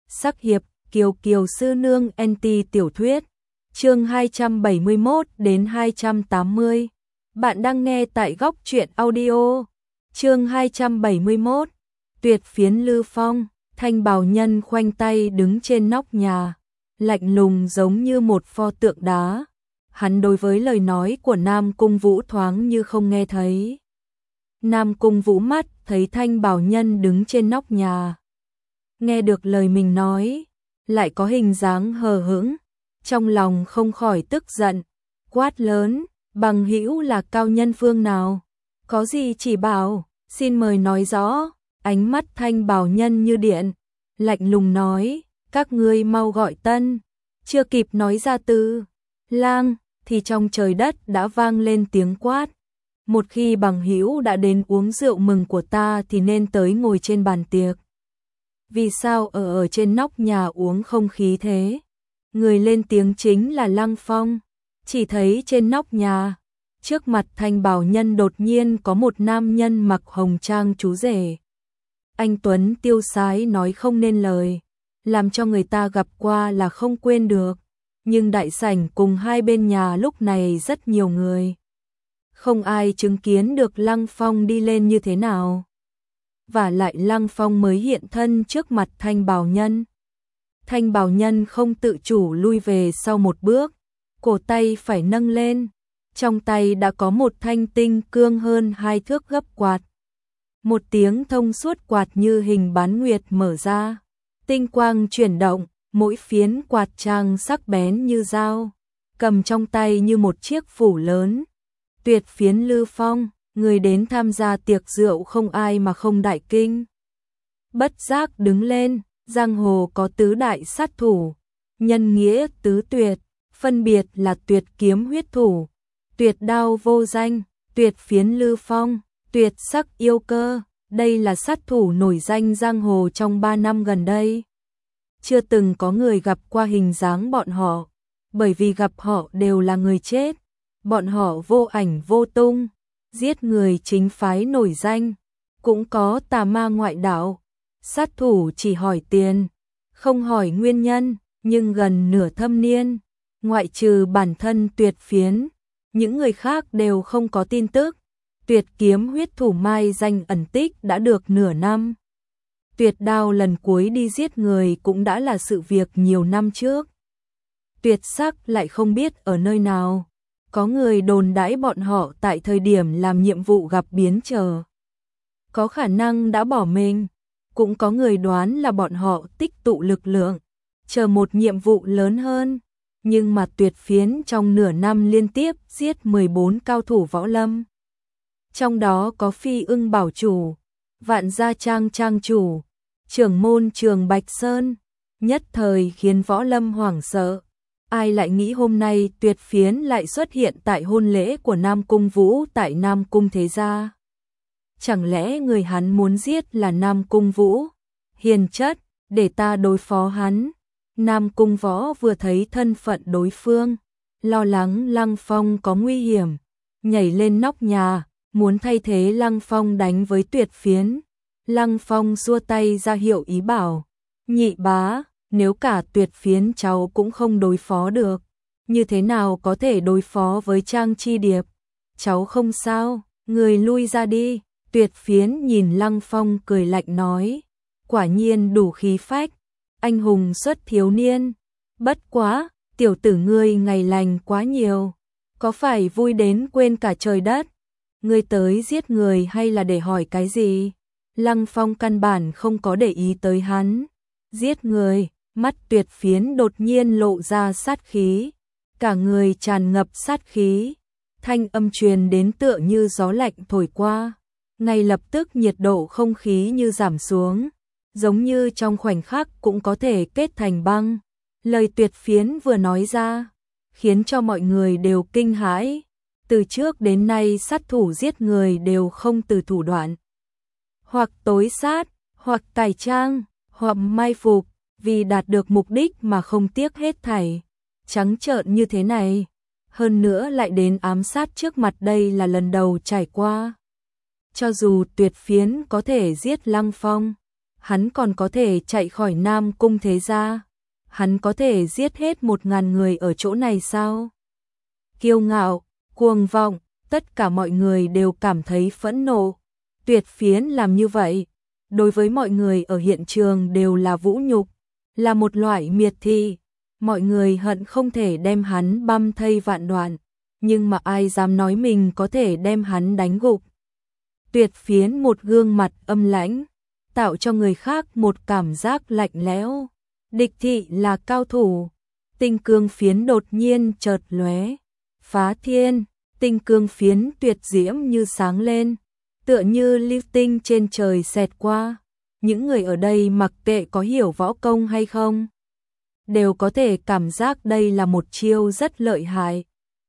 Sắc hiệp, Kiều Kiều sư nương NT tiểu thuyết. Chương 271 đến 280. Bạn đang nghe tại Góc Truyện Audio. Chương 271. Tuyệt phiến Lư Phong, Thanh bào nhân khoanh tay đứng trên nóc nhà, lạnh lùng giống như một pho tượng đá. Hắn đối với lời nói của Nam Cung Vũ thoáng như không nghe thấy. Nam Cung Vũ mắt thấy Thanh bào nhân đứng trên nóc nhà, nghe được lời mình nói, lại có hình dáng hờ hững, trong lòng không khỏi tức giận, quát lớn: bằng hữu là cao nhân phương nào? Có gì chỉ bảo, xin mời nói rõ. Ánh mắt Thanh bào nhân như điện, lạnh lùng nói: các ngươi mau gọi tân. Chưa kịp nói ra từ lang, thì trong trời đất đã vang lên tiếng quát: một khi bằng hữu đã đến uống rượu mừng của ta thì nên tới ngồi trên bàn tiệc. Vì sao ở trên nóc nhà uống không khí thế? Người lên tiếng chính là Lăng Phong. Chỉ thấy trên nóc nhà, trước mặt Thanh bào nhân đột nhiên có một nam nhân mặc hồng trang chú rể. Anh tuấn tiêu sái nói không nên lời, làm cho người ta gặp qua là không quên được. Nhưng đại sảnh cùng hai bên nhà lúc này rất nhiều người, không ai chứng kiến được Lăng Phong đi lên như thế nào. Và lại Lăng Phong mới hiện thân trước mặt Thanh bào nhân. Thanh bào nhân không tự chủ lui về sau một bước, cổ tay phải nâng lên, trong tay đã có một thanh tinh cương hơn 2 thước gấp quạt. Một tiếng thông suốt quạt như hình bán nguyệt mở ra, tinh quang chuyển động, mỗi phiến quạt trang sắc bén như dao, cầm trong tay như một chiếc phủ lớn. Tuyệt phiến Lư Phong, người đến tham gia tiệc rượu không ai mà không đại kinh. Bất giác đứng lên, giang hồ có tứ đại sát thủ, nhân nghĩa tứ tuyệt, phân biệt là tuyệt kiếm huyết thủ, tuyệt đao vô danh, tuyệt phiến Lư Phong, tuyệt sắc yêu cơ. Đây là sát thủ nổi danh giang hồ trong 3 năm gần đây. Chưa từng có người gặp qua hình dáng bọn họ, bởi vì gặp họ đều là người chết. Bọn họ vô ảnh vô tung, giết người chính phái nổi danh, cũng có tà ma ngoại đạo. Sát thủ chỉ hỏi tiền, không hỏi nguyên nhân, nhưng gần nửa thâm niên, ngoại trừ bản thân tuyệt phiến, những người khác đều không có tin tức. Tuyệt kiếm huyết thủ mai danh ẩn tích đã được nửa năm. Tuyệt đao lần cuối đi giết người cũng đã là sự việc nhiều năm trước. Tuyệt sắc lại không biết ở nơi nào. Có người đồn đãi bọn họ tại thời điểm làm nhiệm vụ gặp biến trở, có khả năng đã bỏ mình. Cũng có người đoán là bọn họ tích tụ lực lượng, chờ một nhiệm vụ lớn hơn. Nhưng mà tuyệt phiến trong nửa năm liên tiếp giết 14 cao thủ võ lâm. Trong đó có Phi Ưng bảo chủ, Vạn Gia Trang trang chủ, trưởng môn Trường Bạch Sơn, nhất thời khiến võ lâm hoảng sợ. Ai lại nghĩ hôm nay tuyệt phiến lại xuất hiện tại hôn lễ của Nam Cung Vũ tại Nam Cung Thế Gia? Chẳng lẽ người hắn muốn giết là Nam Cung Vũ? Hiền chất, để ta đối phó hắn. Nam Cung Võ vừa thấy thân phận đối phương, lo lắng Lăng Phong có nguy hiểm, nhảy lên nóc nhà, muốn thay thế Lăng Phong đánh với tuyệt phiến. Lăng Phong xua tay ra hiệu ý bảo: nhị bá, nếu cả tuyệt phiến cháu cũng không đối phó được, như thế nào có thể đối phó với Trang Chi Điệp? Cháu không sao, người lui ra đi. Tuyệt phiến nhìn Lăng Phong cười lạnh nói: quả nhiên đủ khí phách, anh hùng xuất thiếu niên. Bất quá, tiểu tử ngươi ngày lành quá nhiều, có phải vui đến quên cả trời đất? Ngươi tới giết người hay là để hỏi cái gì? Lăng Phong căn bản không có để ý tới hắn. Giết người, mắt tuyệt phiến đột nhiên lộ ra sát khí, cả người tràn ngập sát khí. Thanh âm truyền đến tựa như gió lạnh thổi qua, ngay lập tức nhiệt độ không khí như giảm xuống, giống như trong khoảnh khắc cũng có thể kết thành băng. Lời tuyệt phiến vừa nói ra, khiến cho mọi người đều kinh hãi. Từ trước đến nay sát thủ giết người đều không từ thủ đoạn, hoặc tối sát, hoặc cải trang, hoặc mai phục, vì đạt được mục đích mà không tiếc hết thảy. Trắng trợn như thế này, hơn nữa lại đến ám sát trước mặt, đây là lần đầu trải qua. Cho dù tuyệt phiến có thể giết Lăng Phong, hắn còn có thể chạy khỏi Nam Cung thế gia, hắn có thể giết hết 1000 người ở chỗ này sao? Kiêu ngạo, cuồng vọng, tất cả mọi người đều cảm thấy phẫn nộ. Tuyệt Phiến làm như vậy, đối với mọi người ở hiện trường đều là vũ nhục, là một loại miệt thị. Mọi người hận không thể đem hắn băm thây vạn đoạn, nhưng mà ai dám nói mình có thể đem hắn đánh gục. Tuyệt Phiến một gương mặt âm lãnh, tạo cho người khác một cảm giác lạnh lẽo. Địch thị là cao thủ. Tinh cương phiến đột nhiên chợt lóe, phá thiên, tinh cương phiến tuyệt diễm như sáng lên, tựa như lưu tinh trên trời xẹt qua. Những người ở đây mặc kệ có hiểu võ công hay không, đều có thể cảm giác đây là một chiêu rất lợi hại.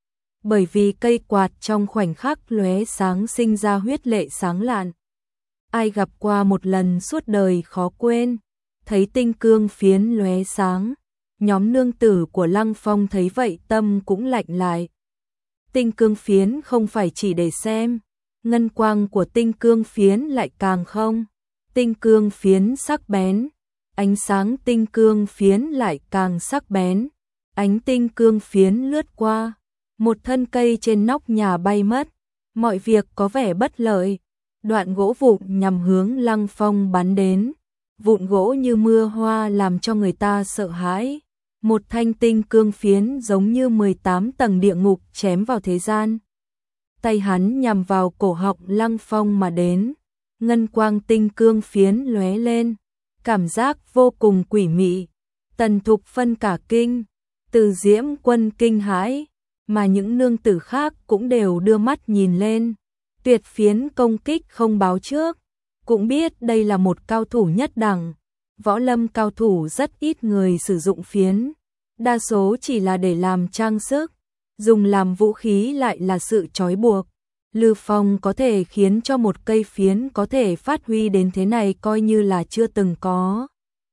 Bởi vì cây quạt trong khoảnh khắc lóe sáng sinh ra huyết lệ sáng lạn. Ai gặp qua một lần suốt đời khó quên, thấy tinh cương phiến lóe sáng, nhóm nương tử của Lăng Phong thấy vậy tâm cũng lạnh lại. Tinh cương phiến không phải chỉ để xem, ngân quang của tinh cương phiến lại càng không. Tinh cương phiến sắc bén, ánh sáng tinh cương phiến lại càng sắc bén. Ánh tinh cương phiến lướt qua, một thân cây trên nóc nhà bay mất, mọi việc có vẻ bất lợi. Đoạn gỗ vụn nhằm hướng Lăng Phong bắn đến, vụn gỗ như mưa hoa làm cho người ta sợ hãi. Một thanh tinh cương phiến giống như 18 tầng địa ngục chém vào thế gian. Tay hắn nhằm vào cổ họng Lăng Phong mà đến, ngân quang tinh cương phiến lóe lên, cảm giác vô cùng quỷ mị. Tần Thục Phân cả kinh, Từ Diễm Quân kinh hãi, mà những nương tử khác cũng đều đưa mắt nhìn lên. Tuyệt Phiến công kích không báo trước, cũng biết đây là một cao thủ nhất đẳng. Võ lâm cao thủ rất ít người sử dụng phiến, đa số chỉ là để làm trang sức, dùng làm vũ khí lại là sự trói buộc. Lư Phong có thể khiến cho một cây phiến có thể phát huy đến thế này coi như là chưa từng có.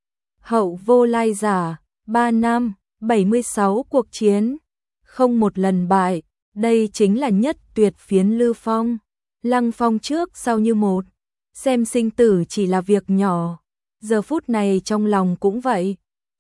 Hậu vô lai giả, 3 năm, 76 cuộc chiến, không một lần bại, đây chính là nhất tuyệt phiến Lư Phong. Lăng Phong trước sau như một, xem sinh tử chỉ là việc nhỏ, giờ phút này trong lòng cũng vậy.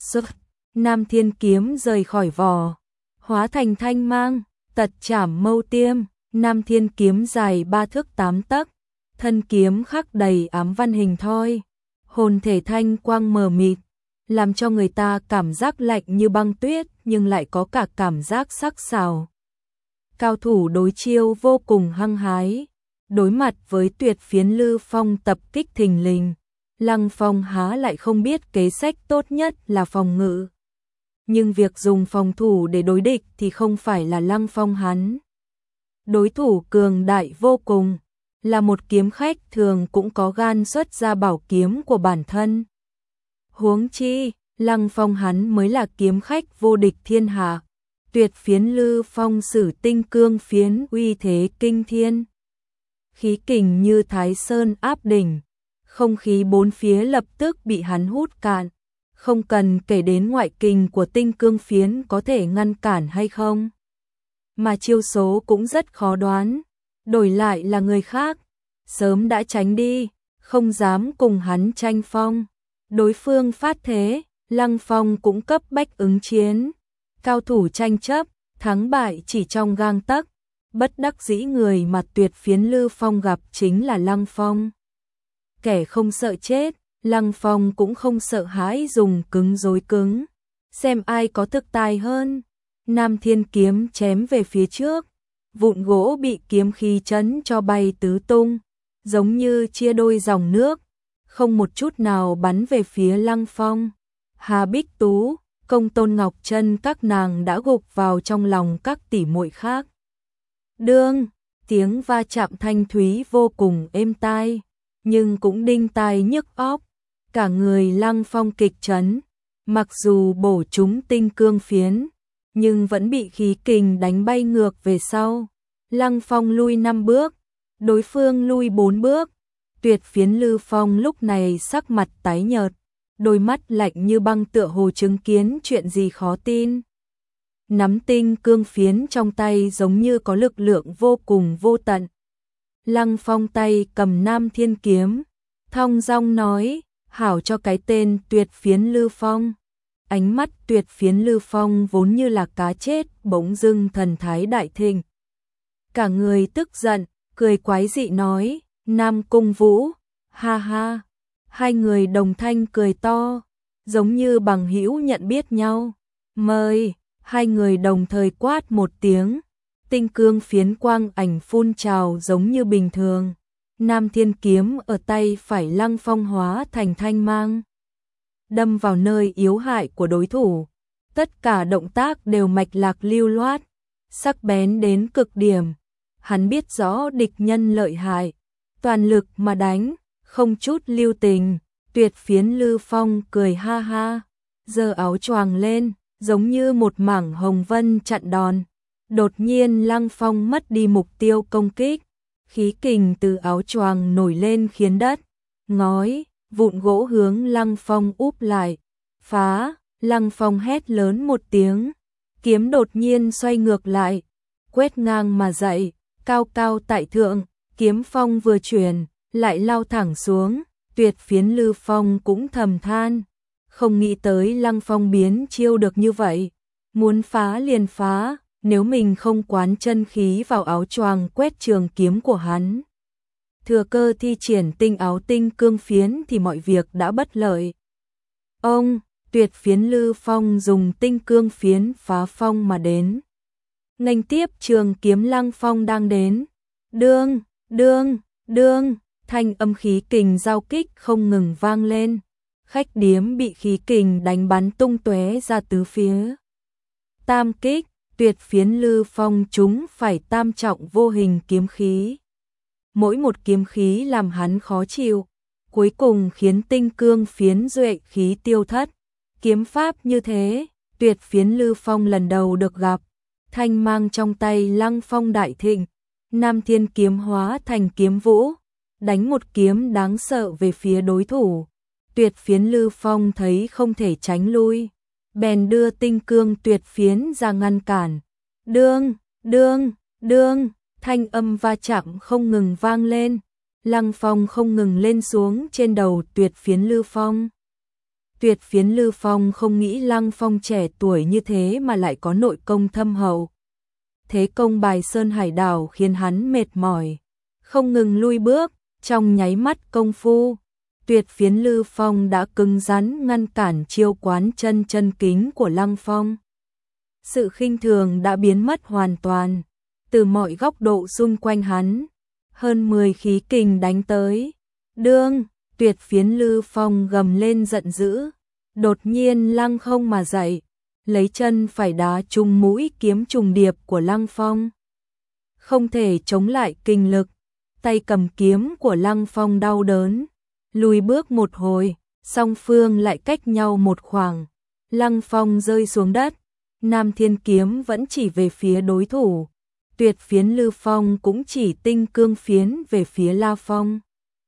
Nam Thiên kiếm rời khỏi vỏ, hóa thành thanh mang, tật chảm mâu tiêm. Nam Thiên kiếm dài 3 thước 8 tấc, thân kiếm khắc đầy ám văn hình thoi, hồn thể thanh quang mờ mịt, làm cho người ta cảm giác lạnh như băng tuyết nhưng lại có cả cảm giác sắc sảo. Cao thủ đối chiêu vô cùng hăng hái, đối mặt với tuyệt phiến Lư Phong tập kích thình lình, Lăng Phong há lại không biết kế sách tốt nhất là phòng ngự. Nhưng việc dùng phòng thủ để đối địch thì không phải là Lăng Phong hắn. Đối thủ cường đại vô cùng, là một kiếm khách thường cũng có gan xuất ra bảo kiếm của bản thân. Huống chi, Lăng Phong hắn mới là kiếm khách vô địch thiên hạ. Tuyệt phiến Lư Phong sử tinh cương phiến uy thế kinh thiên. Khí kình như Thái Sơn áp đỉnh, không khí bốn phía lập tức bị hắn hút cạn. Không cần kể đến ngoại kình của tinh cương phiến có thể ngăn cản hay không. Mà chiêu số cũng rất khó đoán, đổi lại là người khác, sớm đã tránh đi, không dám cùng hắn tranh phong. Đối phương phát thế, Lăng Phong cũng cấp bách ứng chiến. Cao thủ tranh chấp, thắng bại chỉ trong gang tấc. Bất đắc dĩ người mà tuyệt phiến Lư Phong gặp chính là Lăng Phong. Kẻ không sợ chết, Lăng Phong cũng không sợ hãi dùng cứng đối cứng, xem ai có thực tài hơn. Nam Thiên kiếm chém về phía trước, vụn gỗ bị kiếm khí chấn cho bay tứ tung, giống như chia đôi dòng nước, không một chút nào bắn về phía Lăng Phong. Hà Bích Tú, Công Tôn Ngọc Trân các nàng đã gục vào trong lòng các tỷ muội khác. Đương, tiếng va chạm thanh thúy vô cùng êm tai, nhưng cũng đinh tai nhức óc. Cả người Lăng Phong kịch chấn, mặc dù bổ trúng tinh cương phiến, nhưng vẫn bị khí kình đánh bay ngược về sau. Lăng Phong lui 5 bước, đối phương lui 4 bước. Tuyệt phiến Lư Phong lúc này sắc mặt tái nhợt, đôi mắt lạnh như băng tựa hồ chứng kiến chuyện gì khó tin. Nắm tinh cương phiến trong tay giống như có lực lượng vô cùng vô tận. Lăng Phong tay cầm Nam Thiên kiếm, thong dong nói, hảo cho cái tên Tuyệt Phiến Lư Phong. Ánh mắt Tuyệt Phiến Lư Phong vốn như là cá chết, bỗng dưng thần thái đại thịnh. Cả người tức giận, cười quái dị nói, Nam Cung Vũ, ha ha. Hai người đồng thanh cười to, giống như bằng hữu nhận biết nhau. Mời, hai người đồng thời quát một tiếng, tinh cương phiến quang ảnh phun trào giống như bình thường. Nam Thiên kiếm ở tay phải Lăng Phong hóa thành thanh mang, đâm vào nơi yếu hại của đối thủ. Tất cả động tác đều mạch lạc lưu loát, sắc bén đến cực điểm. Hắn biết rõ địch nhân lợi hại, toàn lực mà đánh, không chút lưu tình. Tuyệt Phiến Lư Phong cười ha ha, giơ áo choàng lên, giống như một mảng hồng vân chặn đòn. Đột nhiên Lăng Phong mất đi mục tiêu công kích, khí kình từ áo choàng nổi lên khiến đất, ngói, vụn gỗ hướng Lăng Phong úp lại. Phá! Lăng Phong hét lớn một tiếng, kiếm đột nhiên xoay ngược lại, quét ngang mà dậy, cao cao tại thượng, kiếm phong vừa chuyển, lại lao thẳng xuống. Tuyệt Phiến Lư Phong cũng thầm than, không nghĩ tới Lăng Phong biến chiêu được như vậy, muốn phá liền phá, nếu mình không quán chân khí vào áo choàng quét trường kiếm của hắn, thừa cơ thi triển tinh áo tinh cương phiến thì mọi việc đã bất lợi. Ông, Tuyệt Phiến Lư Phong dùng tinh cương phiến phá phong mà đến, nghênh tiếp trường kiếm Lăng Phong đang đến. Đương, đương, đương, thanh âm khí kình giao kích không ngừng vang lên. Khách điếm bị khí kình đánh bắn tung tóe ra tứ phía. Tam kích, Tuyệt Phiến Lư Phong chúng phải tam trọng vô hình kiếm khí. Mỗi một kiếm khí làm hắn khó chịu, cuối cùng khiến tinh cương phiến duệ khí tiêu thất. Kiếm pháp như thế, Tuyệt Phiến Lư Phong lần đầu được gặp. Thanh mang trong tay Lăng Phong đại thịnh, Nam Thiên kiếm hóa thành kiếm vũ, đánh một kiếm đáng sợ về phía đối thủ. Tuyệt Phiến Lư Phong thấy không thể tránh lui, bèn đưa tinh cương tuyệt phiến ra ngăn cản. Đương, đương, đương, thanh âm va chạm không ngừng vang lên. Lăng Phong không ngừng lên xuống trên đầu Tuyệt Phiến Lư Phong. Tuyệt Phiến Lư Phong không nghĩ Lăng Phong trẻ tuổi như thế mà lại có nội công thâm hậu. Thế công bài sơn hải đảo khiến hắn mệt mỏi, không ngừng lui bước. Trong nháy mắt công phu, Tuyệt Phiến Lư Phong đã cứng rắn ngăn cản chiêu quán chân chân kính của Lăng Phong. Sự khinh thường đã biến mất hoàn toàn, từ mọi góc độ xung quanh hắn. Hơn 10 khí kình đánh tới. Đương, Tuyệt Phiến Lư Phong gầm lên giận dữ, đột nhiên lăng không mà dậy, lấy chân phải đá trúng mũi kiếm trùng điệp của Lăng Phong. Không thể chống lại kinh lực, tay cầm kiếm của Lăng Phong đau đớn, lùi bước một hồi, song phương lại cách nhau một khoảng. Lăng Phong rơi xuống đất, Nam Thiên kiếm vẫn chỉ về phía đối thủ, Tuyệt Phiến Lư Phong cũng chỉ tinh cương phiến về phía La Phong.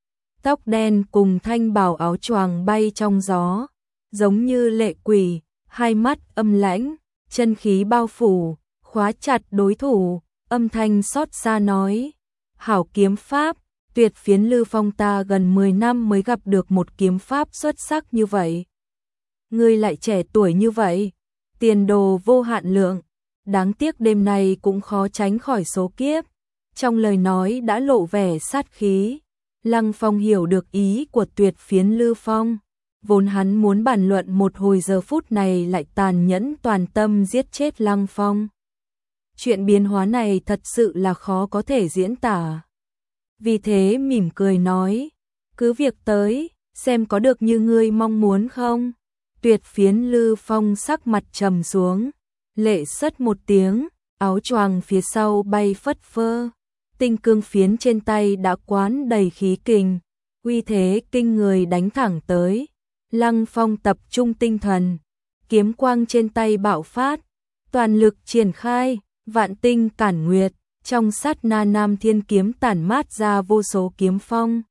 Tóc đen cùng thanh bào áo choàng bay trong gió, giống như lệ quỷ, hai mắt âm lãnh, chân khí bao phủ, khóa chặt đối thủ, âm thanh xót xa nói: hảo kiếm pháp, Tuyệt Phiến Lư Phong ta gần 10 năm mới gặp được một kiếm pháp xuất sắc như vậy. Ngươi lại trẻ tuổi như vậy, tiền đồ vô hạn lượng, đáng tiếc đêm nay cũng khó tránh khỏi số kiếp. Trong lời nói đã lộ vẻ sát khí. Lăng Phong hiểu được ý của Tuyệt Phiến Lư Phong, vốn hắn muốn bàn luận một hồi, giờ phút này lại tàn nhẫn toàn tâm giết chết Lăng Phong. Chuyện biến hóa này thật sự là khó có thể diễn tả. Vì thế mỉm cười nói: cứ việc tới, xem có được như ngươi mong muốn không. Tuyệt Phiến Lư Phong sắc mặt trầm xuống, lệ sất một tiếng, áo choàng phía sau bay phất phơ. Tinh cương phiến trên tay đã quán đầy khí kình, uy thế kinh người đánh thẳng tới. Lăng Phong tập trung tinh thần, kiếm quang trên tay bạo phát, toàn lực triển khai, vạn tinh cản nguyệt, trong sát na Nam Thiên kiếm tản mát ra vô số kiếm phong,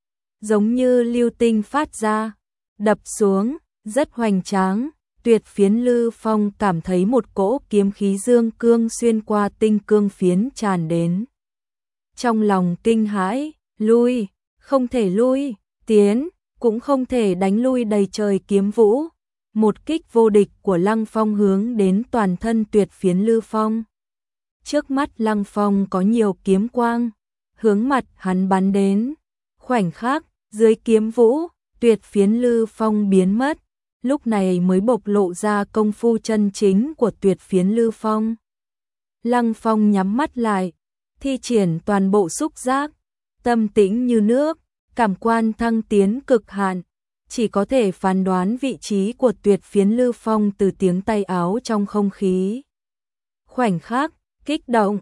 giống như lưu tinh phát ra, đập xuống, rất hoành tráng. Tuyệt Phiến Lư Phong cảm thấy một cỗ kiếm khí dương cương xuyên qua tinh cương phiến tràn đến. Trong lòng kinh hãi, lui, không thể lui, tiến, cũng không thể đánh lui đầy trời kiếm vũ. Một kích vô địch của Lăng Phong hướng đến toàn thân Tuyệt Phiến Lư Phong. Trước mắt Lăng Phong có nhiều kiếm quang, hướng mặt hắn bắn đến. Khoảnh khắc, dưới kiếm vũ, Tuyệt Phiến Lư Phong biến mất, lúc này mới bộc lộ ra công phu chân chính của Tuyệt Phiến Lư Phong. Lăng Phong nhắm mắt lại, thi triển toàn bộ xúc giác, tâm tĩnh như nước, cảm quan thăng tiến cực hạn, chỉ có thể phán đoán vị trí của Tuyệt Phiến Lư Phong từ tiếng tay áo trong không khí. Khoảnh khắc, kích động,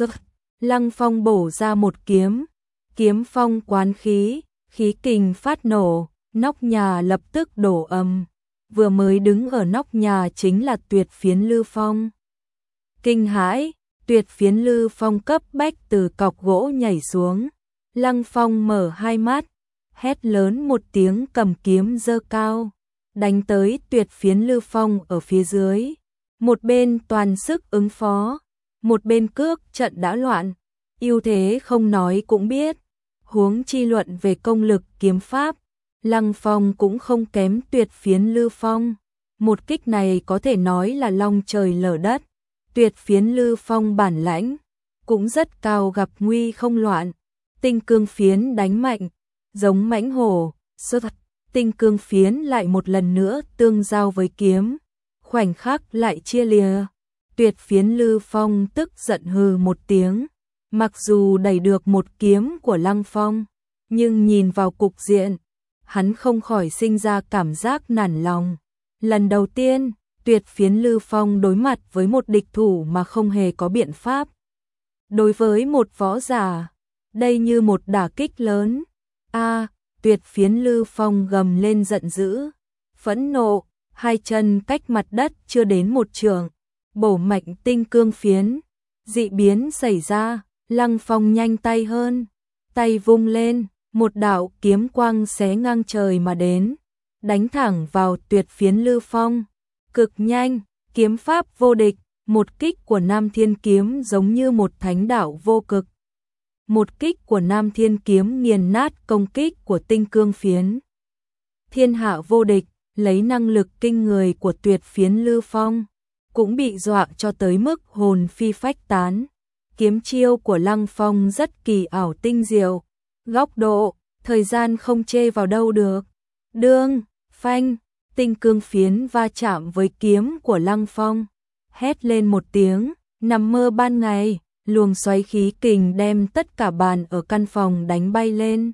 Lăng Phong bổ ra một kiếm, kiếm phong quán khí, khí kình phát nổ, nóc nhà lập tức đổ ầm. Vừa mới đứng ở nóc nhà chính là Tuyệt Phiến Lư Phong. Kinh hãi, Tuyệt Phiến Lư Phong cấp bách từ cọc gỗ nhảy xuống. Lăng Phong mở hai mắt, hét lớn một tiếng cầm kiếm giơ cao, đánh tới Tuyệt Phiến Lư Phong ở phía dưới. Một bên toàn sức ứng phó, một bên cước trận đã loạn, ưu thế không nói cũng biết. Huống chi luận về công lực kiếm pháp, Lăng Phong cũng không kém Tuyệt Phiến Lư Phong. Một kích này có thể nói là long trời lở đất. Tuyệt Phiến Lư Phong bản lãnh cũng rất cao, gặp nguy không loạn. Tinh cương phiến đánh mạnh, giống mãnh hổ, tinh cương phiến lại một lần nữa tương giao với kiếm, khoảnh khắc lại chia lìa. Tuyệt Phiến Lư Phong tức giận hừ một tiếng, mặc dù đẩy được một kiếm của Lăng Phong, nhưng nhìn vào cục diện, hắn không khỏi sinh ra cảm giác nản lòng. Lần đầu tiên, Tuyệt Phiến Lư Phong đối mặt với một địch thủ mà không hề có biện pháp. Đối với một võ giả, đây như một đả kích lớn. Tuyệt Phiến Lư Phong gầm lên giận dữ, phẫn nộ, hai chân cách mặt đất chưa đến một trượng, bổ mạnh tinh cương phiến. Dị biến xảy ra, Lăng Phong nhanh tay hơn, tay vung lên, một đạo kiếm quang xé ngang trời mà đến, đánh thẳng vào Tuyệt Phiến Lư Phong. Cực nhanh, kiếm pháp vô địch, một kích của Nam Thiên Kiếm giống như một thánh đạo vô cực. Một kích của Nam Thiên Kiếm nghiền nát công kích của tinh cương phiến. Thiên hạ vô địch, lấy năng lực kinh người của Tuyệt Phiến Lư Phong, cũng bị dọa cho tới mức hồn phi phách tán. Kiếm chiêu của Lăng Phong rất kỳ ảo tinh diệu, góc độ, thời gian không chê vào đâu được. Đương, phanh, tinh cương phiến va chạm với kiếm của Lăng Phong, hét lên một tiếng, nằm mơ ban ngày, luồng xoáy khí kình đem tất cả bàn ở căn phòng đánh bay lên.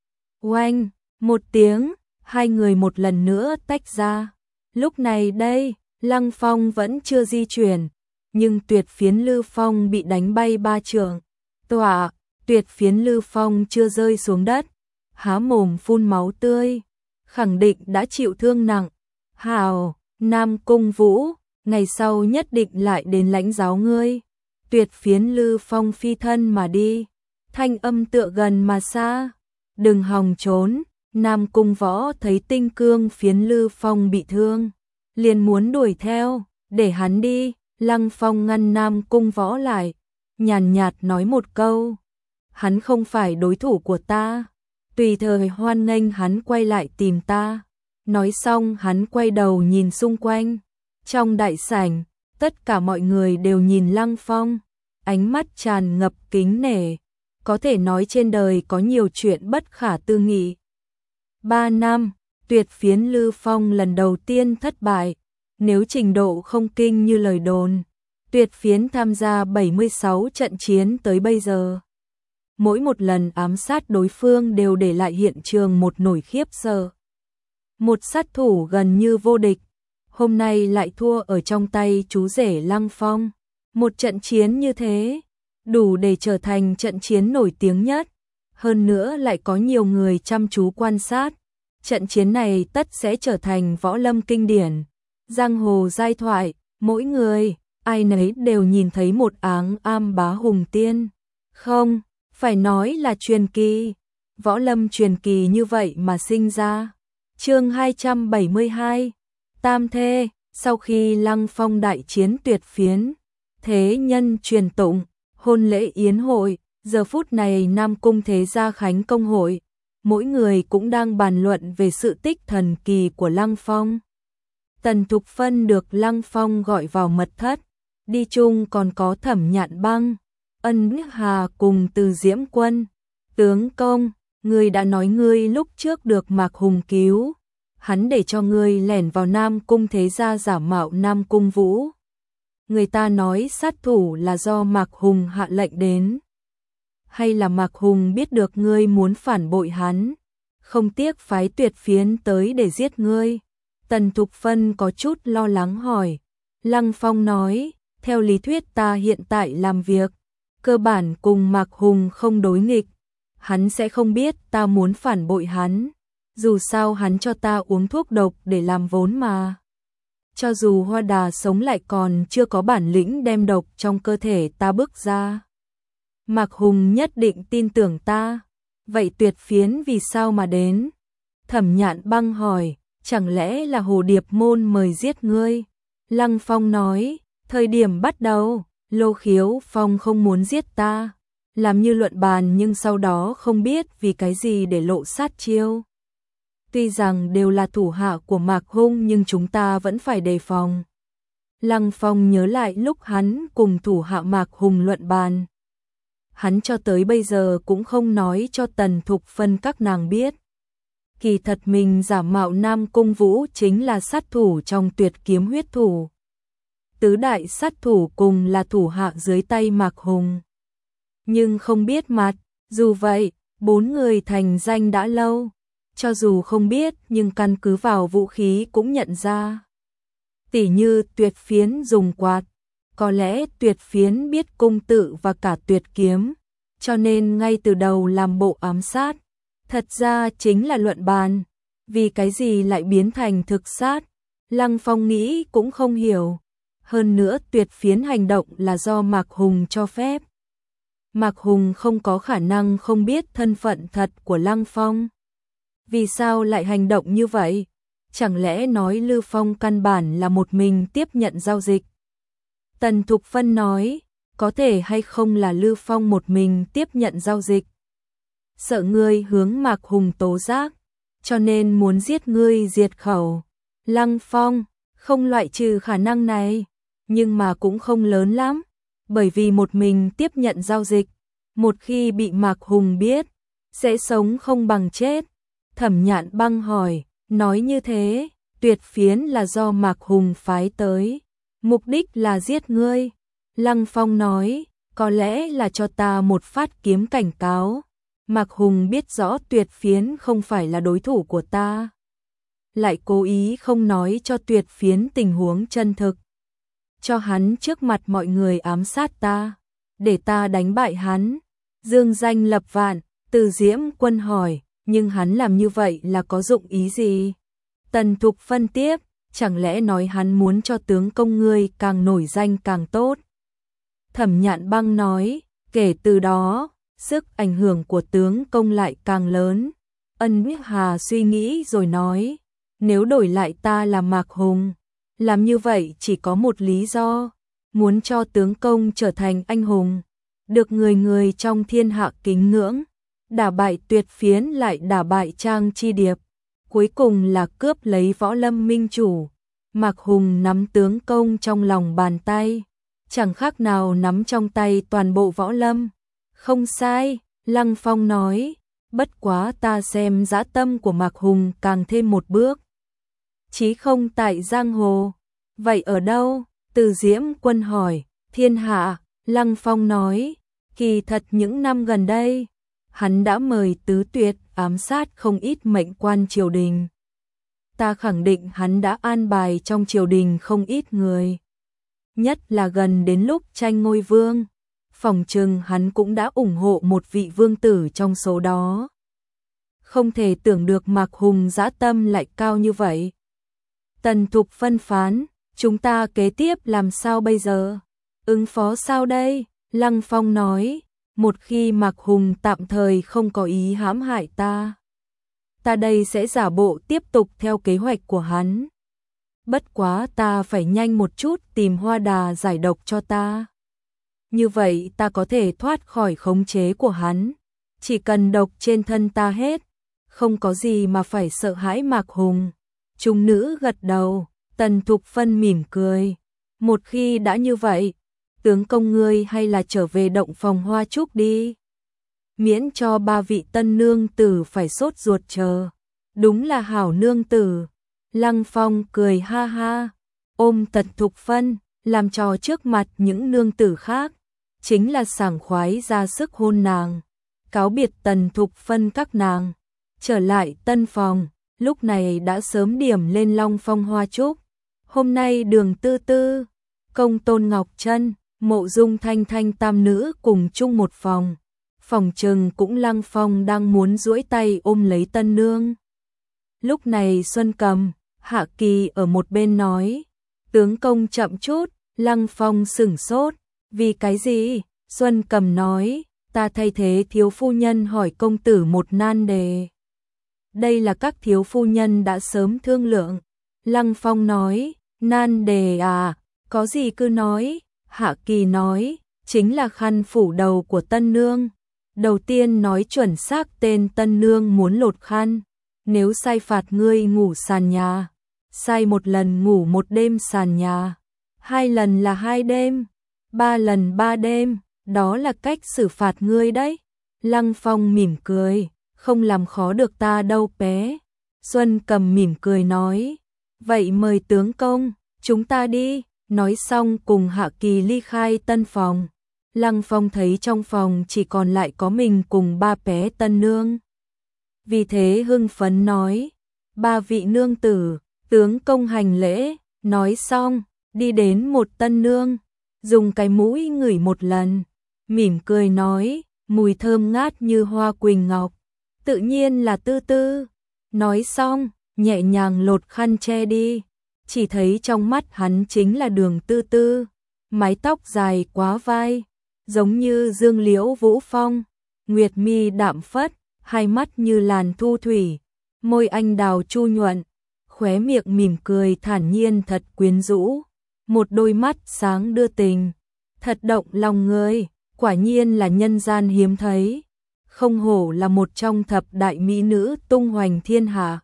Oanh, một tiếng, hai người một lần nữa tách ra. Lúc này đây, Lăng Phong vẫn chưa di chuyển, nhưng Tuyệt Phiến Lư Phong bị đánh bay 3 trượng. Tuyệt Phiến Lư Phong chưa rơi xuống đất, há mồm phun máu tươi, khẳng định đã chịu thương nặng. Hào, Nam Cung Vũ, ngày sau nhất định lại đến lãnh giáo ngươi. Tuyệt Phiến Lư Phong phi thân mà đi, thanh âm tựa gần mà xa. Đừng hòng trốn. Nam Cung Võ thấy tinh cương phiến Lư Phong bị thương, liền muốn đuổi theo, để hắn đi. Lăng Phong ngăn Nam Cung Võ lại, nhàn nhạt nói một câu, hắn không phải đối thủ của ta, tùy thời hoan nghênh hắn quay lại tìm ta. Nói xong hắn quay đầu nhìn xung quanh, trong đại sảnh, tất cả mọi người đều nhìn Lăng Phong, ánh mắt tràn ngập kính nể, có thể nói trên đời có nhiều chuyện bất khả tư nghị. 3 năm, Tuyệt Phiến Lư Phong lần đầu tiên thất bại, nếu trình độ không kinh như lời đồn, Tuyệt Phiến tham gia 76 trận chiến tới bây giờ. Mỗi một lần ám sát đối phương đều để lại hiện trường một nỗi khiếp sợ. Một sát thủ gần như vô địch, hôm nay lại thua ở trong tay chú rể Lăng Phong. Một trận chiến như thế, đủ để trở thành trận chiến nổi tiếng nhất. Hơn nữa lại có nhiều người chăm chú quan sát. Trận chiến này tất sẽ trở thành võ lâm kinh điển, giang hồ giai thoại, mỗi người, ai nấy đều nhìn thấy một áng am bá hùng tiên. Không, phải nói là truyền kỳ, võ lâm truyền kỳ như vậy mà sinh ra. Chương 272, Tam Thê. Sau khi Lăng Phong đại chiến Tuyệt Phiến, thế nhân truyền tụng, hôn lễ yến hội, giờ phút này Nam Cung Thế Gia khánh công hội, mỗi người cũng đang bàn luận về sự tích thần kỳ của Lăng Phong. Tần Thục Phân được Lăng Phong gọi vào mật thất, đi chung còn có Thẩm Nhạn Băng, Ân Hà cùng Từ Diễm Quân. Tướng công, ngươi đã nói ngươi lúc trước được Mạc Hùng cứu, hắn để cho ngươi lẻn vào Nam Cung thế gia giả mạo Nam Cung Vũ. Người ta nói sát thủ là do Mạc Hùng hạ lệnh đến. Hay là Mạc Hùng biết được ngươi muốn phản bội hắn, không tiếc phái Tuyệt Phiến tới để giết ngươi? Tần Thục Phân có chút lo lắng hỏi. Lăng Phong nói, theo lý thuyết ta hiện tại làm việc, cơ bản cùng Mạc Hùng không đối nghịch, hắn sẽ không biết ta muốn phản bội hắn, dù sao hắn cho ta uống thuốc độc để làm vốn mà. Cho dù Hoa Đà sống lại còn chưa có bản lĩnh đem độc trong cơ thể ta bước ra, Mạc Hùng nhất định tin tưởng ta. Vậy Tuyệt Phiến vì sao mà đến? Thẩm Nhạn Băng hỏi, chẳng lẽ là Hồ Điệp môn mời giết ngươi? Lăng Phong nói, thời điểm bắt đầu, Lô Khiếu Phong không muốn giết ta, làm như luận bàn nhưng sau đó không biết vì cái gì để lộ sát chiêu. Tuy rằng đều là thủ hạ của Mạc Hung nhưng chúng ta vẫn phải đề phòng. Lăng Phong nhớ lại lúc hắn cùng thủ hạ Mạc Hùng luận bàn. Hắn cho tới bây giờ cũng không nói cho Tần Thục Phân các nàng biết. Kỳ thật mình giả mạo Nam Cung Vũ chính là sát thủ trong Tuyệt Kiếm Huyết Thủ. Tứ đại sát thủ cùng là thủ hạ dưới tay Mạc Hùng. Nhưng không biết mặt, dù vậy, bốn người thành danh đã lâu. Cho dù không biết nhưng căn cứ vào vũ khí cũng nhận ra. Tỉ như Tuyệt Phiến dùng quạt, có lẽ Tuyệt Phiến biết cung tự và cả tuyệt kiếm, cho nên ngay từ đầu làm bộ ám sát. Thật ra chính là luận bàn, vì cái gì lại biến thành thực sát, Lăng Phong nghĩ cũng không hiểu. Hơn nữa Tuyệt Phiến hành động là do Mạc Hùng cho phép. Mạc Hùng không có khả năng không biết thân phận thật của Lăng Phong. Vì sao lại hành động như vậy? Chẳng lẽ nói Lư Phong căn bản là một mình tiếp nhận giao dịch? Tần Thục Phân nói, có thể hay không là Lư Phong một mình tiếp nhận giao dịch? Sợ ngươi hướng Mạc Hùng tố giác, cho nên muốn giết ngươi diệt khẩu. Lăng Phong, không loại trừ khả năng này, nhưng mà cũng không lớn lắm, bởi vì một mình tiếp nhận giao dịch, một khi bị Mạc Hùng biết, sẽ sống không bằng chết. Thẩm Nhạn Băng hỏi, nói như thế, Tuyệt Phiến là do Mạc Hùng phái tới, mục đích là giết ngươi. Lăng Phong nói, có lẽ là cho ta một phát kiếm cảnh cáo. Mạc Hùng biết rõ Tuyệt Phiến không phải là đối thủ của ta, lại cố ý không nói cho Tuyệt Phiến tình huống chân thực, cho hắn trước mặt mọi người ám sát ta, để ta đánh bại hắn, dương danh lập vạn. Từ Diễm Quân hỏi, nhưng hắn làm như vậy là có dụng ý gì? Tần Thục Phân tiếp, chẳng lẽ nói hắn muốn cho tướng công ngươi càng nổi danh càng tốt? Thẩm Nhạn Băng nói, kể từ đó, sức ảnh hưởng của tướng công lại càng lớn. Ân Hà suy nghĩ rồi nói, nếu đổi lại ta là Mạc Hùng, làm như vậy chỉ có một lý do, muốn cho tướng công trở thành anh hùng, được người người trong thiên hạ kính ngưỡng, đả bại Tuyệt Phiến lại đả bại Trang Chi Điệp, cuối cùng là cướp lấy Võ Lâm minh chủ. Mạc Hùng nắm tướng công trong lòng bàn tay, chẳng khác nào nắm trong tay toàn bộ Võ Lâm. Không sai, Lăng Phong nói, bất quá ta xem dã tâm của Mạc Hùng càng thêm một bước. Chí không tại giang hồ, vậy ở đâu? Từ Diễm Quân hỏi, thiên hạ. Lăng Phong nói, kỳ thật những năm gần đây, hắn đã mời Tứ Tuyệt ám sát không ít mệnh quan triều đình. Ta khẳng định hắn đã an bài trong triều đình không ít người. Nhất là gần đến lúc tranh ngôi vương, phỏng chừng hắn cũng đã ủng hộ một vị vương tử trong số đó. Không thể tưởng được Mạc Hùng dã tâm lại cao như vậy. Tần Thục phân phán, chúng ta kế tiếp làm sao bây giờ? Ứng phó sao đây? Lăng Phong nói, một khi Mạc Hùng tạm thời không có ý hãm hại ta, ta đây sẽ giả bộ tiếp tục theo kế hoạch của hắn. Bất quá ta phải nhanh một chút tìm Hoa Đà giải độc cho ta. Như vậy ta có thể thoát khỏi khống chế của hắn. Chỉ cần độc trên thân ta hết, không có gì mà phải sợ hãi Mạc Hùng. Chúng nữ gật đầu, Tần Thục Phân mỉm cười. Một khi đã như vậy, tướng công ngươi hay là trở về động phòng Hoa Trúc đi. Miễn cho ba vị tân nương tử phải sốt ruột chờ. Đúng là hảo nương tử. Lăng Phong cười ha ha, ôm Tần Thục Phân, làm trò trước mặt những nương tử khác. Chính là sảng khoái ra sức hôn nàng. Cáo biệt Tần Thục Phân các nàng. Trở lại tân phòng, lúc này đã sớm điểm lên Long Phong Hoa Trúc. Hôm nay Đường Tư Tư, Công Tôn Ngọc Trân, Mộ Dung Thanh Thanh tam nữ cùng chung một phòng. Phòng trừng cũng Lăng Phong đang muốn duỗi tay ôm lấy tân nương. Lúc này Xuân Cầm, Hạ Kỳ ở một bên nói, tướng công chậm chút. Lăng Phong sửng sốt, vì cái gì? Xuân Cầm nói, ta thay thế thiếu phu nhân hỏi công tử một nan đề. Đây là các thiếu phu nhân đã sớm thương lượng. Lăng Phong nói, nan đề à, có gì cứ nói. Hạ Kỳ nói, chính là khăn phủ đầu của tân nương. Đầu tiên nói chuẩn xác tên tân nương muốn lột khăn. Nếu sai phạt ngươi ngủ sàn nhà. Sai một lần ngủ một đêm sàn nhà. 2 lần là 2 đêm. 3 lần 3 đêm. Đó là cách xử phạt ngươi đấy. Lăng Phong mỉm cười, không làm khó được ta đâu bé. Xuân Cầm mỉm cười nói, vậy mời tướng công, chúng ta đi. Nói xong cùng Hạ Kỳ ly khai tân phòng. Lăng Phong thấy trong phòng chỉ còn lại có mình cùng ba bé tân nương. Vì thế hưng phấn nói, ba vị nương tử, tướng công hành lễ. Nói xong, đi đến một tân nương, dùng cái mũi ngửi một lần, mỉm cười nói, mùi thơm ngát như hoa quỳnh ngọc, tự nhiên là Tư Tư. Nói xong, nhẹ nhàng lột khăn che đi, chỉ thấy trong mắt hắn chính là Đường Tư Tư, mái tóc dài quá vai, giống như dương liễu vũ phong, nguyệt mi đạm phất, hai mắt như làn thu thủy, môi anh đào chu nhuận, khóe miệng mỉm cười thản nhiên thật quyến rũ, một đôi mắt sáng đưa tình, thật động lòng người, quả nhiên là nhân gian hiếm thấy, không hổ là một trong thập đại mỹ nữ tung hoành thiên hạ.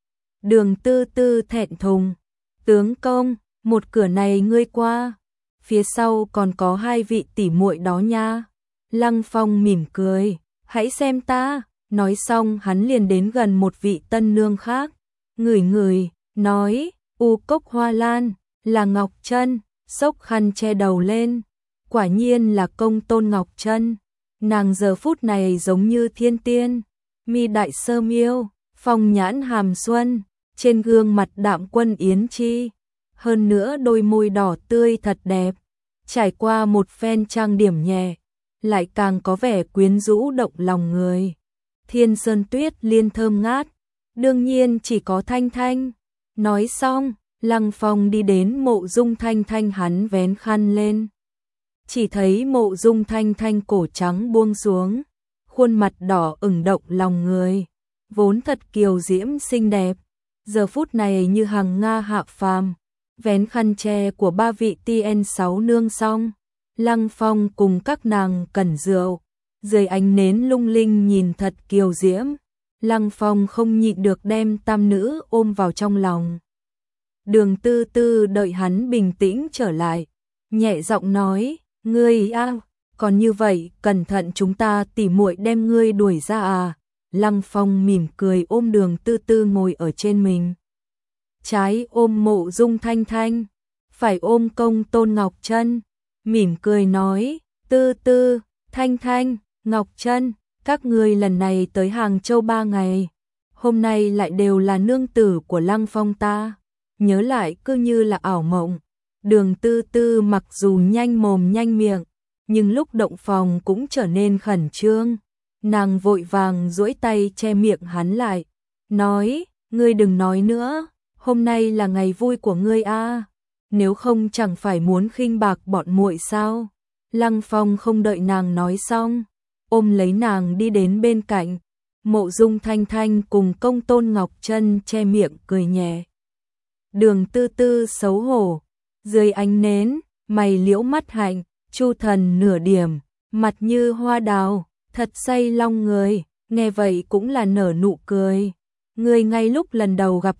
Đường Tư Tư thẹn thùng, tướng công, một cửa này ngươi qua, phía sau còn có 2 vị tỷ muội đó nha. Lăng Phong mỉm cười, hãy xem ta. Nói xong hắn liền đến gần một vị tân nương khác, ngửi ngửi, nói, u cốc hoa lan, là Ngọc Trân, xốc khăn che đầu lên, quả nhiên là Công Tôn Ngọc Trân. Nàng giờ phút này giống như thiên tiên, mi đại sơ miêu, phong nhãn hàm xuân, trên gương mặt đạm quân yến chi, hơn nữa đôi môi đỏ tươi thật đẹp, trải qua một phen trang điểm nhẹ, lại càng có vẻ quyến rũ động lòng người. Thiên sơn tuyết liên thơm ngát, đương nhiên chỉ có Thanh Thanh. Nói xong, Lăng Phong đi đến Mộ Dung Thanh Thanh, hắn vén khăn lên. Chỉ thấy Mộ Dung Thanh Thanh cổ trắng buông xuống, khuôn mặt đỏ ửng động lòng người, vốn thật kiều diễm xinh đẹp, giờ phút này như hằng nga hạ phàm. Vén khăn che của 3 vị TN6 nương xong, Lăng Phong cùng các nàng cẩn rượu, dưới ánh nến lung linh nhìn thật kiều diễm, Lăng Phong không nhịn được đem tam nữ ôm vào trong lòng. Đường Tư Tư đợi hắn bình tĩnh trở lại, nhẹ giọng nói, ngươi còn như vậy, cẩn thận chúng ta tỉ muội đem ngươi đuổi ra à. Lăng Phong mỉm cười ôm Đường Tư Tư ngồi ở trên mình. Trái ôm Mộ Dung Thanh Thanh, phải ôm Công Tôn Ngọc Trân, mỉm cười nói, Tư Tư, Thanh Thanh, Ngọc Trân, các ngươi lần này tới Hàng Châu 3 ngày, hôm nay lại đều là nương tử của Lăng Phong ta, nhớ lại cứ như là ảo mộng. Đường Tư Tư mặc dù nhanh mồm nhanh miệng, nhưng lúc động phòng cũng trở nên khẩn trương, nàng vội vàng duỗi tay che miệng hắn lại, nói, ngươi đừng nói nữa, hôm nay là ngày vui của ngươi a, nếu không chẳng phải muốn khinh bạc bọn muội sao. Lăng Phong không đợi nàng nói xong, ôm lấy nàng đi đến bên cạnh, Mộ Dung Thanh Thanh cùng Công Tôn Ngọc Trân che miệng cười nhẹ. Đường Tư Tư xấu hổ, dưới ánh nến, mày liễu mắt hạnh, chu thần nửa điểm, mặt như hoa đào, thật say long người, nghe vậy cũng là nở nụ cười. Ngươi ngay lúc lần đầu gặp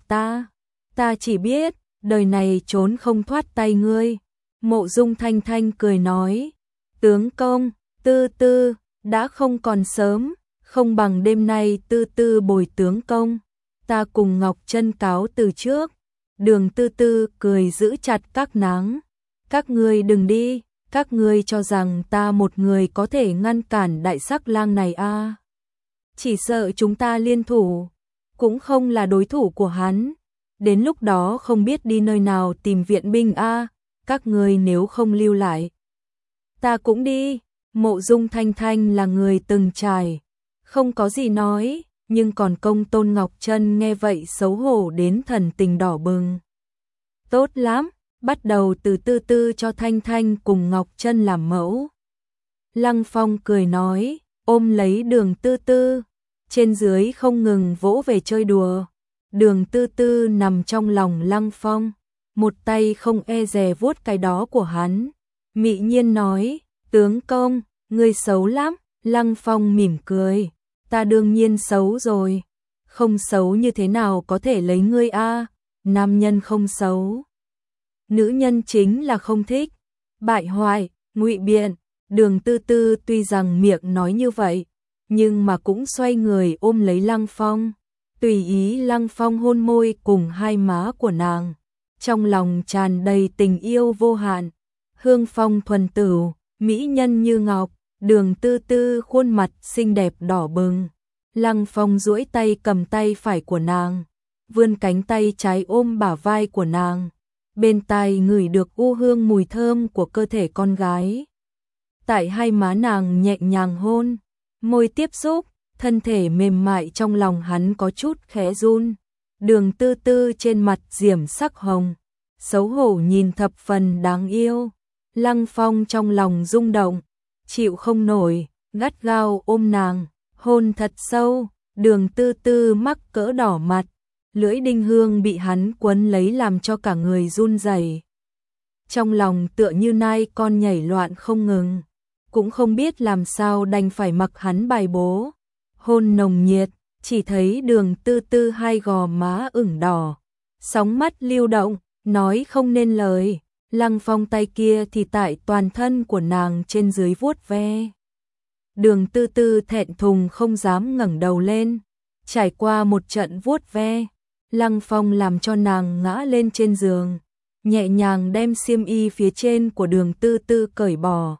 ta chỉ biết, đời này trốn không thoát tay ngươi. Mộ Dung Thanh Thanh cười nói, tướng công, Tư Tư, đã không còn sớm, không bằng đêm nay Tư Tư bồi tướng công, ta cùng Ngọc Trân cáo từ trước. Đường Tư Tư cười giữ chặt các nàng, các ngươi đừng đi, các ngươi cho rằng ta một người có thể ngăn cản đại sắc lang này à? Chỉ sợ chúng ta liên thủ, cũng không là đối thủ của hắn, đến lúc đó không biết đi nơi nào tìm viện binh à, các ngươi nếu không lưu lại, ta cũng đi. Mộ Dung Thanh Thanh là người từng trải, không có gì nói, nhưng còn công tôn Ngọc Trân nghe vậy xấu hổ đến thần tình đỏ bừng. Tốt lắm, bắt đầu từ Tư Tư cho Thanh Thanh cùng Ngọc Trân làm mẫu. Lăng Phong cười nói, ôm lấy Đường Tư Tư, trên dưới không ngừng vỗ về chơi đùa. Đường Tư Tư nằm trong lòng Lăng Phong, một tay không e dè vuốt cái đó của hắn, mị nhiên nói, tướng công, ngươi xấu lắm. Lăng Phong mỉm cười, ta đương nhiên xấu rồi, không xấu như thế nào có thể lấy ngươi a? Nam nhân không xấu, nữ nhân chính là không thích, bại hoại, ngụy biện. Đường Tư Tư tuy rằng miệng nói như vậy, nhưng mà cũng xoay người ôm lấy Lăng Phong, tùy ý Lăng Phong hôn môi cùng hai má của nàng, trong lòng tràn đầy tình yêu vô hạn. Hương phong thuần tửu, mỹ nhân như ngọc. Đường Tư Tư khuôn mặt xinh đẹp đỏ bừng, Lăng Phong duỗi tay cầm tay phải của nàng, vươn cánh tay trái ôm bả vai của nàng, bên tai ngửi được u hương mùi thơm của cơ thể con gái. Tại hai má nàng nhẹ nhàng hôn, môi tiếp xúc, thân thể mềm mại trong lòng hắn có chút khẽ run. Đường Tư Tư trên mặt diễm sắc hồng, xấu hổ nhìn thập phần đáng yêu. Lăng Phong trong lòng rung động, chịu không nổi, gắt gao ôm nàng, hôn thật sâu. Đường Tư Tư mắc cỡ đỏ mặt, lưỡi đinh hương bị hắn quấn lấy làm cho cả người run rẩy. Trong lòng tựa như nai con nhảy loạn không ngừng, cũng không biết làm sao đành phải mặc hắn bài bố. Hôn nồng nhiệt, chỉ thấy Đường Tư Tư hai gò má ửng đỏ, sóng mắt lưu động, nói không nên lời. Lăng Phong tay kia thì tại toàn thân của nàng trên dưới vuốt ve. Đường Tư Tư thẹn thùng không dám ngẩng đầu lên. Trải qua một trận vuốt ve, Lăng Phong làm cho nàng ngã lên trên giường, nhẹ nhàng đem xiêm y phía trên của Đường Tư Tư cởi bỏ,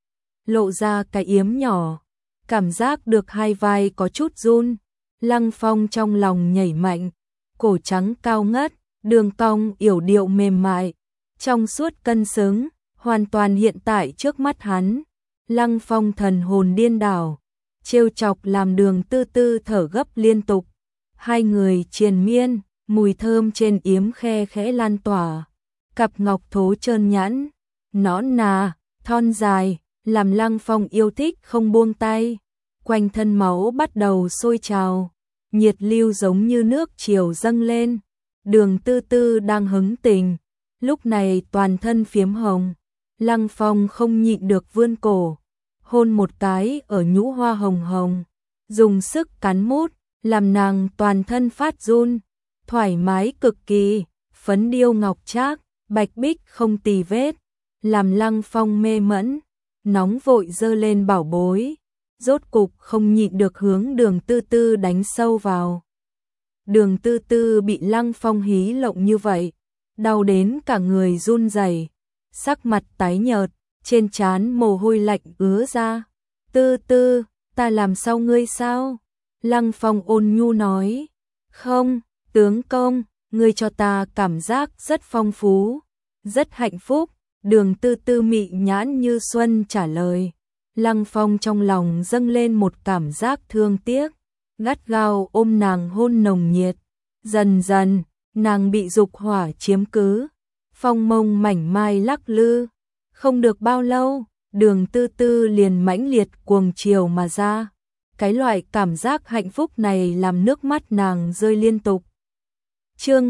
lộ ra cái yếm nhỏ. Cảm giác được hai vai có chút run, Lăng Phong trong lòng nhảy mạnh, cổ trắng cao ngất, đường cong yểu điệu mềm mại, trong suốt cân xứng, hoàn toàn hiện tại trước mắt hắn. Lăng Phong thần hồn điên đảo, trêu chọc làm Đường Tư Tư thở gấp liên tục. Hai người triền miên, mùi thơm trên yếm khe khẽ lan tỏa, cặp ngọc thố trơn nhẵn, nõn nà, thon dài, làm Lăng Phong yêu thích không buông tay. Quanh thân máu bắt đầu sôi trào, nhiệt lưu giống như nước triều dâng lên. Đường Tư Tư đang hứng tình, lúc này toàn thân phiếm hồng. Lăng Phong không nhịn được vươn cổ, hôn một cái ở nhũ hoa hồng hồng, dùng sức cắn mút, làm nàng toàn thân phát run, thoải mái cực kỳ, phấn điêu ngọc trác, bạch bích không tì vết, làm Lăng Phong mê mẫn, nóng vội giơ lên bảo bối, rốt cục không nhịn được hướng Đường Tư Tư đánh sâu vào. Đường Tư Tư bị Lăng Phong hí lộng như vậy, đau đến cả người run rẩy, sắc mặt tái nhợt, trên trán mồ hôi lạnh ứa ra. Tư Tư, ta làm sao ngươi sao? Lăng Phong ôn nhu nói, không, tướng công, ngươi cho ta cảm giác rất phong phú, rất hạnh phúc. Đường Tư Tư mị nhãn như xuân trả lời. Lăng Phong trong lòng dâng lên một cảm giác thương tiếc, gắt gao ôm nàng hôn nồng nhiệt. Dần dần, nàng bị dục hỏa chiếm cứ, phong mông mảnh mai lắc lư. Không được bao lâu, Đường Tư Tư liền mãnh liệt cuồng chiều mà ra. Cái loại cảm giác hạnh phúc này làm nước mắt nàng rơi liên tục. Chương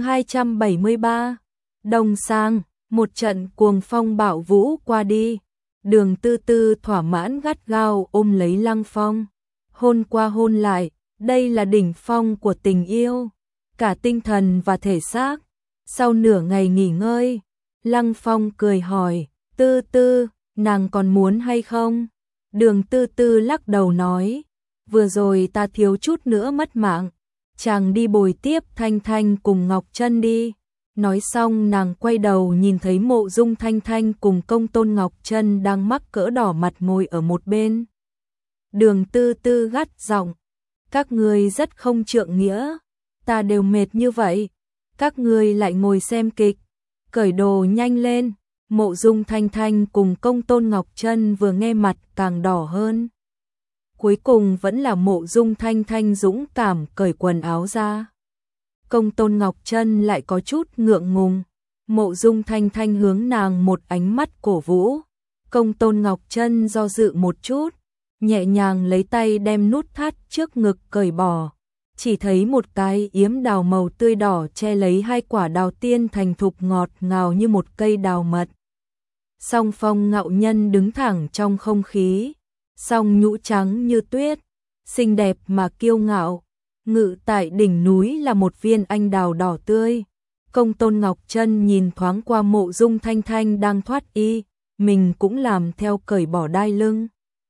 273, Đồng Sang. Một trận cuồng phong bạo vũ qua đi, Đường Tư Tư thỏa mãn gắt gao ôm lấy Lăng Phong, hôn qua hôn lại, đây là đỉnh phong của tình yêu, cả tinh thần và thể xác. Sau nửa ngày nghỉ ngơi, Lăng Phong cười hỏi, Tư Tư, nàng còn muốn hay không? Đường Tư Tư lắc đầu nói, vừa rồi ta thiếu chút nữa mất mạng, chàng đi bồi tiếp Thanh Thanh cùng Ngọc Trân đi. Nói xong nàng quay đầu nhìn thấy Mộ Dung Thanh Thanh cùng Công Tôn Ngọc Trân đang mắc cỡ đỏ mặt ngồi ở một bên. Đường Tư Tư gắt giọng, các ngươi rất không trượng nghĩa, ta đều mệt như vậy, các ngươi lại ngồi xem kịch, cởi đồ nhanh lên. Mộ Dung Thanh Thanh cùng Công Tôn Ngọc Trân vừa nghe mặt càng đỏ hơn. Cuối cùng vẫn là Mộ Dung Thanh Thanh dũng cảm cởi quần áo ra. Công Tôn Ngọc Trân lại có chút ngượng ngùng. Mộ Dung Thanh Thanh hướng nàng một ánh mắt cổ vũ. Công Tôn Ngọc Trân do dự một chút, nhẹ nhàng lấy tay đem nút thắt trước ngực cởi bỏ. Chỉ thấy một cái yếm đào màu tươi đỏ che lấy hai quả đào tiên thành thục ngọt ngào như một cây đào mật. Song Phong ngạo nhân đứng thẳng trong không khí, song nhũ trắng như tuyết, xinh đẹp mà kiêu ngạo. Ngự tại đỉnh núi là một viên anh đào đỏ tươi. Công Tôn Ngọc Trân nhìn thoáng qua Mộ Dung Thanh Thanh đang thoát y, mình cũng làm theo cởi bỏ đai lưng.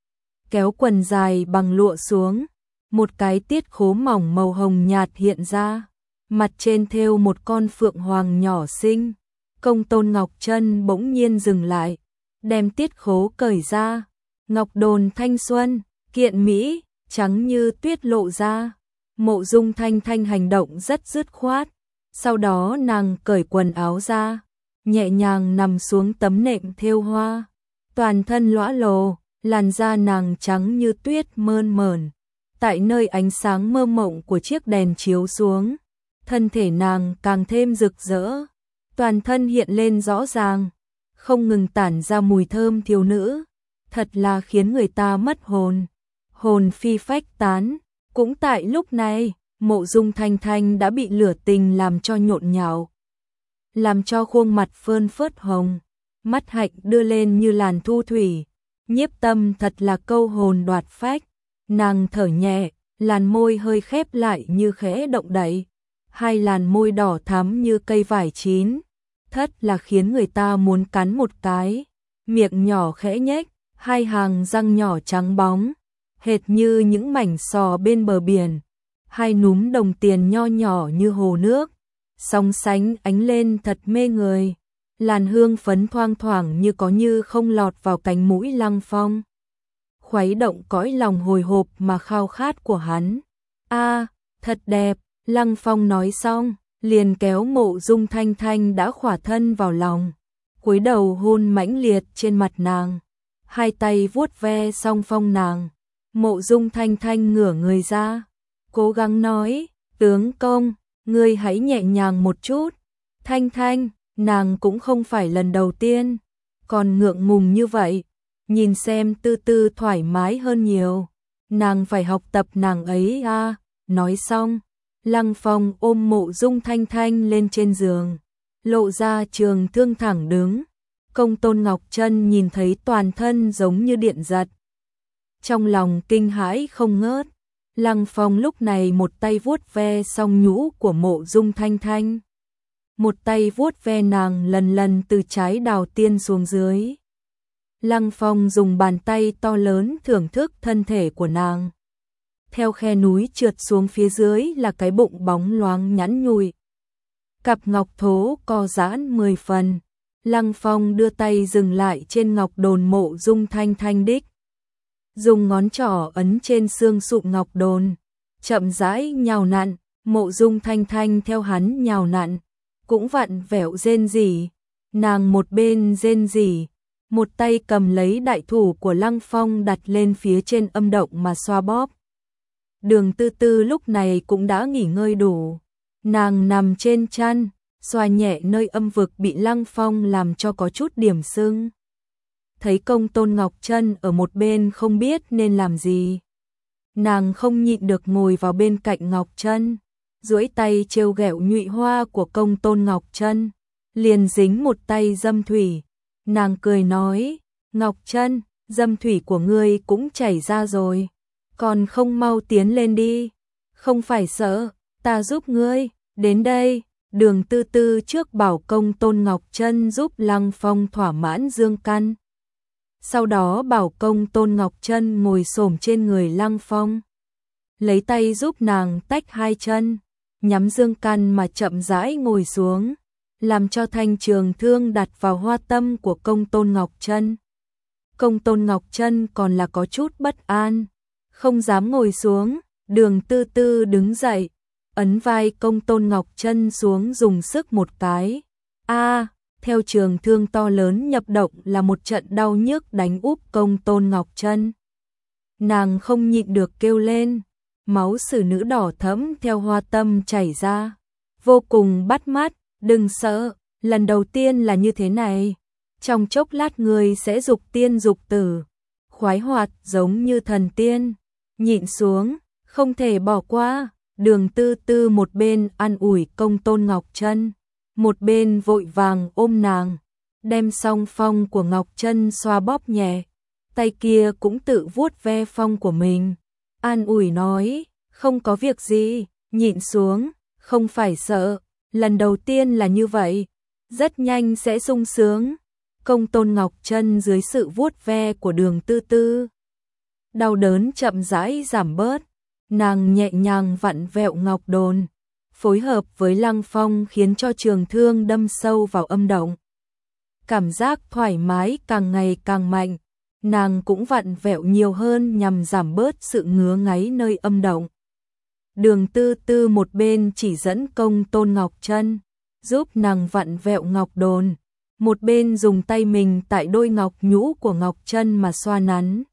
Kéo quần dài bằng lụa xuống, một cái tiết khố mỏng màu hồng nhạt hiện ra, mặt trên thêu một con phượng hoàng nhỏ xinh. Công Tôn Ngọc Trân bỗng nhiên dừng lại, đem tiết khố cởi ra, ngọc đồn thanh xuân, kiện mỹ, trắng như tuyết lộ ra. Mộ Dung Thanh Thanh hành động rất dứt khoát, sau đó nàng cởi quần áo ra, nhẹ nhàng nằm xuống tấm nệm thêu hoa, toàn thân lõa lồ, làn da nàng trắng như tuyết mơn mởn. Tại nơi ánh sáng mơ mộng của chiếc đèn chiếu xuống, thân thể nàng càng thêm rực rỡ, toàn thân hiện lên rõ ràng, không ngừng tản ra mùi thơm thiếu nữ, thật là khiến người ta mất hồn, hồn phi phách tán. Cũng tại lúc này, Mộ Dung Thanh Thanh đã bị lửa tình làm cho nhộn nhạo, làm cho khuôn mặt phơn phớt hồng, mắt hạnh đưa lên như làn thu thủy, nhiếp tâm thật là câu hồn đoạt phách. Nàng thở nhẹ, làn môi hơi khép lại như khẽ động đậy, hai làn môi đỏ thắm như cây vải chín, thất là khiến người ta muốn cắn một cái, miệng nhỏ khẽ nhếch, hai hàng răng nhỏ trắng bóng, hệt như những mảnh sò bên bờ biển, hai núm đồng tiền nho nhỏ như hồ nước, sóng sánh ánh lên thật mê người, làn hương phấn thoang thoảng như có như không lọt vào cánh mũi Lăng Phong, khuấy động cõi lòng hồi hộp mà khao khát của hắn. A, thật đẹp. Lăng Phong nói xong, liền kéo Mộ Dung Thanh Thanh đã khỏa thân vào lòng, cúi đầu hôn mãnh liệt trên mặt nàng, hai tay vuốt ve song phong nàng. Mộ Dung Thanh Thanh ngửa người ra, cố gắng nói, tướng công, ngươi hãy nhẹ nhàng một chút. Thanh Thanh, nàng cũng không phải lần đầu tiên, còn ngượng ngùng như vậy, nhìn xem Tư Tư thoải mái hơn nhiều, nàng phải học tập nàng ấy a. Nói xong, Lăng Phong ôm Mộ Dung Thanh Thanh lên trên giường, lộ ra trường thương thẳng đứng. Công Tôn Ngọc Trân nhìn thấy toàn thân giống như điện giật, trong lòng kinh hãi không ngớt. Lăng Phong lúc này một tay vuốt ve song nhũ của Mộ Dung Thanh Thanh, một tay vuốt ve nàng lần lần từ trái đào tiên xuống dưới. Lăng Phong dùng bàn tay to lớn thưởng thức thân thể của nàng. Theo khe núi trượt xuống phía dưới là cái bụng bóng loáng nhẵn nhụi, cặp ngọc thố co giãn 10 phần. Lăng Phong đưa tay dừng lại trên ngọc đồn Mộ Dung Thanh Thanh đích, dùng ngón trỏ ấn trên xương sụn ngọc đồn, chậm rãi nhào nặn. Mộ Dung Thanh Thanh theo hắn nhào nặn, cũng vặn vẹo rên rỉ. Nàng một bên rên rỉ, một tay cầm lấy đại thủ của Lăng Phong đặt lên phía trên âm động mà xoa bóp. Đường Tư Tư lúc này cũng đã nghỉ ngơi đủ, nàng nằm trên chăn, xoa nhẹ nơi âm vực bị Lăng Phong làm cho có chút điểm sưng. Thấy Công Tôn Ngọc Trân ở một bên không biết nên làm gì, nàng không nhịn được ngồi vào bên cạnh Ngọc Trân, duỗi tay trêu ghẹo nhụy hoa của Công Tôn Ngọc Trân, liền dính một tay dâm thủy. Nàng cười nói, Ngọc Trân, dâm thủy của ngươi cũng chảy ra rồi, còn không mau tiến lên đi, không phải sợ, ta giúp ngươi, đến đây. Đường Tư Tư trước bảo công Tôn Ngọc Trân giúp Lăng Phong thỏa mãn dương căn. Sau đó bảo công Tôn Ngọc Trân ngồi xổm trên người Lăng Phong, lấy tay giúp nàng tách hai chân, nhắm dương căn mà chậm rãi ngồi xuống, làm cho thanh trường thương đặt vào hoa tâm của công Tôn Ngọc Trân. Công Tôn Ngọc Trân còn là có chút bất an, không dám ngồi xuống. Đường Tư Tư đứng dậy, ấn vai công Tôn Ngọc Trân xuống dùng sức một cái. Theo trường thương to lớn nhập động là một trận đau nhức đánh úp công Tôn Ngọc Trân. Nàng không nhịn được kêu lên, máu xử nữ đỏ thẫm theo hoa tâm chảy ra, vô cùng bắt mắt. Đừng sợ, lần đầu tiên là như thế này, trong chốc lát người sẽ dục tiên dục tử, khoái hoạt giống như thần tiên, nhịn xuống, không thể bỏ qua. Đường Tư Tư một bên an ủi công Tôn Ngọc Trân, một bên vội vàng ôm nàng, đem song phong của Ngọc Trân xoa bóp nhẹ, tay kia cũng tự vuốt ve phong của mình, an ủi nói, không có việc gì, nhịn xuống, không phải sợ, lần đầu tiên là như vậy, rất nhanh sẽ sung sướng. Công Tôn Ngọc Trân dưới sự vuốt ve của Đường Tư Tư, đau đớn chậm rãi giảm bớt. Nàng nhẹ nhàng vặn vẹo ngọc đồn, phối hợp với Lăng Phong khiến cho trường thương đâm sâu vào âm động. Cảm giác thoải mái càng ngày càng mạnh, nàng cũng vặn vẹo nhiều hơn nhằm giảm bớt sự ngứa ngáy nơi âm động. Đường Tư Tư một bên chỉ dẫn công Tôn Ngọc Trân, giúp nàng vặn vẹo ngọc đồn, một bên dùng tay mình tại đôi ngọc nhũ của Ngọc Trân mà xoa nắn.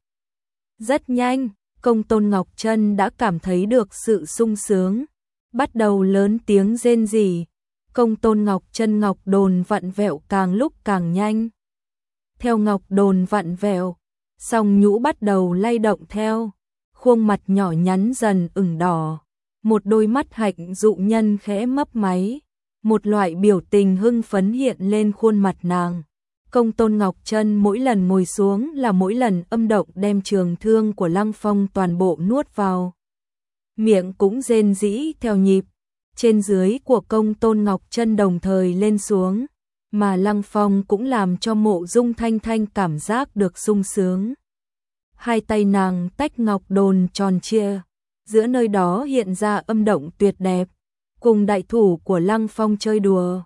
Rất nhanh, công Tôn Ngọc Trân đã cảm thấy được sự sung sướng, bắt đầu lớn tiếng rên rỉ. Công Tôn Ngọc Trân ngọc đồn vặn vẹo càng lúc càng nhanh. Theo ngọc đồn vặn vẹo, song nhũ bắt đầu lay động theo, khuôn mặt nhỏ nhắn dần ửng đỏ, một đôi mắt hạnh dụ nhân khẽ mấp máy, một loại biểu tình hưng phấn hiện lên khuôn mặt nàng. Công Tôn Ngọc Trân mỗi lần ngồi xuống là mỗi lần âm động đem trường thương của Lăng Phong toàn bộ nuốt vào. Miệng cũng rên rỉ theo nhịp, trên dưới của công Tôn Ngọc Trân đồng thời lên xuống, mà Lăng Phong cũng làm cho Mộ Dung Thanh Thanh cảm giác được sung sướng. Hai tay nàng tách ngọc đồn tròn trịa, giữa nơi đó hiện ra âm động tuyệt đẹp, cùng đại thủ của Lăng Phong chơi đùa.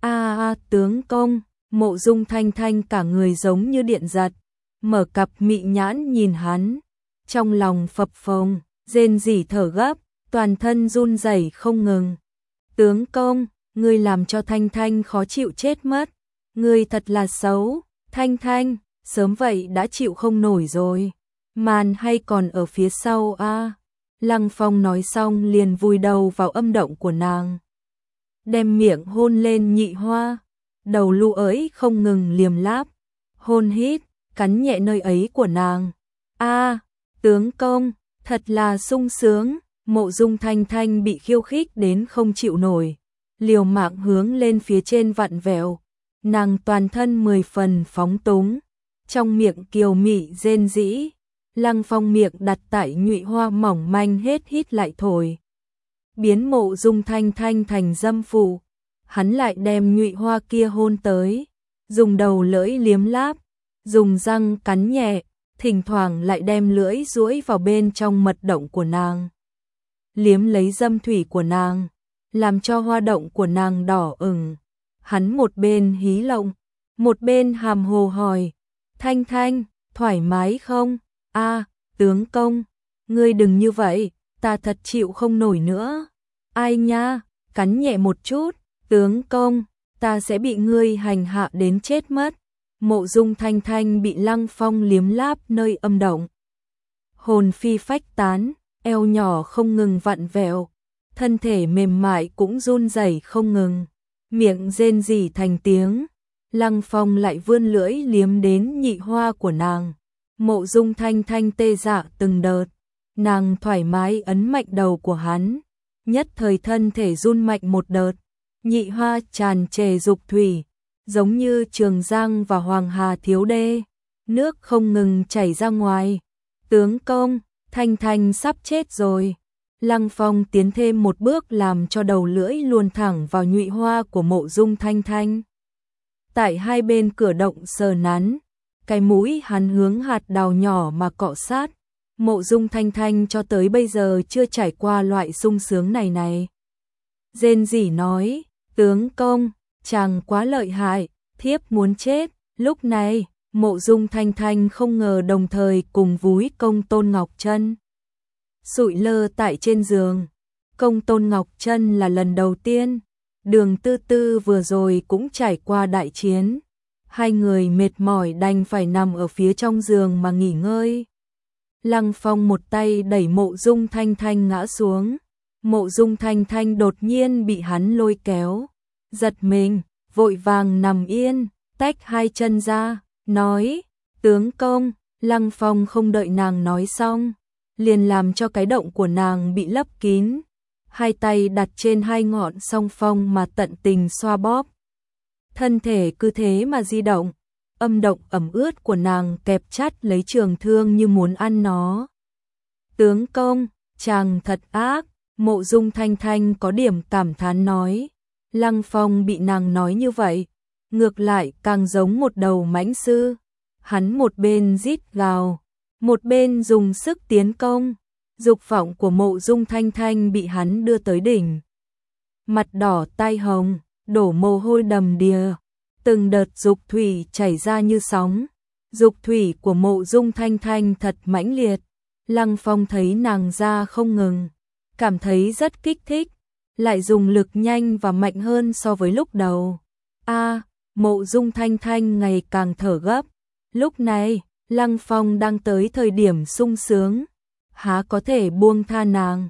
Tướng công! Mộ Dung Thanh Thanh cả người giống như điện giật, mở cặp mị nhãn nhìn hắn, trong lòng phập phồng, rên rỉ thở gấp, toàn thân run rẩy không ngừng. Tướng công, ngươi làm cho Thanh Thanh khó chịu chết mất, ngươi thật là xấu. Thanh Thanh, sớm vậy đã chịu không nổi rồi, màn hay còn ở phía sau a. Lăng Phong nói xong liền vùi đầu vào âm động của nàng, đem miệng hôn lên nhị hoa. Đầu lũ ấy không ngừng liềm láp, hôn hít, cắn nhẹ nơi ấy của nàng. Tướng công, thật là sung sướng. Mộ Dung Thanh Thanh bị khiêu khích đến không chịu nổi, liều mạng hướng lên phía trên vặn vẹo, nàng toàn thân 10 phần phóng túng, trong miệng kiều mị rên rỉ. Lăng Phong miệng đặt tại nhụy hoa mỏng manh hết hít lại thổi, biến Mộ Dung Thanh Thanh thành dâm phụ. Hắn lại đem nhụy hoa kia hôn tới, dùng đầu lưỡi liếm láp, dùng răng cắn nhẹ, thỉnh thoảng lại đem lưỡi duỗi vào bên trong mật động của nàng, liếm lấy dâm thủy của nàng, làm cho hoa động của nàng đỏ ửng. Hắn một bên hí lộng, một bên hàm hồ hỏi, Thanh Thanh, thoải mái không? Tướng công, ngươi đừng như vậy, ta thật chịu không nổi nữa. Ai nha, cắn nhẹ một chút. Tướng công, ta sẽ bị ngươi hành hạ đến chết mất. Mộ Dung Thanh Thanh bị Lăng Phong liếm láp nơi âm động, hồn phi phách tán, eo nhỏ không ngừng vặn vẹo, thân thể mềm mại cũng run rẩy không ngừng, miệng rên rỉ thành tiếng. Lăng Phong lại vươn lưỡi liếm đến nhị hoa của nàng. Mộ Dung Thanh Thanh tê dạ từng đợt, nàng thoải mái ấn mạnh đầu của hắn, nhất thời thân thể run mạnh một đợt. Nhị hoa tràn trề dục thủy, giống như Trường Giang và Hoàng Hà thiếu đê, nước không ngừng chảy ra ngoài. Tướng công, Thanh Thanh sắp chết rồi. Lăng Phong tiến thêm một bước làm cho đầu lưỡi luồn thẳng vào nhụy hoa của Mộ Dung Thanh Thanh. Tại hai bên cửa động sờ nắn, cái mũi hắn hướng hạt đào nhỏ mà cọ sát. Mộ Dung Thanh Thanh cho tới bây giờ chưa trải qua loại sung sướng này. Rên rỉ nói, tướng công, chàng quá lợi hại, thiếp muốn chết. Lúc này, Mộ Dung Thanh Thanh không ngờ đồng thời cùng vúi công Tôn Ngọc Trân. Sụi lơ tại trên giường, công Tôn Ngọc Trân là lần đầu tiên, Đường Tư Tư vừa rồi cũng trải qua đại chiến. Hai người mệt mỏi đành phải nằm ở phía trong giường mà nghỉ ngơi. Lăng Phong một tay đẩy Mộ Dung Thanh Thanh ngã xuống. Mộ Dung Thanh Thanh đột nhiên bị hắn lôi kéo, giật mình, vội vàng nằm yên, tách hai chân ra, nói, tướng công. Lăng Phong không đợi nàng nói xong, liền làm cho cái động của nàng bị lấp kín, hai tay đặt trên hai ngọn song phong mà tận tình xoa bóp. Thân thể cứ thế mà di động, âm động ẩm ướt của nàng kẹp chặt lấy trường thương như muốn ăn nó. Tướng công, chàng thật ác. Mộ Dung Thanh Thanh có điểm cảm thán nói. Lăng Phong bị nàng nói như vậy, ngược lại càng giống một đầu mãnh sư. Hắn một bên rít gào, một bên dùng sức tiến công. Dục vọng của Mộ Dung Thanh Thanh bị hắn đưa tới đỉnh. Mặt đỏ tai hồng, đổ mồ hôi đầm đìa, từng đợt dục thủy chảy ra như sóng. Dục thủy của Mộ Dung Thanh Thanh thật mãnh liệt. Lăng Phong thấy nàng ra không ngừng, cảm thấy rất kích thích, lại dùng lực nhanh và mạnh hơn so với lúc đầu. Mộ Dung Thanh Thanh ngày càng thở gấp. Lúc này, Lăng Phong đang tới thời điểm sung sướng, há có thể buông tha nàng.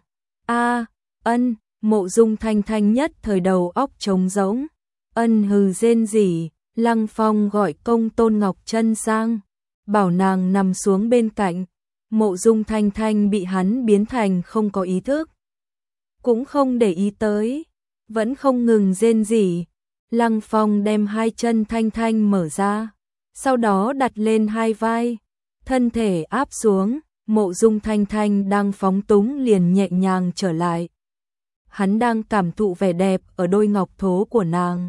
Mộ Dung Thanh Thanh nhất thời đầu óc trống rỗng, hừ rên rỉ. Lăng Phong gọi công Tôn Ngọc Trân sang, bảo nàng nằm xuống bên cạnh. Mộ Dung Thanh Thanh bị hắn biến thành không có ý thức, cũng không để ý tới, vẫn không ngừng rên rỉ. Lăng Phong đem hai chân Thanh Thanh mở ra, sau đó đặt lên hai vai, thân thể áp xuống. Mộ Dung Thanh Thanh đang phóng túng liền nhẹ nhàng trở lại. Hắn đang cảm thụ vẻ đẹp ở đôi ngọc thố của nàng.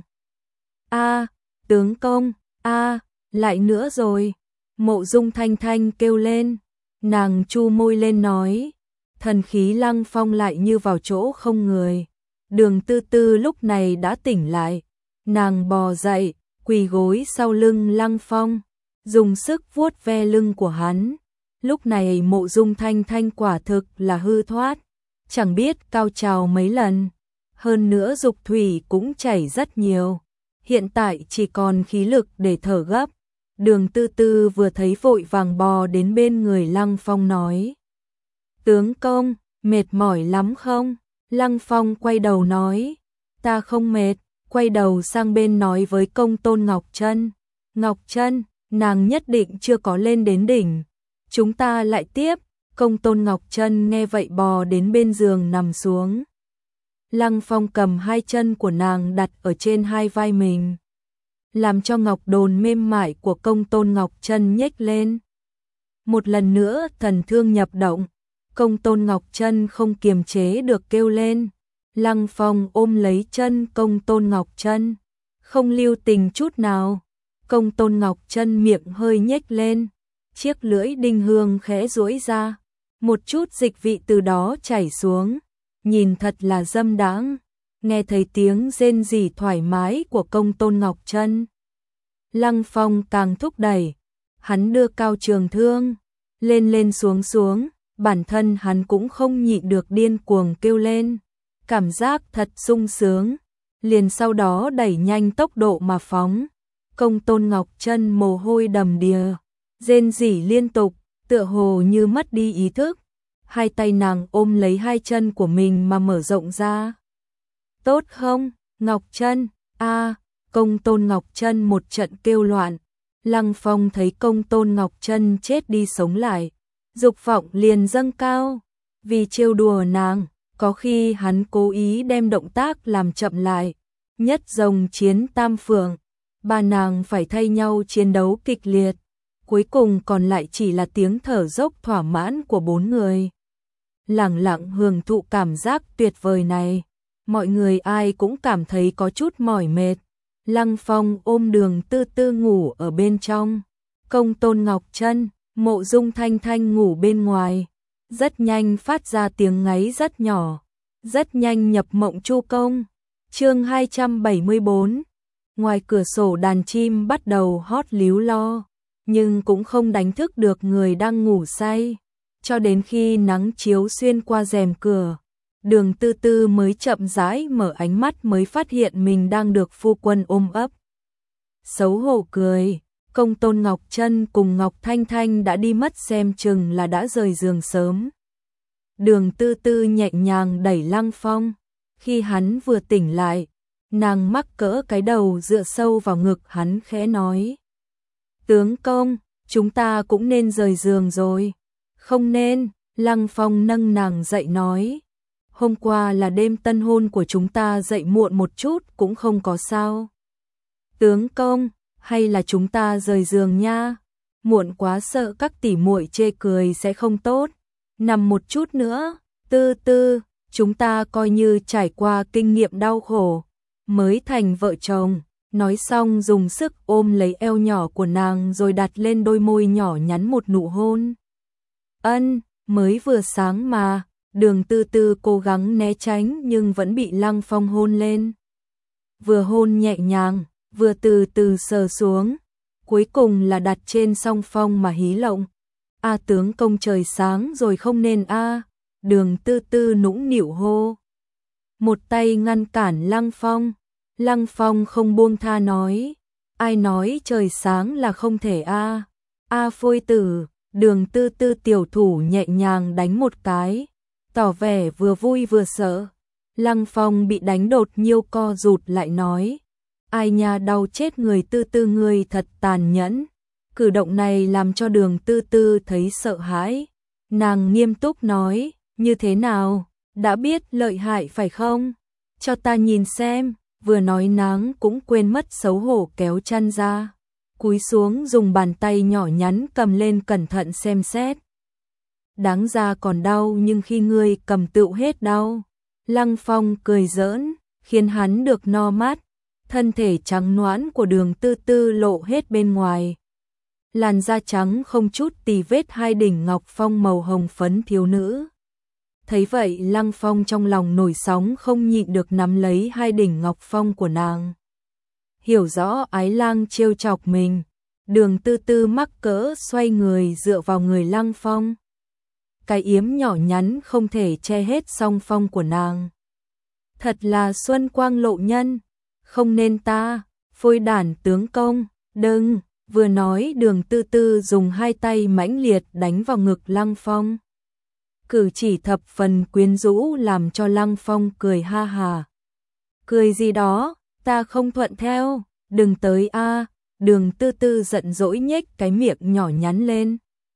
Tướng công, lại nữa rồi. Mộ Dung Thanh Thanh kêu lên, nàng chu môi lên nói. Thần khí Lăng Phong lại như vào chỗ không người. Đường Tư Tư lúc này đã tỉnh lại, nàng bò dậy, quỳ gối sau lưng Lăng Phong, dùng sức vuốt ve lưng của hắn. Lúc này Mộ Dung Thanh Thanh quả thực là hư thoát, chẳng biết cao trào mấy lần, hơn nữa dục thủy cũng chảy rất nhiều, hiện tại chỉ còn khí lực để thở gấp. Đường Tư Tư vừa thấy vội vàng bò đến bên người Lăng Phong nói, tướng công, mệt mỏi lắm không? Lăng Phong quay đầu nói, ta không mệt. Quay đầu sang bên nói với công Tôn Ngọc Trân, Ngọc Trân, nàng nhất định chưa có lên đến đỉnh, chúng ta lại tiếp. Công Tôn Ngọc Trân nghe vậy bò đến bên giường nằm xuống. Lăng Phong cầm hai chân của nàng đặt ở trên hai vai mình, làm cho ngọc đồn mềm mại của công Tôn Ngọc Trân nhếch lên. Một lần nữa thần thương nhập động, công Tôn Ngọc Trân không kiềm chế được kêu lên. Lăng Phong ôm lấy chân công Tôn Ngọc Trân, không lưu tình chút nào. Công Tôn Ngọc Trân miệng hơi nhếch lên, chiếc lưỡi đinh hương khẽ duỗi ra, một chút dịch vị từ đó chảy xuống, nhìn thật là dâm đãng. Nghe thấy tiếng rên rỉ thoải mái của công Tôn Ngọc Trân, Lăng Phong càng thúc đẩy, hắn đưa cao trường thương, lên lên xuống xuống, bản thân hắn cũng không nhịn được điên cuồng kêu lên, cảm giác thật sung sướng, liền sau đó đẩy nhanh tốc độ mà phóng. Công Tôn Ngọc Trân mồ hôi đầm đìa, rên rỉ liên tục, tựa hồ như mất đi ý thức. Hai tay nàng ôm lấy hai chân của mình mà mở rộng ra. Tốt không, Ngọc Trân? Công Tôn Ngọc Trân một trận kêu loạn. Lăng Phong thấy công Tôn Ngọc Trân chết đi sống lại, dục vọng liền dâng cao. Vì trêu đùa nàng, có khi hắn cố ý đem động tác làm chậm lại. Nhất rồng chiến tam phượng, ba nàng phải thay nhau chiến đấu kịch liệt. cuối cùng còn lại chỉ là tiếng thở dốc thỏa mãn của 4 người. Lẳng lặng hưởng thụ cảm giác tuyệt vời này, mọi người ai cũng cảm thấy có chút mỏi mệt. Lăng Phong ôm Đường Tư Tư ngủ ở bên trong, Công Tôn Ngọc Trân, Mộ Dung Thanh Thanh ngủ bên ngoài, rất nhanh phát ra tiếng ngáy rất nhỏ, rất nhanh nhập mộng Chu Công. Chương 274. Ngoài cửa sổ đàn chim bắt đầu hót líu lo, nhưng cũng không đánh thức được người đang ngủ say. Cho đến khi nắng chiếu xuyên qua rèm cửa, Đường Tư Tư mới chậm rãi mở ánh mắt mới phát hiện mình đang được phu quân ôm ấp. Xấu hổ cười, Công Tôn Ngọc Trân cùng Ngọc Thanh Thanh đã đi mất xem chừng là đã rời giường sớm. Đường Tư Tư nhẹ nhàng đẩy Lăng Phong, khi hắn vừa tỉnh lại, nàng mắc cỡ cái đầu dựa sâu vào ngực hắn khẽ nói. Tướng công, chúng ta cũng nên rời giường rồi. Không nên, Lăng Phong nâng nàng dậy nói. Hôm qua là đêm tân hôn của chúng ta, dậy muộn một chút cũng không có sao. Tướng công, hay là chúng ta rời giường nha? Muộn quá sợ các tỷ muội chê cười sẽ không tốt. Nằm một chút nữa, Tư Tư, chúng ta coi như trải qua kinh nghiệm đau khổ, mới thành vợ chồng. Nói xong dùng sức ôm lấy eo nhỏ của nàng rồi đặt lên đôi môi nhỏ nhắn một nụ hôn. Ân, mới vừa sáng mà. Đường Tư Tư cố gắng né tránh nhưng vẫn bị Lăng Phong hôn lên. Vừa hôn nhẹ nhàng, vừa từ từ sờ xuống, cuối cùng là đặt trên song phong mà hí lộng. A tướng công trời sáng rồi không nên a. Đường Tư Tư nũng nịu hô. Một tay ngăn cản Lăng Phong. Lăng Phong không buông tha nói. Ai nói trời sáng là không thể a? A phôi tử. Đường Tư Tư tiểu thủ nhẹ nhàng đánh một cái, tỏ vẻ vừa vui vừa sợ. Lăng Phong bị đánh đột nhiêu co rụt lại nói. Ai nha, đau chết người. Tư Tư người thật tàn nhẫn. Cử động này làm cho Đường Tư Tư thấy sợ hãi. Nàng nghiêm túc nói, như thế nào, đã biết lợi hại phải không? Cho ta nhìn xem. Vừa nói nàng cũng quên mất xấu hổ kéo chăn ra, cúi xuống dùng bàn tay nhỏ nhắn cầm lên cẩn thận xem xét. Đáng ra còn đau nhưng khi ngươi cầm tựu hết đau. Lăng Phong cười giỡn, khiến hắn được no mắt. Thân thể trắng nõn của Đường Tư Tư lộ hết bên ngoài. Làn da trắng không chút tì vết, hai đỉnh ngọc phong màu hồng phấn thiếu nữ. Thấy vậy Lăng Phong trong lòng nổi sóng, không nhịn được nắm lấy hai đỉnh ngọc phong của nàng. Hiểu rõ ái lang trêu chọc mình, Đường Tư Tư mắc cỡ xoay người dựa vào người Lăng Phong. Cái yếm nhỏ nhắn không thể che hết song phong của nàng. Thật là xuân quang lộ nhân, không nên ta, phôi đản tướng công, đừng. Vừa nói Đường Tư Tư dùng hai tay mãnh liệt đánh vào ngực Lăng Phong. Cử chỉ thập phần quyến rũ làm cho Lăng Phong cười ha hà. Cười gì đó, ta không thuận theo, đừng tới a. Đường Tư Tư giận dỗi nhếch cái miệng nhỏ nhắn lên.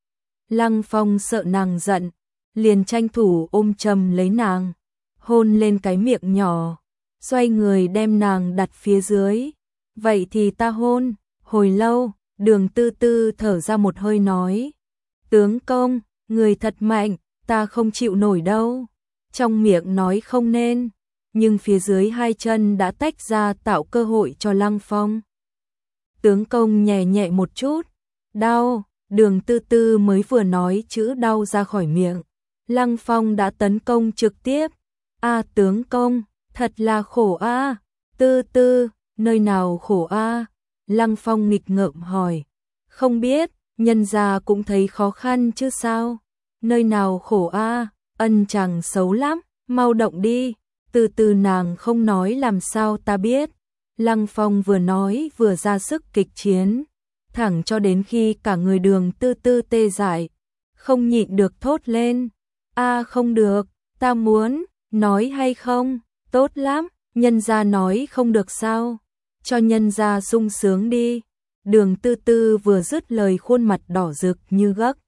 Lăng Phong sợ nàng giận, liền tranh thủ ôm chầm lấy nàng, hôn lên cái miệng nhỏ, xoay người đem nàng đặt phía dưới. Vậy thì ta hôn. Hồi lâu, Đường Tư Tư thở ra một hơi nói. Tướng công, người thật mạnh, ta không chịu nổi đâu. Trong miệng nói không nên, nhưng phía dưới hai chân đã tách ra tạo cơ hội cho Lăng Phong. Tướng công nhẹ nhẹ một chút. Đau. Đường Tư Tư mới vừa nói chữ đau ra khỏi miệng, Lăng Phong đã tấn công trực tiếp. A tướng công, thật là khổ a. Tư Tư, nơi nào khổ a? Lăng Phong nghịch ngợm hỏi. Không biết, nhân gia cũng thấy khó khăn chứ sao? Nơi nào khổ a? Ân chàng xấu lắm, mau động đi. Từ từ nàng không nói làm sao ta biết. Lăng Phong vừa nói vừa ra sức kịch chiến, thẳng cho đến khi cả người Đường Tư Tư tê dại, không nhịn được thốt lên. A không được, ta muốn, nói hay không? Tốt lắm, nhân gia nói không được sao? Cho nhân gia sung sướng đi. Đường Tư Tư vừa dứt lời khuôn mặt đỏ rực như gấc,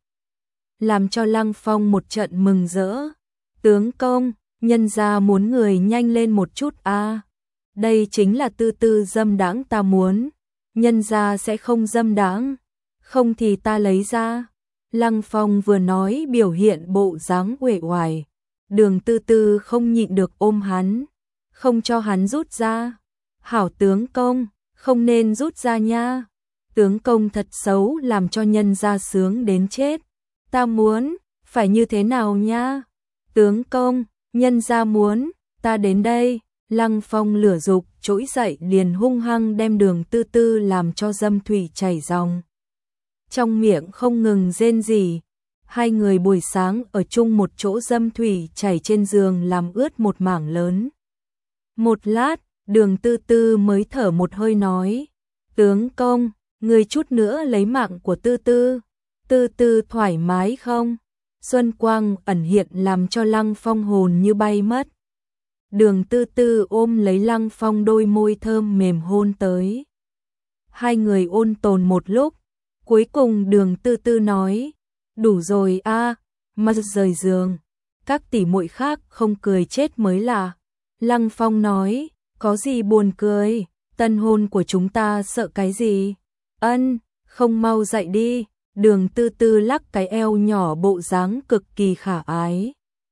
làm cho Lăng Phong một trận mừng rỡ. Tướng công, nhân gia muốn người nhanh lên một chút a. Đây chính là Tư Tư dâm đãng ta muốn. Nhân gia sẽ không dâm đãng. không thì ta lấy ra. Lăng Phong vừa nói biểu hiện bộ dáng uể oải, Đường Tư Tư không nhịn được ôm hắn, không cho hắn rút ra. Hảo tướng công, không nên rút ra nha. Tướng công thật xấu làm cho nhân gia sướng đến chết. Ta muốn, phải như thế nào nha? Tướng công, nhân gia muốn, ta đến đây. Lăng Phong lửa dục trỗi dậy liền hung hăng đem Đường Tư Tư làm cho dâm thủy chảy ròng. Trong miệng không ngừng rên rỉ. Hai người buổi sáng ở chung một chỗ dâm thủy chảy trên giường làm ướt một mảng lớn. Một lát, Đường Tư Tư mới thở một hơi nói, tướng công, người chút nữa lấy mạng của Tư Tư. Tư Tư thoải mái không? Xuân quang ẩn hiện làm cho Lăng Phong hồn như bay mất. Đường Tư Tư ôm lấy Lăng Phong, đôi môi thơm mềm hôn tới. Hai người ôn tồn một lúc, cuối cùng Đường Tư Tư nói, đủ rồi a, mà rời giường. Các tỷ muội khác không cười chết mới lạ. Lăng Phong nói, có gì buồn cười, tân hôn của chúng ta sợ cái gì? Ân, không mau dậy đi. Đường Tư Tư lắc cái eo nhỏ bộ dáng cực kỳ khả ái.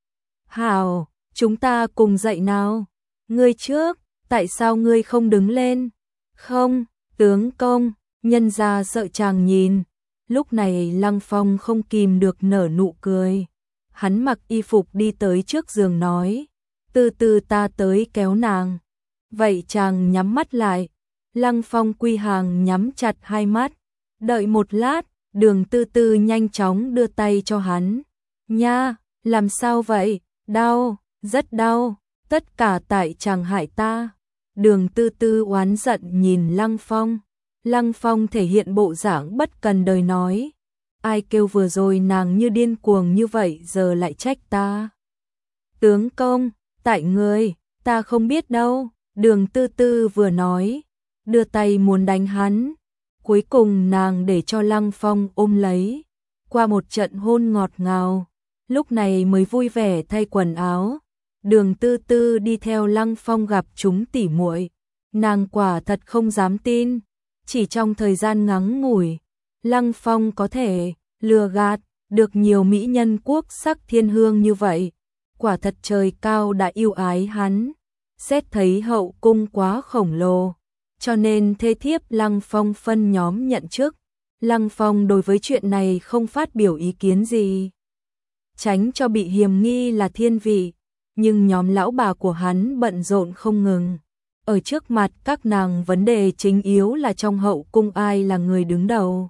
Hảo, chúng ta cùng dậy nào. Ngươi trước, tại sao ngươi không đứng lên? Không, tướng công, nhân gia sợ chàng nhìn. Lúc này Lăng Phong không kìm được nở nụ cười. Hắn mặc y phục đi tới trước giường nói, Tư Tư ta tới kéo nàng. Vậy chàng nhắm mắt lại. Lăng Phong quy hàng nhắm chặt hai mắt. Đợi một lát, Đường Tư Tư nhanh chóng đưa tay cho hắn. Nha, làm sao vậy? Đau, rất đau, tất cả tại chàng hại ta. Đường Tư Tư oán giận nhìn Lăng Phong. Lăng Phong thể hiện bộ dạng bất cần đời nói, ai kêu vừa rồi nàng như điên cuồng như vậy giờ lại trách ta. Tướng công, tại ngươi, ta không biết đâu. Đường Tư Tư vừa nói, đưa tay muốn đánh hắn. Cuối cùng nàng để cho Lăng Phong ôm lấy. Qua một trận hôn ngọt ngào, lúc này mới vui vẻ thay quần áo. Đường Tư Tư đi theo Lăng Phong gặp chúng tỉ muội, nàng quả thật không dám tin. Chỉ trong thời gian ngắn ngủi, Lăng Phong có thể lừa gạt được nhiều mỹ nhân quốc sắc thiên hương như vậy. Quả thật trời cao đã yêu ái hắn. Xét thấy hậu cung quá khổng lồ, cho nên thê thiếp Lăng Phong phân nhóm nhận chức. Lăng Phong đối với chuyện này không phát biểu ý kiến gì, tránh cho bị hiềm nghi là thiên vị. Nhưng nhóm lão bà của hắn bận rộn không ngừng. Ở trước mặt các nàng vấn đề chính yếu là trong hậu cung ai là người đứng đầu,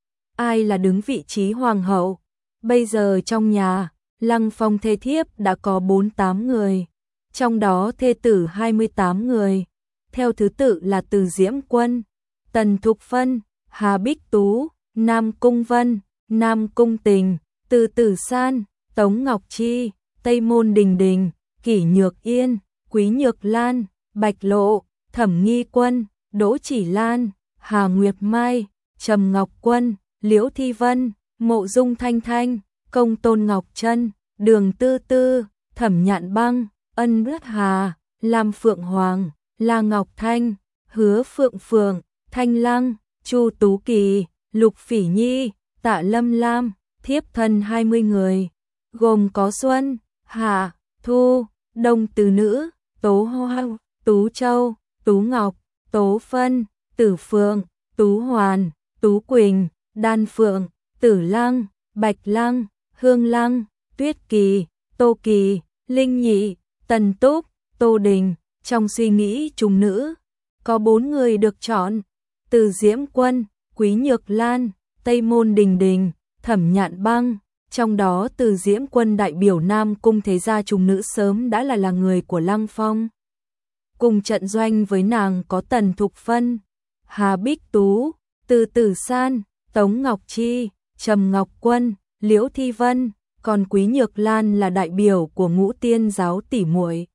ai là đứng vị trí hoàng hậu. Bây giờ trong nhà, Lăng Phong thê thiếp đã có 48 người, trong đó thê tử 28 người. Theo thứ tự là Từ Diễm Quân, Tần Thục Phân, Hà Bích Tú, Nam Cung Vân, Nam Cung Tình, Từ Tử San, Tống Ngọc Chi, Tây Môn Đình Đình, Kỷ Nhược Yên, Quý Nhược Lan, Bạch Lộ, Thẩm Nghi Quân, Đỗ Chỉ Lan, Hà Nguyệt Mai, Trầm Ngọc Quân, Liễu Thi Vân, Mộ Dung Thanh Thanh, Công Tôn Ngọc Trân, Đường Tư Tư, Thẩm Nhạn Băng, Ân Bướt Hà, Lam Phượng Hoàng, La Ngọc Thanh, Hứa Phượng Phượng, Thanh Lăng, Chu Tú Kỳ, Lục Phỉ Nhi, Tạ Lâm Lam, thiếp thân 20 người, gồm có Xuân, Hạ, Thu, Đông Từ Nữ, Tố Hoa, Tú Châu, Tú Ngọc, Tố Phân, Tử Phượng, Tú Hoàn, Tú Quỳnh, Đan Phượng, Tử Lăng, Bạch Lăng, Hương Lăng, Tuyết Kỳ, Tô Kỳ, Linh Nhị, Tần Túc, Tô Đình. Trong suy nghĩ chúng nữ, có 4 người được chọn: Từ Diễm Quân, Quý Nhược Lan, Tây Môn Đình Đình, Thẩm Nhạn Băng. Trong đó Từ Diễm Quân đại biểu Nam Cung thế gia chúng nữ sớm đã là người của Lăng Phong. Cùng trận doanh với nàng có Tần Thục Phân, Hà Bích Tú, Từ Tử San, Tống Ngọc Chi, Trầm Ngọc Quân, Liễu Thi Vân. Còn Quý Nhược Lan là đại biểu của Ngũ Tiên giáo tỷ muội,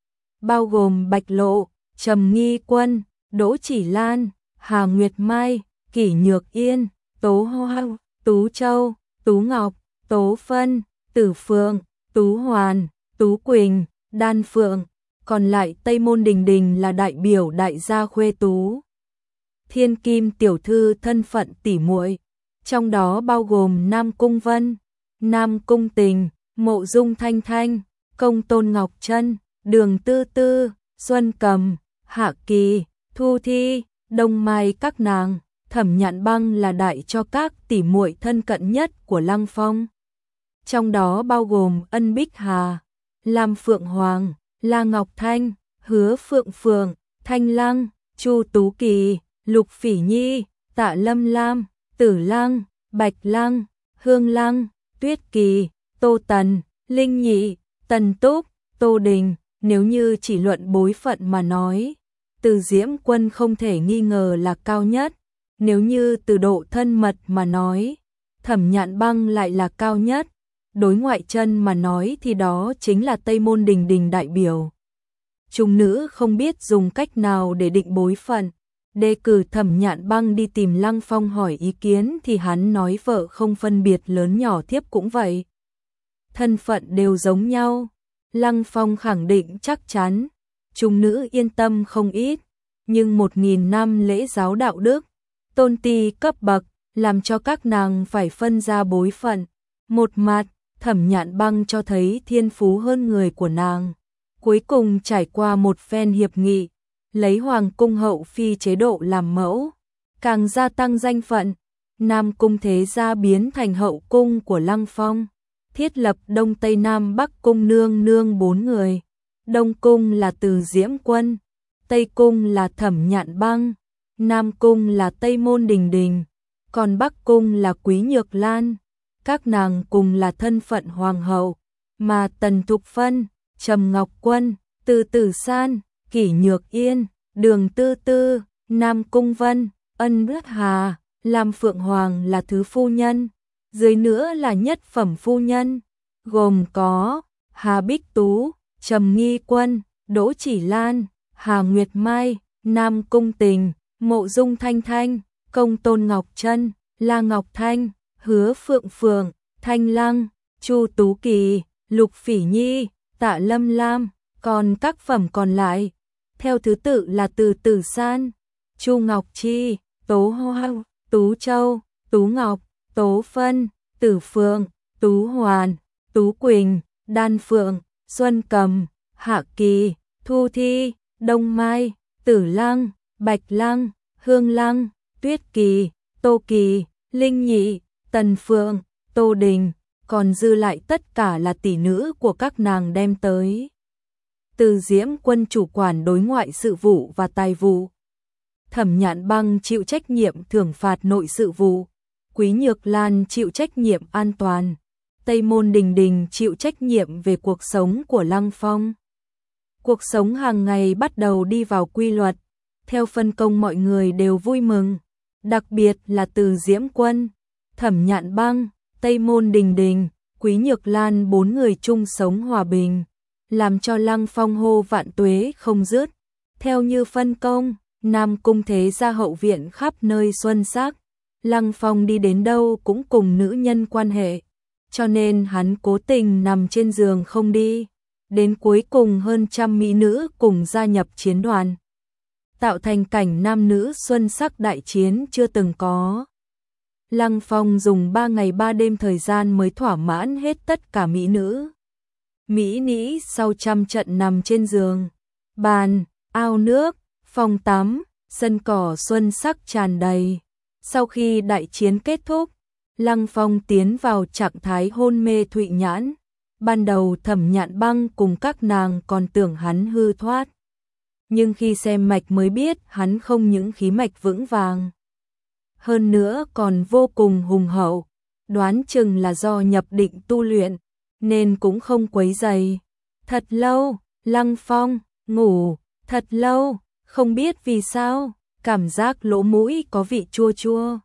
bao gồm Bạch Lộ, Trầm Nghi Quân, Đỗ Chỉ Lan, Hà Nguyệt Mai, Kỷ Nhược Yên, Tố Hoa, Tú Châu, Tú Ngọc, Tố Phân, Tử Phượng, Tú Hoàn, Tú Quỳnh, Đan Phượng. Còn lại Tây Môn Đình Đình là đại biểu đại gia khuê tú, thiên kim tiểu thư thân phận tỷ muội. trong đó bao gồm Nam Cung Vân, Nam Cung Tình, Mộ Dung Thanh Thanh, Công Tôn Ngọc Trân, Đường Tư Tư, Xuân Cầm, Hạ Kỳ, Thu Thi, Đông Mai các nàng. Thẩm Nhạn Băng là đại cho các tỷ muội thân cận nhất của Lăng Phong. Trong đó bao gồm Ân Bích Hà, Lam Phượng Hoàng, La Ngọc Thanh, Hứa Phượng Phượng, Thanh Lăng, Chu Tú Kỳ, Lục Phỉ Nhi, Tạ Lâm Lam, Tử Lăng, Bạch Lăng, Hương Lăng, Tuyết Kỳ, Tô Tần, Linh Nhị, Tần Túc, Tô Đình. Nếu như chỉ luận bối phận mà nói, Từ Diễm Quân không thể nghi ngờ là cao nhất. Nếu như từ độ thân mật mà nói, Thẩm Nhạn Băng lại là cao nhất. Đối ngoại chân mà nói thì đó chính là Tây Môn Đình Đình đại biểu. Trung nữ không biết dùng cách nào để định bối phận. Đề cử Thẩm Nhạn Băng đi tìm Lăng Phong hỏi ý kiến thì hắn nói vợ không phân biệt lớn nhỏ thiếp cũng vậy. Thân phận đều giống nhau. Lăng Phong khẳng định chắc chắn. Trung nữ yên tâm không ít. Nhưng 1000 năm lễ giáo đạo đức, tôn ti cấp bậc, làm cho các nàng phải phân ra bối phận. Một mặt, Thẩm Nhạn Băng cho thấy thiên phú hơn người của nàng. Cuối cùng trải qua một phen hiệp nghị, lấy Hoàng cung hậu phi chế độ làm mẫu, càng gia tăng danh phận. Nam cung thế gia biến thành hậu cung của Lăng Phong, thiết lập Đông Tây Nam Bắc cung nương nương 4 người. Đông cung là Từ Diễm Quân, Tây cung là Thẩm Nhạn Băng, Nam cung là Tây Môn Đình Đình, còn Bắc cung là Quý Nhược Lan. Các nàng cùng là thân phận hoàng hậu, mà Tần Thục Phân, Trầm Ngọc Quân, Từ Tử San, Kỷ Nhược Yên, Đường Tư Tư, Nam Cung Vân, Ân Bích Hà, Lam Phượng Hoàng là thứ phu nhân, dưới nữa là nhất phẩm phu nhân, gồm có Hà Bích Tú, Trầm Nghi Quân, Đỗ Chỉ Lan, Hà Nguyệt Mai, Nam Cung Tình, Mộ Dung Thanh Thanh, Công Tôn Ngọc Trân, La Ngọc Thanh, Hứa Phượng Phượng, Thanh Lăng, Chu Tú Kỳ, Lục Phỉ Nhi, Tạ Lâm Lam. Còn các phẩm còn lại, theo thứ tự là Từ Tử San, Chu Ngọc Chi, Tố Hoa, Tú Châu, Tú Ngọc, Tố Phân, Tử Phượng, Tú Hoàn, Tú Quỳnh, Đan Phượng, Xuân Cầm, Hạ Kỳ, Thu Thi, Đông Mai, Tử Lăng, Bạch Lăng, Hương Lăng, Tuyết Kỳ, Tô Kỳ, Linh Nhị, Tần Phượng, Tô Đình. Còn dư lại tất cả là tỷ nữ của các nàng đem tới. Từ Diễm Quân chủ quản đối ngoại sự vụ và tài vụ, Thẩm Nhạn Băng chịu trách nhiệm thưởng phạt nội sự vụ, Quý Nhược Lan chịu trách nhiệm an toàn, Tây Môn Đình Đình chịu trách nhiệm về cuộc sống của Lăng Phong. Cuộc sống hàng ngày bắt đầu đi vào quy luật, theo phân công mọi người đều vui mừng, đặc biệt là Từ Diễm Quân, Thẩm Nhạn Băng, Tây Môn Đình Đình, Quý Nhược Lan 4 người chung sống hòa bình, làm cho Lăng Phong hô vạn tuế không dứt. Theo như phân công, Nam cung thế gia hậu viện khắp nơi xuân sắc, Lăng Phong đi đến đâu cũng cùng nữ nhân quan hệ, cho nên hắn cố tình nằm trên giường không đi. Đến cuối cùng hơn 100 mỹ nữ cùng gia nhập chiến đoàn, tạo thành cảnh nam nữ xuân sắc đại chiến chưa từng có. Lăng Phong dùng 3 ngày 3 đêm thời gian mới thỏa mãn hết tất cả mỹ nữ. Mỹ nĩ sau trăm trận nằm trên giường, bàn, ao nước, phòng tắm, sân cỏ xuân sắc tràn đầy. Sau khi đại chiến kết thúc, Lăng Phong tiến vào trạng thái hôn mê thụy nhãn. Ban đầu Thẩm Nhạn Băng cùng các nàng còn tưởng hắn hư thoát, nhưng khi xem mạch mới biết hắn không những khí mạch vững vàng, hơn nữa còn vô cùng hùng hậu, đoán chừng là do nhập định tu luyện, nên cũng không quấy rầy. Thật lâu, Lăng Phong ngủ, thật lâu, không biết vì sao, cảm giác lỗ mũi có vị chua chua.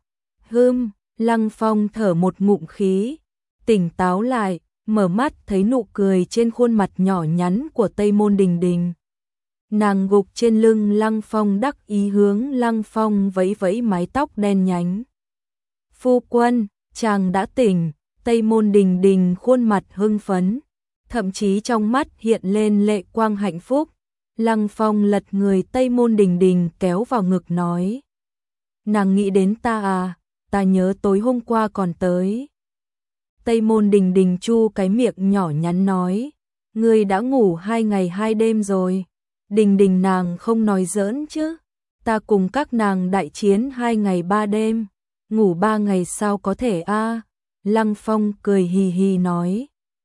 Lăng Phong thở một ngụm khí, tỉnh táo lại, mở mắt thấy nụ cười trên khuôn mặt nhỏ nhắn của Tây Môn Đình Đình. Nàng gục trên lưng Lăng Phong đắc ý hướng Lăng Phong vẫy vẫy mái tóc đen nhánh. Phu quân, chàng đã tỉnh. Tây Môn Đình Đình khuôn mặt hưng phấn, thậm chí trong mắt hiện lên lệ quang hạnh phúc. Lăng Phong lật người Tây Môn Đình Đình kéo vào ngực nói. Nàng nghĩ đến ta à? ta nhớ tối hôm qua còn tới. Tây Môn Đình Đình chu cái miệng nhỏ nhắn nói, ngươi đã ngủ 2 ngày 2 đêm rồi. Đình Đình nàng không nói giỡn chứ, ta cùng các nàng đại chiến 2 ngày 3 đêm, ngủ 3 ngày sao có thể a? Lăng Phong cười hì hì nói,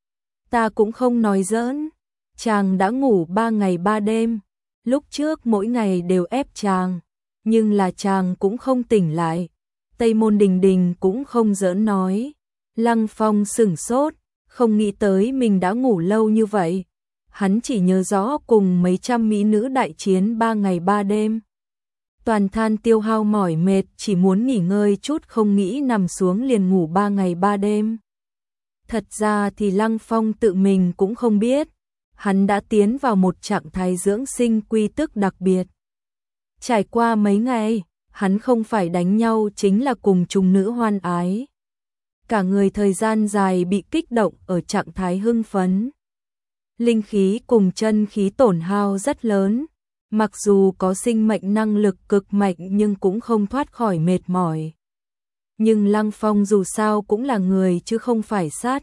ta cũng không nói giỡn, chàng đã ngủ 3 ngày 3 đêm, lúc trước mỗi ngày đều ép chàng, nhưng là chàng cũng không tỉnh lại. Tây Môn Đình Đình cũng không giỡn nói. Lăng Phong sửng sốt, không nghĩ tới mình đã ngủ lâu như vậy. Hắn chỉ nhớ rõ cùng mấy trăm mỹ nữ đại chiến 3 ngày 3 đêm. Toàn than tiêu hao mỏi mệt, chỉ muốn nghỉ ngơi chút, không nghĩ nằm xuống liền ngủ 3 ngày 3 đêm. Thật ra thì Lăng Phong tự mình cũng không biết, hắn đã tiến vào một trạng thái dưỡng sinh quy tức đặc biệt. Trải qua mấy ngày, hắn không phải đánh nhau chính là cùng trùng nữ hoan ái. Cả người thời gian dài bị kích động ở trạng thái hưng phấn. Linh khí cùng chân khí tổn hao rất lớn, mặc dù có sinh mệnh năng lực cực mạnh nhưng cũng không thoát khỏi mệt mỏi. Nhưng Lăng Phong dù sao cũng là người chứ không phải sát.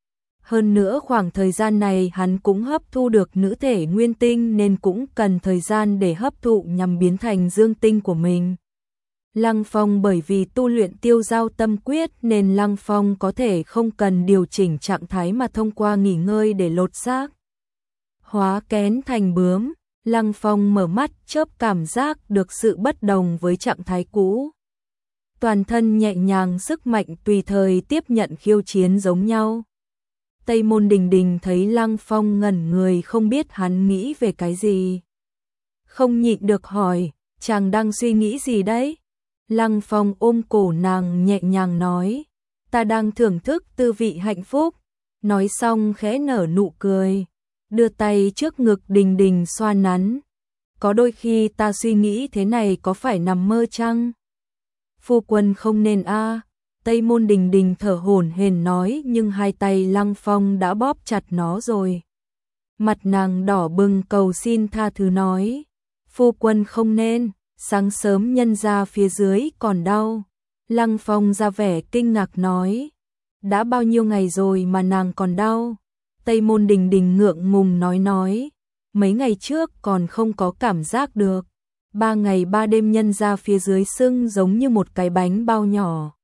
Hơn nữa khoảng thời gian này hắn cũng hấp thu được nữ thể nguyên tinh nên cũng cần thời gian để hấp thụ nhằm biến thành dương tinh của mình. Lăng Phong bởi vì tu luyện tiêu giao tâm quyết nên Lăng Phong có thể không cần điều chỉnh trạng thái mà thông qua nghỉ ngơi để lột xác. Hóa kén thành bướm, Lăng Phong mở mắt chớp cảm giác được sự bất đồng với trạng thái cũ. Toàn thân nhẹ nhàng, sức mạnh tùy thời tiếp nhận khiêu chiến giống nhau. Tây Môn Đình Đình thấy Lăng Phong ngẩn người không biết hắn nghĩ về cái gì. Không nhịn được hỏi, chàng đang suy nghĩ gì đấy? Lăng Phong ôm cổ nàng nhẹ nhàng nói, ta đang thưởng thức tư vị hạnh phúc. Nói xong khẽ nở nụ cười, đưa tay trước ngực Đình Đình xoa nắn. Có đôi khi ta suy nghĩ thế này có phải nằm mơ chăng? Phu quân không nên a. Tây Môn Đình Đình thở hổn hển nói nhưng hai tay Lăng Phong đã bóp chặt nó rồi. Mặt nàng đỏ bừng cầu xin tha thứ nói, phu quân không nên, sáng sớm nhân ra phía dưới còn đau. Lăng Phong ra vẻ kinh ngạc nói, đã bao nhiêu ngày rồi mà nàng còn đau? Tây Môn Đình Đình ngượng ngùng nói, mấy ngày trước còn không có cảm giác được. 3 ngày 3 đêm nhân ra phía dưới sưng giống như một cái bánh bao nhỏ.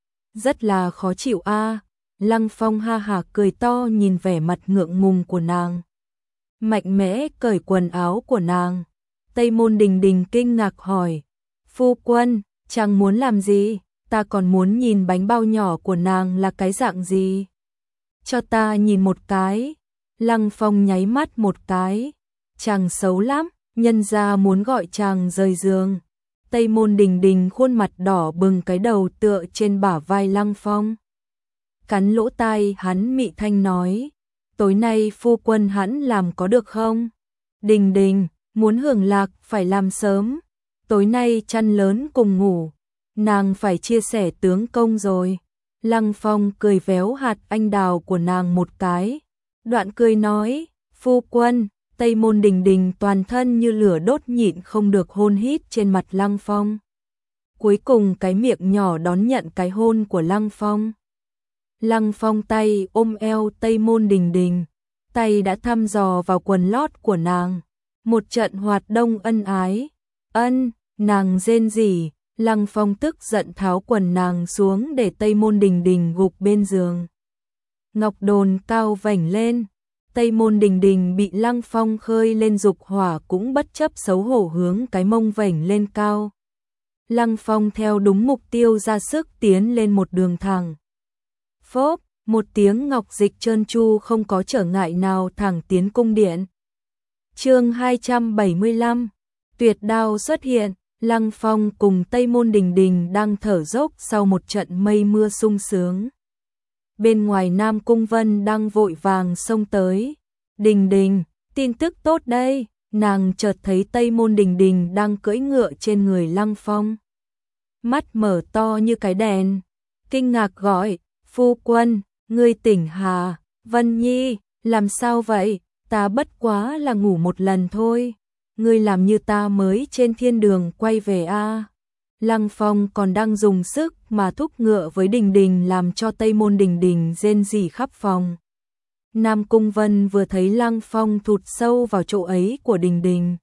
Rất là khó chịu a. Lăng Phong ha hả cười to nhìn vẻ mặt ngượng ngùng của nàng. Mạnh mẽ cởi quần áo của nàng. Tây Môn Đình Đình kinh ngạc hỏi, phu quân, chàng muốn làm gì? Ta còn muốn nhìn bánh bao nhỏ của nàng là cái dạng gì. Cho ta nhìn một cái. Lăng Phong nháy mắt một cái. Chàng xấu lắm, nhân ra muốn gọi chàng rời giường. Tây Môn Đình Đình khuôn mặt đỏ bừng, cái đầu tựa trên bả vai Lăng Phong. Cắn lỗ tai hắn mị thanh nói, tối nay phu quân hắn làm có được không? Đình Đình, muốn hưởng lạc phải làm sớm. Tối nay chăn lớn cùng ngủ, nàng phải chia sẻ tướng công rồi. Lăng Phong cười véo hạt anh đào của nàng một cái. Đoạn cười nói, phu quân. Tây Môn Đình Đình toàn thân như lửa đốt nhịn không được hôn hít trên mặt Lăng Phong. Cuối cùng cái miệng nhỏ đón nhận cái hôn của Lăng Phong. Lăng Phong tay ôm eo Tây Môn Đình Đình, tay đã thăm dò vào quần lót của nàng. Một trận hoạt động ân ái. Nàng rên rỉ. Lăng Phong tức giận tháo quần nàng xuống để Tây Môn Đình Đình gục bên giường. Ngọc đồn cao vảnh lên. Tây Môn Đình Đình bị Lăng Phong khơi lên dục hỏa cũng bất chấp xấu hổ hướng cái mông vảnh lên cao. Lăng Phong theo đúng mục tiêu ra sức tiến lên một đường thẳng. Phốp, một tiếng ngọc dịch trơn tru không có trở ngại nào thẳng tiến cung điện. Chương 275, tuyệt đao xuất hiện. Lăng Phong cùng Tây Môn Đình Đình đang thở dốc sau một trận mây mưa sung sướng. Bên ngoài Nam Cung Vân đang vội vàng xông tới. Đình Đình, tin tức tốt đây. Nàng chợt thấy Tây Môn Đình Đình đang cưỡi ngựa trên người Lăng Phong. Mắt mở to như cái đèn. Kinh ngạc gọi, phu quân, ngươi tỉnh hà. Vân Nhi, làm sao vậy? Ta bất quá là ngủ một lần thôi. Ngươi làm như ta mới trên thiên đường quay về a. Lăng Phong còn đang dùng sức mà thúc ngựa với Đình Đình làm cho Tây Môn Đình Đình rên rỉ khắp phòng. Nam Cung Vân vừa thấy Lăng Phong thụt sâu vào chỗ ấy của Đình Đình,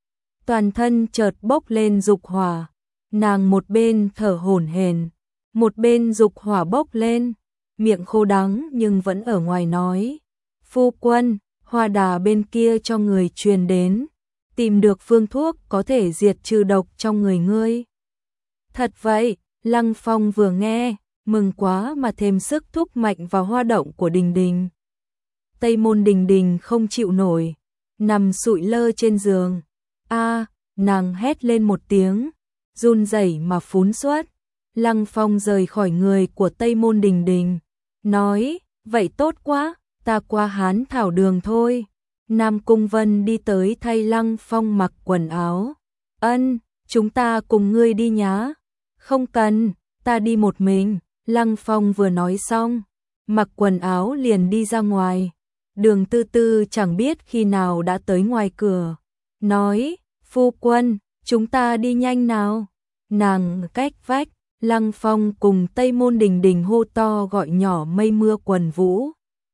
toàn thân chợt bốc lên dục hỏa, nàng một bên thở hổn hển, một bên dục hỏa bốc lên, miệng khô đắng nhưng vẫn ở ngoài nói: "Phu quân, Hoa Đà bên kia cho người truyền đến, tìm được phương thuốc có thể diệt trừ độc trong người ngươi." Thật vậy? Lăng Phong vừa nghe, mừng quá mà thêm sức thúc mạnh vào hoa động của Đình Đình. Tây Môn Đình Đình không chịu nổi, nằm sụi lơ trên giường. A, nàng hét lên một tiếng, run rẩy mà phún xuất. Lăng Phong rời khỏi người của Tây Môn Đình Đình, nói: "Vậy tốt quá, ta qua Hán Thảo Đường thôi." Nam Cung Vân đi tới thay Lăng Phong mặc quần áo. "Ân, chúng ta cùng ngươi đi nhá." "Không cần, ta đi một mình." Lăng Phong vừa nói xong, mặc quần áo liền đi ra ngoài. Đường Tư Tư chẳng biết khi nào đã tới ngoài cửa, nói: "Phu quân, chúng ta đi nhanh nào." Nàng cách vách, Lăng Phong cùng Tây Môn Đình Đình hô to gọi nhỏ mây mưa quần vũ.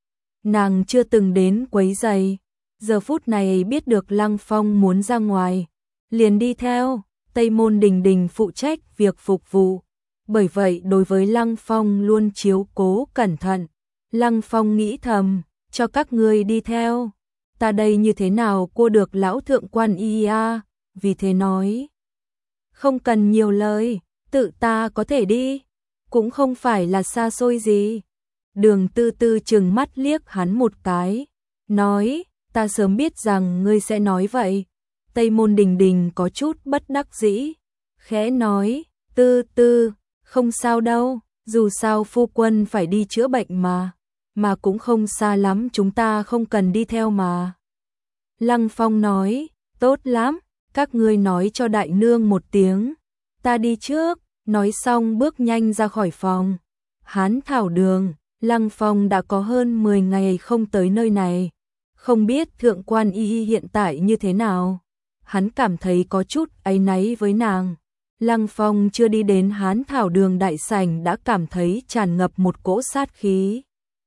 Nàng chưa từng đến quấy rầy, giờ phút này biết được Lăng Phong muốn ra ngoài, liền đi theo. Tây Môn Đình Đình phụ trách việc phục vụ, bởi vậy đối với Lăng Phong luôn chiếu cố cẩn thận. Lăng Phong nghĩ thầm, cho các ngươi đi theo, ta đây như thế nào cua được lão thượng quan y a, vì thế nói: "Không cần nhiều lời, tự ta có thể đi, cũng không phải là xa xôi gì." Đường Tư Tư trừng mắt liếc hắn một cái, nói: "Ta sớm biết rằng ngươi sẽ nói vậy." Tây Môn Đình Đình có chút bất đắc dĩ, khẽ nói: "Tư Tư, không sao đâu, dù sao phu quân phải đi chữa bệnh mà cũng không xa lắm, chúng ta không cần đi theo mà." Lăng Phong nói: "Tốt lắm, các ngươi nói cho đại nương một tiếng, ta đi trước." Nói xong bước nhanh ra khỏi phòng. Hán Thảo Đường, Lăng Phong đã có hơn 10 ngày không tới nơi này, không biết thượng quan y hiện tại như thế nào. Hắn cảm thấy có chút áy náy với nàng. Lăng Phong chưa đi đến Hán Thảo Đường đại sảnh đã cảm thấy tràn ngập một cỗ sát khí.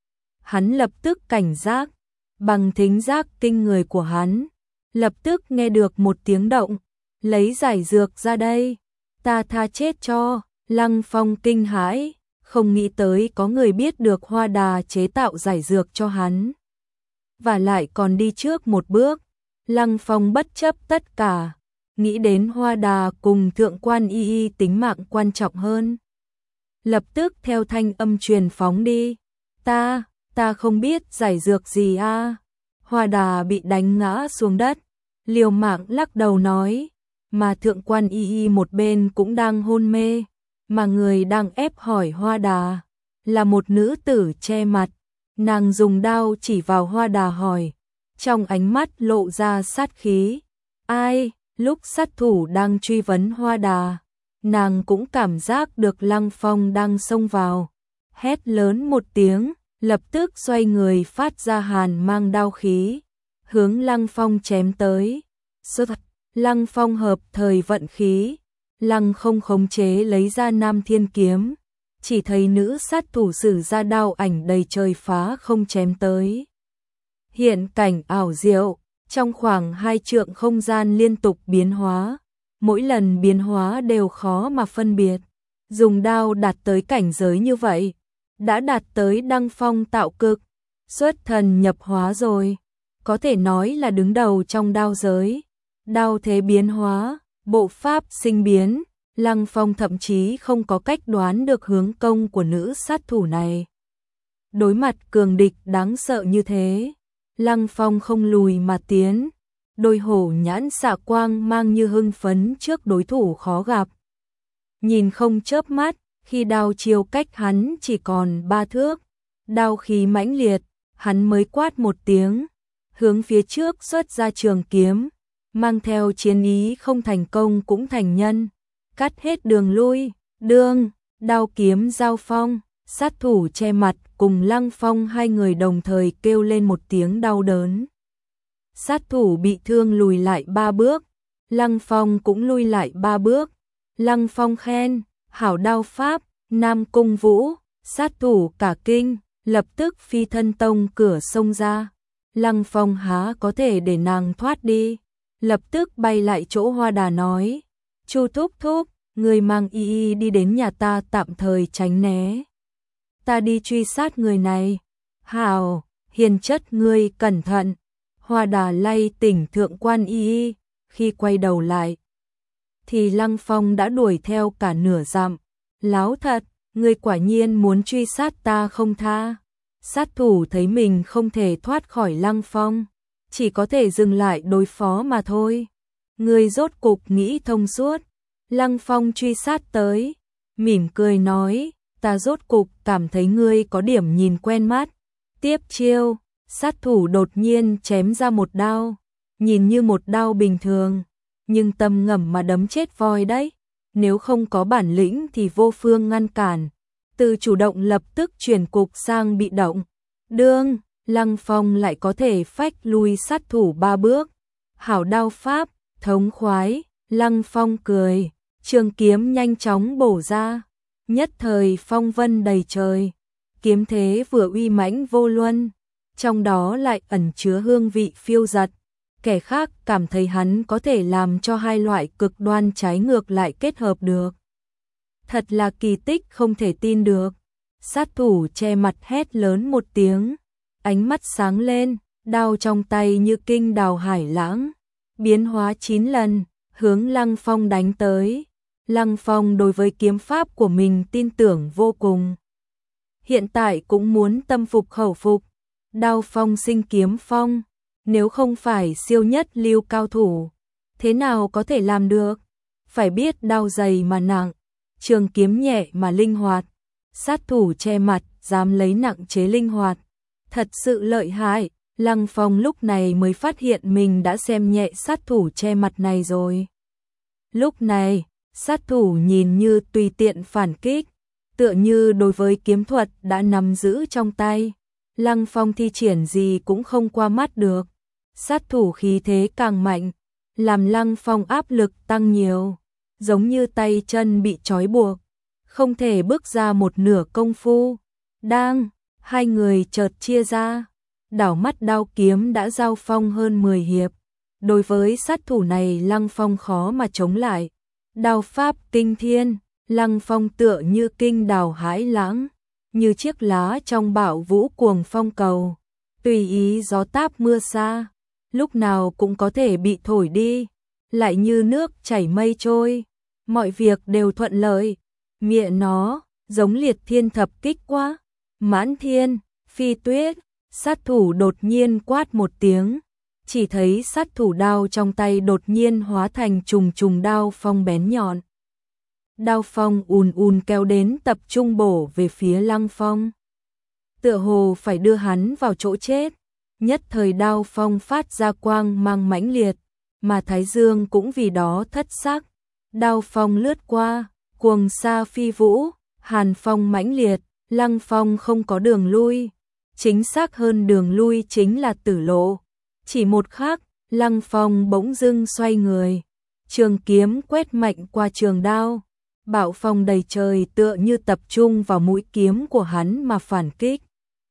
Hắn lập tức cảnh giác, bằng thính giác kinh người của hắn, lập tức nghe được một tiếng động: "Lấy giải dược ra đây, ta tha chết cho." Lăng Phong kinh hãi, không nghĩ tới có người biết được Hoa Đà chế tạo giải dược cho hắn, và lại còn đi trước một bước. Lăng Phong bất chấp tất cả, nghĩ đến Hoa Đà cùng thượng quan y tính mạng quan trọng hơn, lập tức theo thanh âm truyền phóng đi: Ta không biết giải dược gì a." Hoa Đà bị đánh ngã xuống đất, liều mạng lắc đầu nói, mà thượng quan y một bên cũng đang hôn mê, mà người đang ép hỏi Hoa Đà là một nữ tử che mặt. Nàng dùng đao chỉ vào Hoa Đà hỏi, trong ánh mắt lộ ra sát khí. Ai? Lúc sát thủ đang truy vấn Hoa Đà, nàng cũng cảm giác được Lăng Phong đang xông vào, hét lớn một tiếng, lập tức xoay người phát ra hàn mang đao khí, hướng Lăng Phong chém tới. Lăng Phong hợp thời vận khí, lăng không khống chế lấy ra Nam Thiên kiếm, chỉ thấy nữ sát thủ sử ra đao ảnh đầy trời phá không chém tới. Hiện cảnh ảo diệu, trong khoảng 2 trượng không gian liên tục biến hóa, mỗi lần biến hóa đều khó mà phân biệt. Dùng đao đạt tới cảnh giới như vậy, đã đạt tới đăng phong tạo cực, xuất thần nhập hóa rồi, có thể nói là đứng đầu trong đao giới. Đao thế biến hóa, bộ pháp sinh biến, Lăng Phong thậm chí không có cách đoán được hướng công của nữ sát thủ này. Đối mặt cường địch đáng sợ như thế, Lăng Phong không lùi mà tiến, đôi hổ nhãn xạ quang mang như hưng phấn trước đối thủ khó gặp. Nhìn không chớp mắt, khi đao chiêu cách hắn chỉ còn 3 thước, đao khí mãnh liệt, hắn mới quát một tiếng, hướng phía trước xuất ra trường kiếm, mang theo chiến ý không thành công cũng thành nhân, cắt hết đường lui, đương, đao kiếm giao phong, sát thủ che mặt cùng Lăng Phong hai người đồng thời kêu lên một tiếng đau đớn. Sát thủ bị thương lùi lại 3 bước, Lăng Phong cũng lui lại 3 bước, Lăng Phong khen, hảo đao pháp, Nam Cung Vũ, sát thủ cả kinh, lập tức phi thân tông cửa xông ra. Lăng Phong há có thể để nàng thoát đi, lập tức bay lại chỗ Hoa Đà nói, Chu thúc thúc, người mang y đi đến nhà ta tạm thời tránh né. Ta đi truy sát người này. Hảo, hiền chất ngươi cẩn thận. Hoa Đà lay tỉnh Thượng Quan Y, khi quay đầu lại thì Lăng Phong đã đuổi theo cả nửa dặm. Láo thật, ngươi quả nhiên muốn truy sát ta không tha. Sát thủ thấy mình không thể thoát khỏi Lăng Phong, chỉ có thể dừng lại đối phó mà thôi. Ngươi rốt cục nghĩ thông suốt. Lăng Phong truy sát tới, mỉm cười nói, ta rốt cục cảm thấy ngươi có điểm nhìn quen mắt. Tiếp chiêu, sát thủ đột nhiên chém ra một đao, nhìn như một đao bình thường, nhưng tâm ngầm mà đấm chết voi đấy. Nếu không có bản lĩnh thì vô phương ngăn cản, từ chủ động lập tức chuyển cục sang bị động. Đương, Lăng Phong lại có thể phách lui sát thủ 3 bước. Hảo đao pháp, thống khoái, Lăng Phong cười, trường kiếm nhanh chóng bổ ra, nhất thời phong vân đầy trời. Kiếm thế vừa uy mãnh vô luân, trong đó lại ẩn chứa hương vị phiêu dật. Kẻ khác cảm thấy hắn có thể làm cho hai loại cực đoan trái ngược lại kết hợp được. Thật là kỳ tích không thể tin được. Sát thủ che mặt hét lớn một tiếng, ánh mắt sáng lên, đao trong tay như kinh đào hải lãng, biến hóa 9 lần, hướng Lăng Phong đánh tới. Lăng Phong đối với kiếm pháp của mình tin tưởng vô cùng. Hiện tại cũng muốn tâm phục khẩu phục. Đao phong sinh kiếm phong, nếu không phải siêu nhất lưu cao thủ, thế nào có thể làm được? Phải biết đao dày mà nặng, trường kiếm nhẹ mà linh hoạt. Sát thủ che mặt dám lấy nặng chế linh hoạt, thật sự lợi hại. Lăng Phong lúc này mới phát hiện mình đã xem nhẹ sát thủ che mặt này rồi. Lúc này, sát thủ nhìn như tùy tiện phản kích, tựa như đối với kiếm thuật đã nắm giữ trong tay, Lăng Phong thi triển gì cũng không qua mắt được. Sát thủ khí thế càng mạnh, làm Lăng Phong áp lực tăng nhiều, giống như tay chân bị trói buộc, không thể bước ra một nửa công phu. Đang, hai người chợt chia ra, đảo mắt đao kiếm đã giao phong hơn 10 hiệp. Đối với sát thủ này Lăng Phong khó mà chống lại. Đao pháp kinh thiên, Lăng Phong tựa như kinh đào hải lãng, như chiếc lá trong bão vũ cuồng phong cầu, tùy ý gió táp mưa xa, lúc nào cũng có thể bị thổi đi, lại như nước chảy mây trôi, mọi việc đều thuận lợi. Mẹ nó, giống liệt thiên thập kích quá. Mãn Thiên, Phi Tuyết, sát thủ đột nhiên quát một tiếng, chỉ thấy sát thủ đao trong tay đột nhiên hóa thành trùng trùng đao phong bén nhọn. Đao phong ùn ùn kéo đến tập trung bổ về phía Lăng Phong, tựa hồ phải đưa hắn vào chỗ chết. Nhất thời đao phong phát ra quang mang mãnh liệt, mà Thái Dương cũng vì đó thất sắc. Đao phong lướt qua, cuồng sa phi vũ, hàn phong mãnh liệt, Lăng Phong không có đường lui, chính xác hơn đường lui chính là tử lộ. Chỉ một khắc, Lăng Phong bỗng dưng xoay người, trường kiếm quét mạnh qua trường đao, bạo phong đầy trời tựa như tập trung vào mũi kiếm của hắn mà phản kích.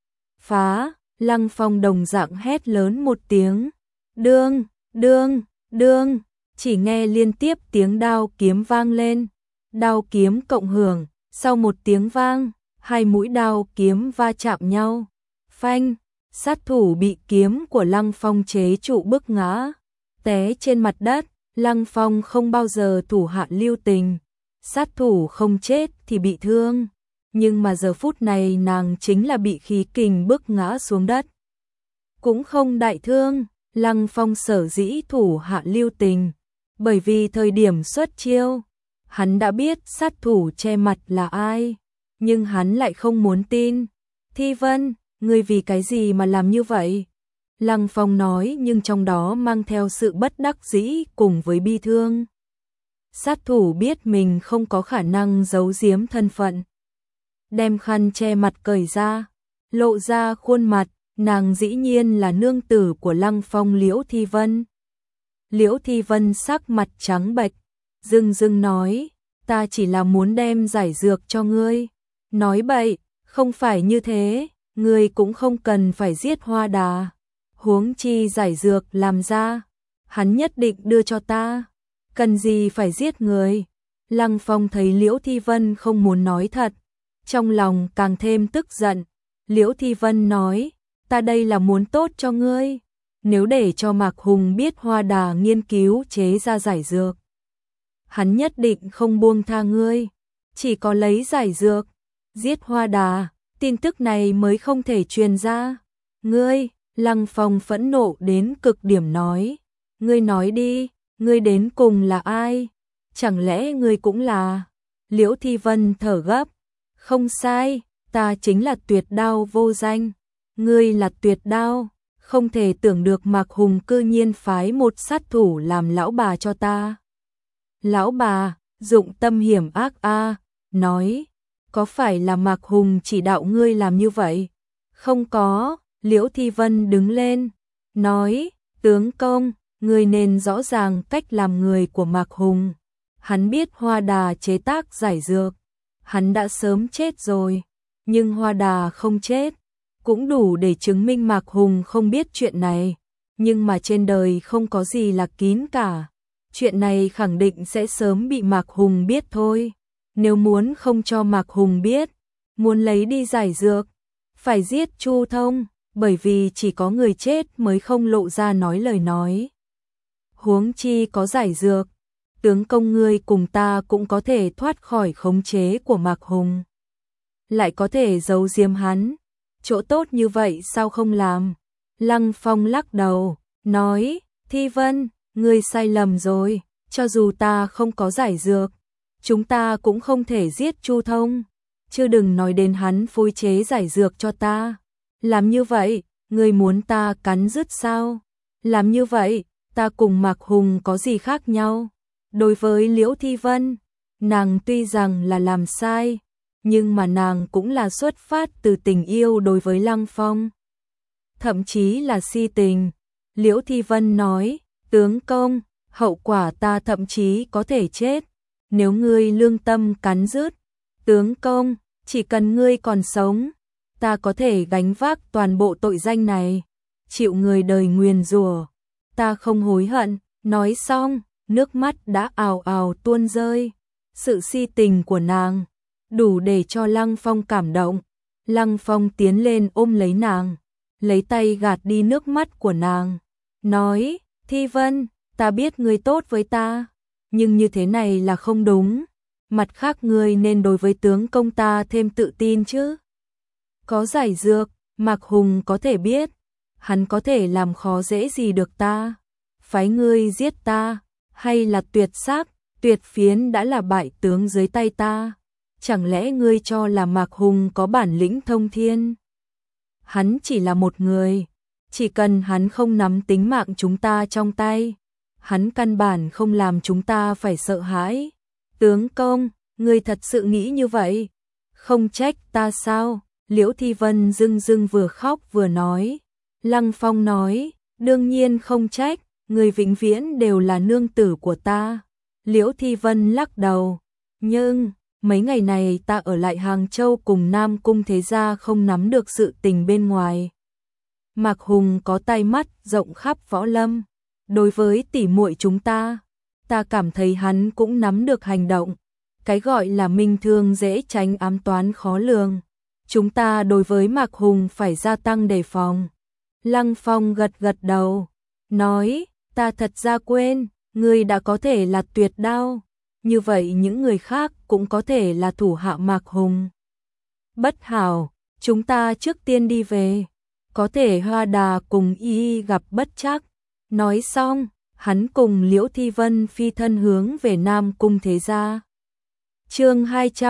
Phá, Lăng Phong đồng dạng hét lớn một tiếng, đương, đương, đương, chỉ nghe liên tiếp tiếng đao kiếm vang lên, đao kiếm cộng hưởng, sau một tiếng vang, hai mũi đao kiếm va chạm nhau, phanh, sát thủ bị kiếm của Lăng Phong chế trụ bức ngã, té trên mặt đất. Lăng Phong không bao giờ thủ hạ lưu tình, sát thủ không chết thì bị thương, nhưng mà giờ phút này nàng chính là bị khí kình bức ngã xuống đất. Cũng không đại thương, Lăng Phong sở dĩ thủ hạ lưu tình, bởi vì thời điểm xuất chiêu, hắn đã biết sát thủ che mặt là ai, nhưng hắn lại không muốn tin. Thi Vân, ngươi vì cái gì mà làm như vậy? Lăng Phong nói nhưng trong đó mang theo sự bất đắc dĩ cùng với bi thương. Sát thủ biết mình không có khả năng giấu giếm thân phận, đem khăn che mặt cởi ra, lộ ra khuôn mặt, nàng dĩ nhiên là nương tử của Lăng Phong Liễu Thi Vân. Liễu Thi Vân sắc mặt trắng bệch, dưng dưng nói, ta chỉ là muốn đem giải dược cho ngươi. Nói bậy, không phải như thế, ngươi cũng không cần phải giết Hoa Đà. Huống chi giải dược làm ra, hắn nhất định đưa cho ta, cần gì phải giết người. Lăng Phong thấy Liễu Thi Vân không muốn nói thật, trong lòng càng thêm tức giận. Liễu Thi Vân nói, ta đây là muốn tốt cho ngươi, nếu để cho Mạc Hùng biết Hoa Đà nghiên cứu chế ra giải dược, hắn nhất định không buông tha ngươi, chỉ có lấy giải dược, giết Hoa Đà, tin tức này mới không thể truyền ra. Ngươi, Lăng Phong phẫn nộ đến cực điểm nói, ngươi nói đi, ngươi đến cùng là ai? Chẳng lẽ ngươi cũng là? Liễu Thi Vân thở gấp, không sai, ta chính là Tuyệt Đao vô danh. Ngươi là Tuyệt Đao, không thể tưởng được Mạc Hùng cư nhiên phái một sát thủ làm lão bà cho ta. Lão bà, dụng tâm hiểm ác a, nói, có phải là Mạc Hùng chỉ đạo ngươi làm như vậy? Không có, Liễu Thi Vân đứng lên, nói, tướng công, ngươi nên rõ ràng cách làm người của Mạc Hùng. Hắn biết Hoa Đà chế tác giải dược, hắn đã sớm chết rồi, nhưng Hoa Đà không chết, cũng đủ để chứng minh Mạc Hùng không biết chuyện này. Nhưng mà trên đời không có gì là kín cả, chuyện này khẳng định sẽ sớm bị Mạc Hùng biết thôi. Nếu muốn không cho Mạc Hùng biết, muốn lấy đi giải dược, phải giết Chu Thông, bởi vì chỉ có người chết mới không lộ ra nói lời nói. Huống chi có giải dược, tướng công ngươi cùng ta cũng có thể thoát khỏi khống chế của Mạc Hùng, lại có thể giấu giếm hắn, chỗ tốt như vậy sao không làm? Lăng Phong lắc đầu, nói, Thi Vân, ngươi sai lầm rồi, cho dù ta không có giải dược, chúng ta cũng không thể giết Chu Thông, chứ đừng nói đến hắn phối chế giải dược cho ta. Làm như vậy, ngươi muốn ta cắn rứt sao? Làm như vậy, ta cùng Mạc Hùng có gì khác nhau? Đối với Liễu Thi Vân, nàng tuy rằng là làm sai, nhưng mà nàng cũng là xuất phát từ tình yêu đối với Lăng Phong, thậm chí là si tình. Liễu Thi Vân nói, tướng công, hậu quả ta thậm chí có thể chết, nếu ngươi lương tâm cắn rứt. Tướng công, chỉ cần ngươi còn sống, ta có thể gánh vác toàn bộ tội danh này, chịu người đời nguyền rủa, ta không hối hận. Nói xong, nước mắt đã ào ào tuôn rơi. Sự si tình của nàng đủ để cho Lăng Phong cảm động. Lăng Phong tiến lên ôm lấy nàng, lấy tay gạt đi nước mắt của nàng, nói, Thi Vân, ta biết ngươi tốt với ta, nhưng như thế này là không đúng. Mặt khác ngươi nên đối với tướng công ta thêm tự tin chứ. Có giải dược, Mạc Hùng có thể biết, hắn có thể làm khó dễ gì được ta. Phái ngươi giết ta, hay là Tuyệt Sắc, Tuyệt Phiến đã là bại tướng dưới tay ta. Chẳng lẽ ngươi cho là Mạc Hùng có bản lĩnh thông thiên? Hắn chỉ là một người, chỉ cần hắn không nắm tính mạng chúng ta trong tay, hắn căn bản không làm chúng ta phải sợ hãi. Tướng công, ngươi thật sự nghĩ như vậy? Không trách ta sao? Liễu Thi Vân rưng rưng vừa khóc vừa nói. Lăng Phong nói, đương nhiên không trách, ngươi vĩnh viễn đều là nương tử của ta. Liễu Thi Vân lắc đầu, nhưng mấy ngày này ta ở lại Hàng Châu cùng Nam Cung Thế Gia không nắm được sự tình bên ngoài. Mạc Hùng có tai mắt rộng khắp võ lâm, đối với tỷ muội chúng ta cảm thấy hắn cũng nắm được hành động. Cái gọi là minh thương dễ tránh ám toán khó lường, chúng ta đối với Mạc Hùng phải gia tăng đề phòng. Lăng Phong gật gật đầu, nói, ta thật ra quên, ngươi đã có thể là Tuyệt Đao, như vậy những người khác cũng có thể là thủ hạ Mạc Hùng. Bất hảo, chúng ta trước tiên đi về, có thể Hoa Đà cùng y gặp bất trắc. Nói xong, hắn cùng Liễu Thi Vân phi thân hướng về Nam Cung Thế Gia. Chương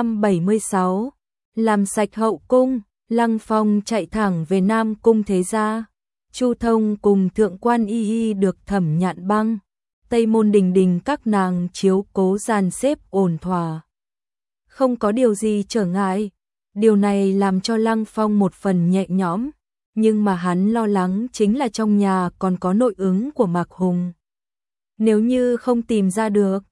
276, làm sạch hậu cung, Lăng Phong chạy thẳng về Nam Cung Thế Gia. Chu Thông cùng Thượng Quan Y được Thẩm Nhạn Băng, Tây Môn Đình Đình các nàng chiếu cố dàn xếp ổn thỏa, không có điều gì trở ngại. Điều này làm cho Lăng Phong một phần nhẹ nhõm, nhưng mà hắn lo lắng chính là trong nhà còn có nội ứng của Mạc Hùng. Nếu như không tìm ra được,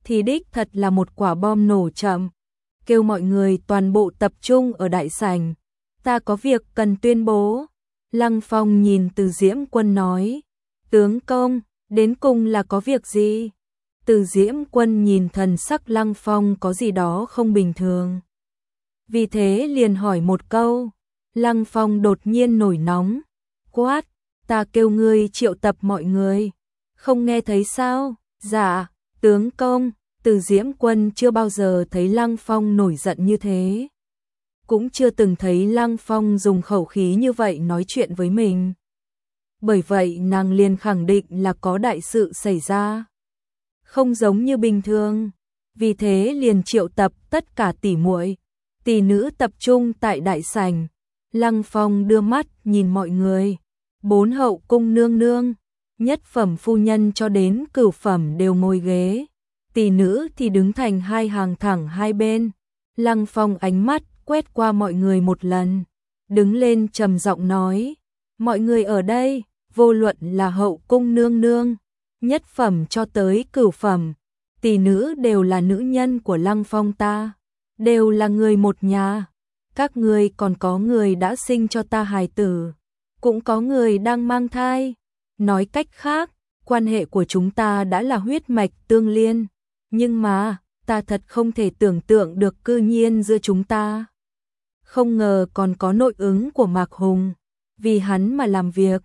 thì đích thật là một quả bom nổ chậm. Kêu mọi người toàn bộ tập trung ở đại sảnh. Ta có việc cần tuyên bố. Lăng Phong nhìn Từ Diễm Quân nói. Tướng công, đến cùng là có việc gì? Từ Diễm Quân nhìn thần sắc Lăng Phong có gì đó không bình thường. Vì thế liền hỏi một câu. Lăng Phong đột nhiên nổi nóng. Quát, ta kêu ngươi triệu tập mọi người. Không nghe thấy sao? Dạ, tướng công. Từ Diễm Quân chưa bao giờ thấy Lăng Phong nổi giận như thế. Cũng chưa từng thấy Lăng Phong dùng khẩu khí như vậy nói chuyện với mình. Bởi vậy nàng liền khẳng định là có đại sự xảy ra. Không giống như bình thường. Vì thế liền triệu tập tất cả tỷ muội, tỷ nữ tập trung tại đại sảnh. Lăng Phong đưa mắt nhìn mọi người. 4 hậu cung nương nương, nhất phẩm phu nhân cho đến cửu phẩm đều ngồi ghế. Tỷ nữ thì đứng thành hai hàng thẳng hai bên. Lăng Phong ánh mắt quét qua mọi người một lần, đứng lên trầm giọng nói, mọi người ở đây, vô luận là hậu cung nương nương, nhất phẩm cho tới cửu phẩm, tỷ nữ đều là nữ nhân của Lăng Phong ta, đều là người một nhà. Các ngươi còn có người đã sinh cho ta hài tử, cũng có người đang mang thai. Nói cách khác, quan hệ của chúng ta đã là huyết mạch tương liên, nhưng mà ta thật không thể tưởng tượng được cư nhiên giữa chúng ta. Không ngờ còn có nội ứng của Mạc Hùng, vì hắn mà làm việc.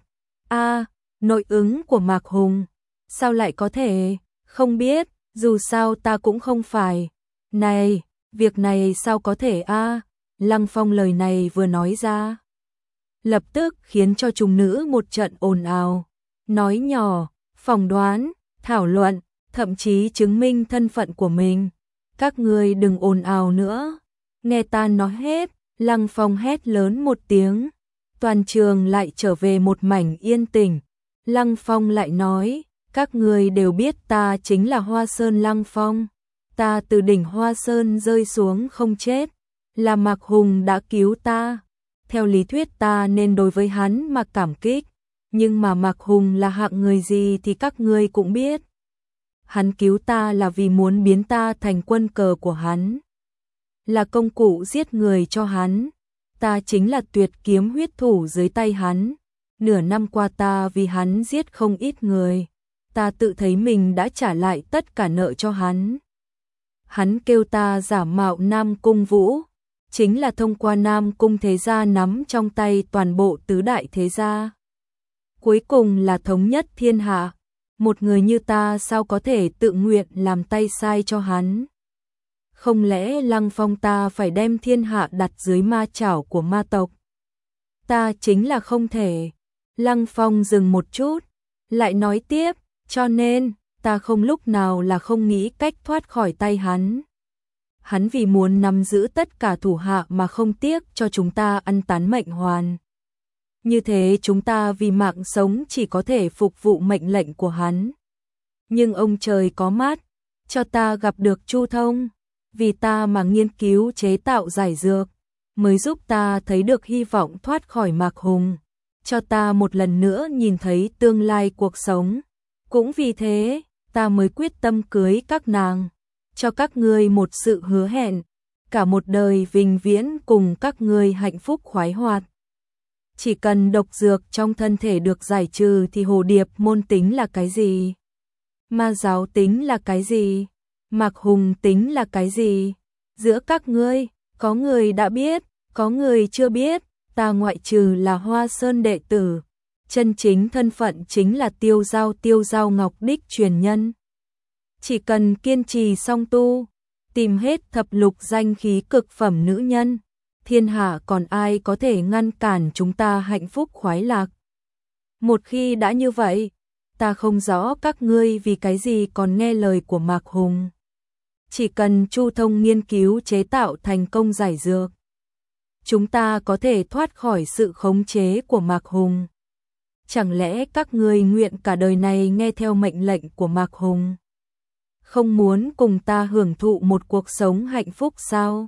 Nội ứng của Mạc Hùng, sao lại có thể, không biết, dù sao ta cũng không phải. Này, việc này sao có thể Lăng Phong lời này vừa nói ra, lập tức khiến cho chúng nữ một trận ồn ào, nói nhỏ, phỏng đoán, thảo luận, thậm chí chứng minh thân phận của mình. Các ngươi đừng ồn ào nữa, nghe ta nói hết. Lăng Phong hét lớn một tiếng, toàn trường lại trở về một mảnh yên tĩnh. Lăng Phong lại nói, các ngươi đều biết ta chính là Hoa Sơn Lăng Phong, ta từ đỉnh Hoa Sơn rơi xuống không chết, là Mạc Hùng đã cứu ta. Theo lý thuyết ta nên đối với hắn mà cảm kích, nhưng mà Mạc Hùng là hạng người gì thì các ngươi cũng biết. Hắn cứu ta là vì muốn biến ta thành quân cờ của hắn, là công cụ giết người cho hắn. Ta chính là tuyệt kiếm huyết thủ dưới tay hắn. Nửa năm qua ta vì hắn giết không ít người. Ta tự thấy mình đã trả lại tất cả nợ cho hắn. Hắn kêu ta giả mạo Nam Cung Vũ, chính là thông qua Nam Cung thế gia nắm trong tay toàn bộ tứ đại thế gia. Cuối cùng là thống nhất thiên hạ. Một người như ta sao có thể tự nguyện làm tay sai cho hắn? Không lẽ Lăng Phong ta phải đem thiên hạ đặt dưới ma chảo của ma tộc? Ta chính là không thể. Lăng Phong dừng một chút, lại nói tiếp, cho nên, ta không lúc nào là không nghĩ cách thoát khỏi tay hắn. Hắn vì muốn nắm giữ tất cả thủ hạ mà không tiếc cho chúng ta ăn tán mệnh hoàn. Như thế chúng ta vì mạng sống chỉ có thể phục vụ mệnh lệnh của hắn. Nhưng ông trời có mắt, cho ta gặp được Chu Thông, vì ta mà nghiên cứu chế tạo giải dược, mới giúp ta thấy được hy vọng thoát khỏi Mạc Hùng, cho ta một lần nữa nhìn thấy tương lai cuộc sống. Cũng vì thế, ta mới quyết tâm cưới các nàng, cho các ngươi một sự hứa hẹn, cả một đời vĩnh viễn cùng các ngươi hạnh phúc khoái hoạt. Chỉ cần độc dược trong thân thể được giải trừ thì hồ điệp môn tính là cái gì? Ma giáo tính là cái gì? Mạc Hùng tính là cái gì? Giữa các ngươi, có người đã biết, có người chưa biết, ta ngoại trừ là Hoa Sơn đệ tử, chân chính thân phận chính là Tiêu Giao Ngọc đích truyền nhân. Chỉ cần kiên trì song tu, tìm hết thập lục danh khí cực phẩm nữ nhân, thiên hạ còn ai có thể ngăn cản chúng ta hạnh phúc khoái lạc. Một khi đã như vậy, ta không rõ các ngươi vì cái gì còn nghe lời của Mạc Hùng. Chỉ cần Chu Thông nghiên cứu chế tạo thành công giải dược, chúng ta có thể thoát khỏi sự khống chế của Mạc Hùng. Chẳng lẽ các ngươi nguyện cả đời này nghe theo mệnh lệnh của Mạc Hùng? Không muốn cùng ta hưởng thụ một cuộc sống hạnh phúc sao?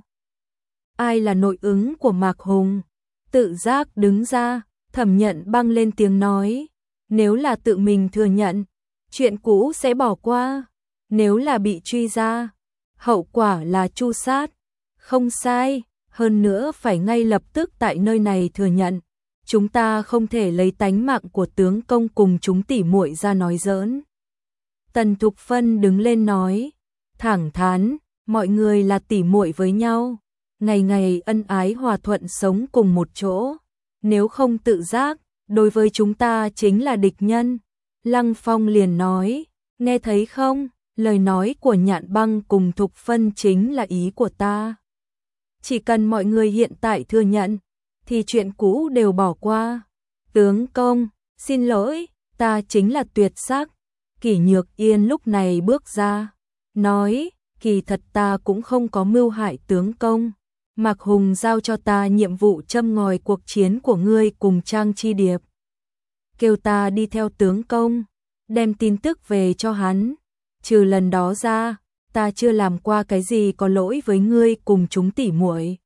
Ai là nội ứng của Mạc Hùng? Tự giác đứng ra, Thẩm Nhận băng lên tiếng nói. Nếu là tự mình thừa nhận, chuyện cũ sẽ bỏ qua. nếu là bị truy ra, hậu quả là tru sát. Không sai, hơn nữa phải ngay lập tức tại nơi này thừa nhận. Chúng ta không thể lấy tánh mạng của tướng công cùng chúng tỉ muội ra nói giỡn. Tần Thục Phân đứng lên nói, thẳng thắn, mọi người là tỉ muội với nhau, ngày ngày ân ái hòa thuận sống cùng một chỗ, nếu không tự giác, đối với chúng ta chính là địch nhân. Lăng Phong liền nói, nghe thấy không, lời nói của Nhạn Băng cùng Thục Phân chính là ý của ta. Chỉ cần mọi người hiện tại thừa nhận, thì chuyện cũ đều bỏ qua. Tướng công, xin lỗi, ta chính là tuyệt sắc. Kỷ Nhược Yên lúc này bước ra, nói, kỳ thật ta cũng không có mưu hại tướng công. Mạc Hùng giao cho ta nhiệm vụ châm ngòi cuộc chiến của ngươi cùng Trang Chi Điệp. Kêu ta đi theo tướng công, đem tin tức về cho hắn. Trừ lần đó ra, ta chưa làm qua cái gì có lỗi với ngươi cùng chúng tỉ muội.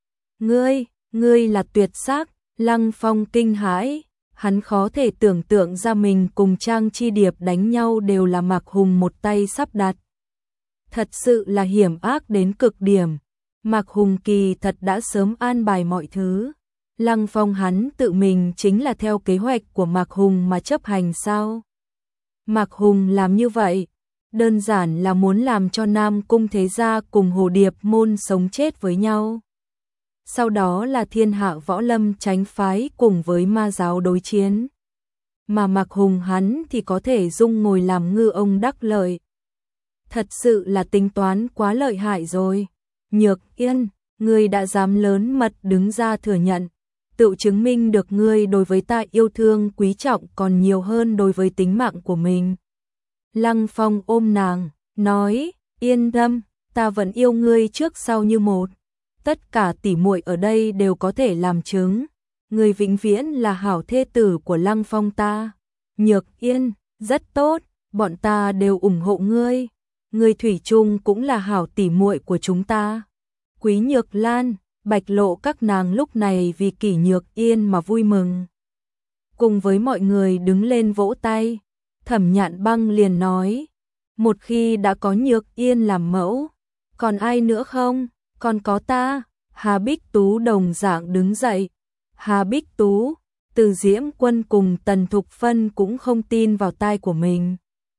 Ngươi là tuyệt sắc. Lăng Phong kinh hãi, hắn khó thể tưởng tượng ra mình cùng Trang Chi Điệp đánh nhau đều là Mạc Hùng một tay sắp đặt. Thật sự là hiểm ác đến cực điểm. Mạc Hùng kỳ thật đã sớm an bài mọi thứ. Lăng Phong hắn tự mình chính là theo kế hoạch của Mạc Hùng mà chấp hành sao? Mạc Hùng làm như vậy, đơn giản là muốn làm cho Nam Cung Thế Gia cùng Hồ Điệp môn sống chết với nhau. Sau đó là Thiên Hạ Võ Lâm Chánh phái cùng với ma giáo đối chiến. Mà Mạc Hùng hắn thì có thể dung ngồi làm ngư ông đắc lợi. Thật sự là tính toán quá lợi hại rồi. Nhược Yên, ngươi đã dám lớn mật đứng ra thừa nhận, tự chứng minh được ngươi đối với ta yêu thương quý trọng còn nhiều hơn đối với tính mạng của mình. Lăng Phong ôm nàng, nói, yên tâm, ta vẫn yêu ngươi trước sau như một. Tất cả tỉ muội ở đây đều có thể làm chứng, ngươi vĩnh viễn là hảo thê tử của Lăng Phong ta. Nhược Yên, rất tốt, bọn ta đều ủng hộ ngươi. Ngươi thủy chung cũng là hảo tỉ muội của chúng ta. Quý Nhược Lan, Bạch Lộ các nàng lúc này vì Kỷ Nhược Yên mà vui mừng. Cùng với mọi người đứng lên vỗ tay, Thẩm Nhạn Băng liền nói, một khi đã có Nhược Yên làm mẫu, còn ai nữa không? Còn có ta. Hà Bích Tú đồng dạng đứng dậy. Hà Bích Tú, Từ Diễm Quân cùng Tần Thục Phân cũng không tin vào tai của mình.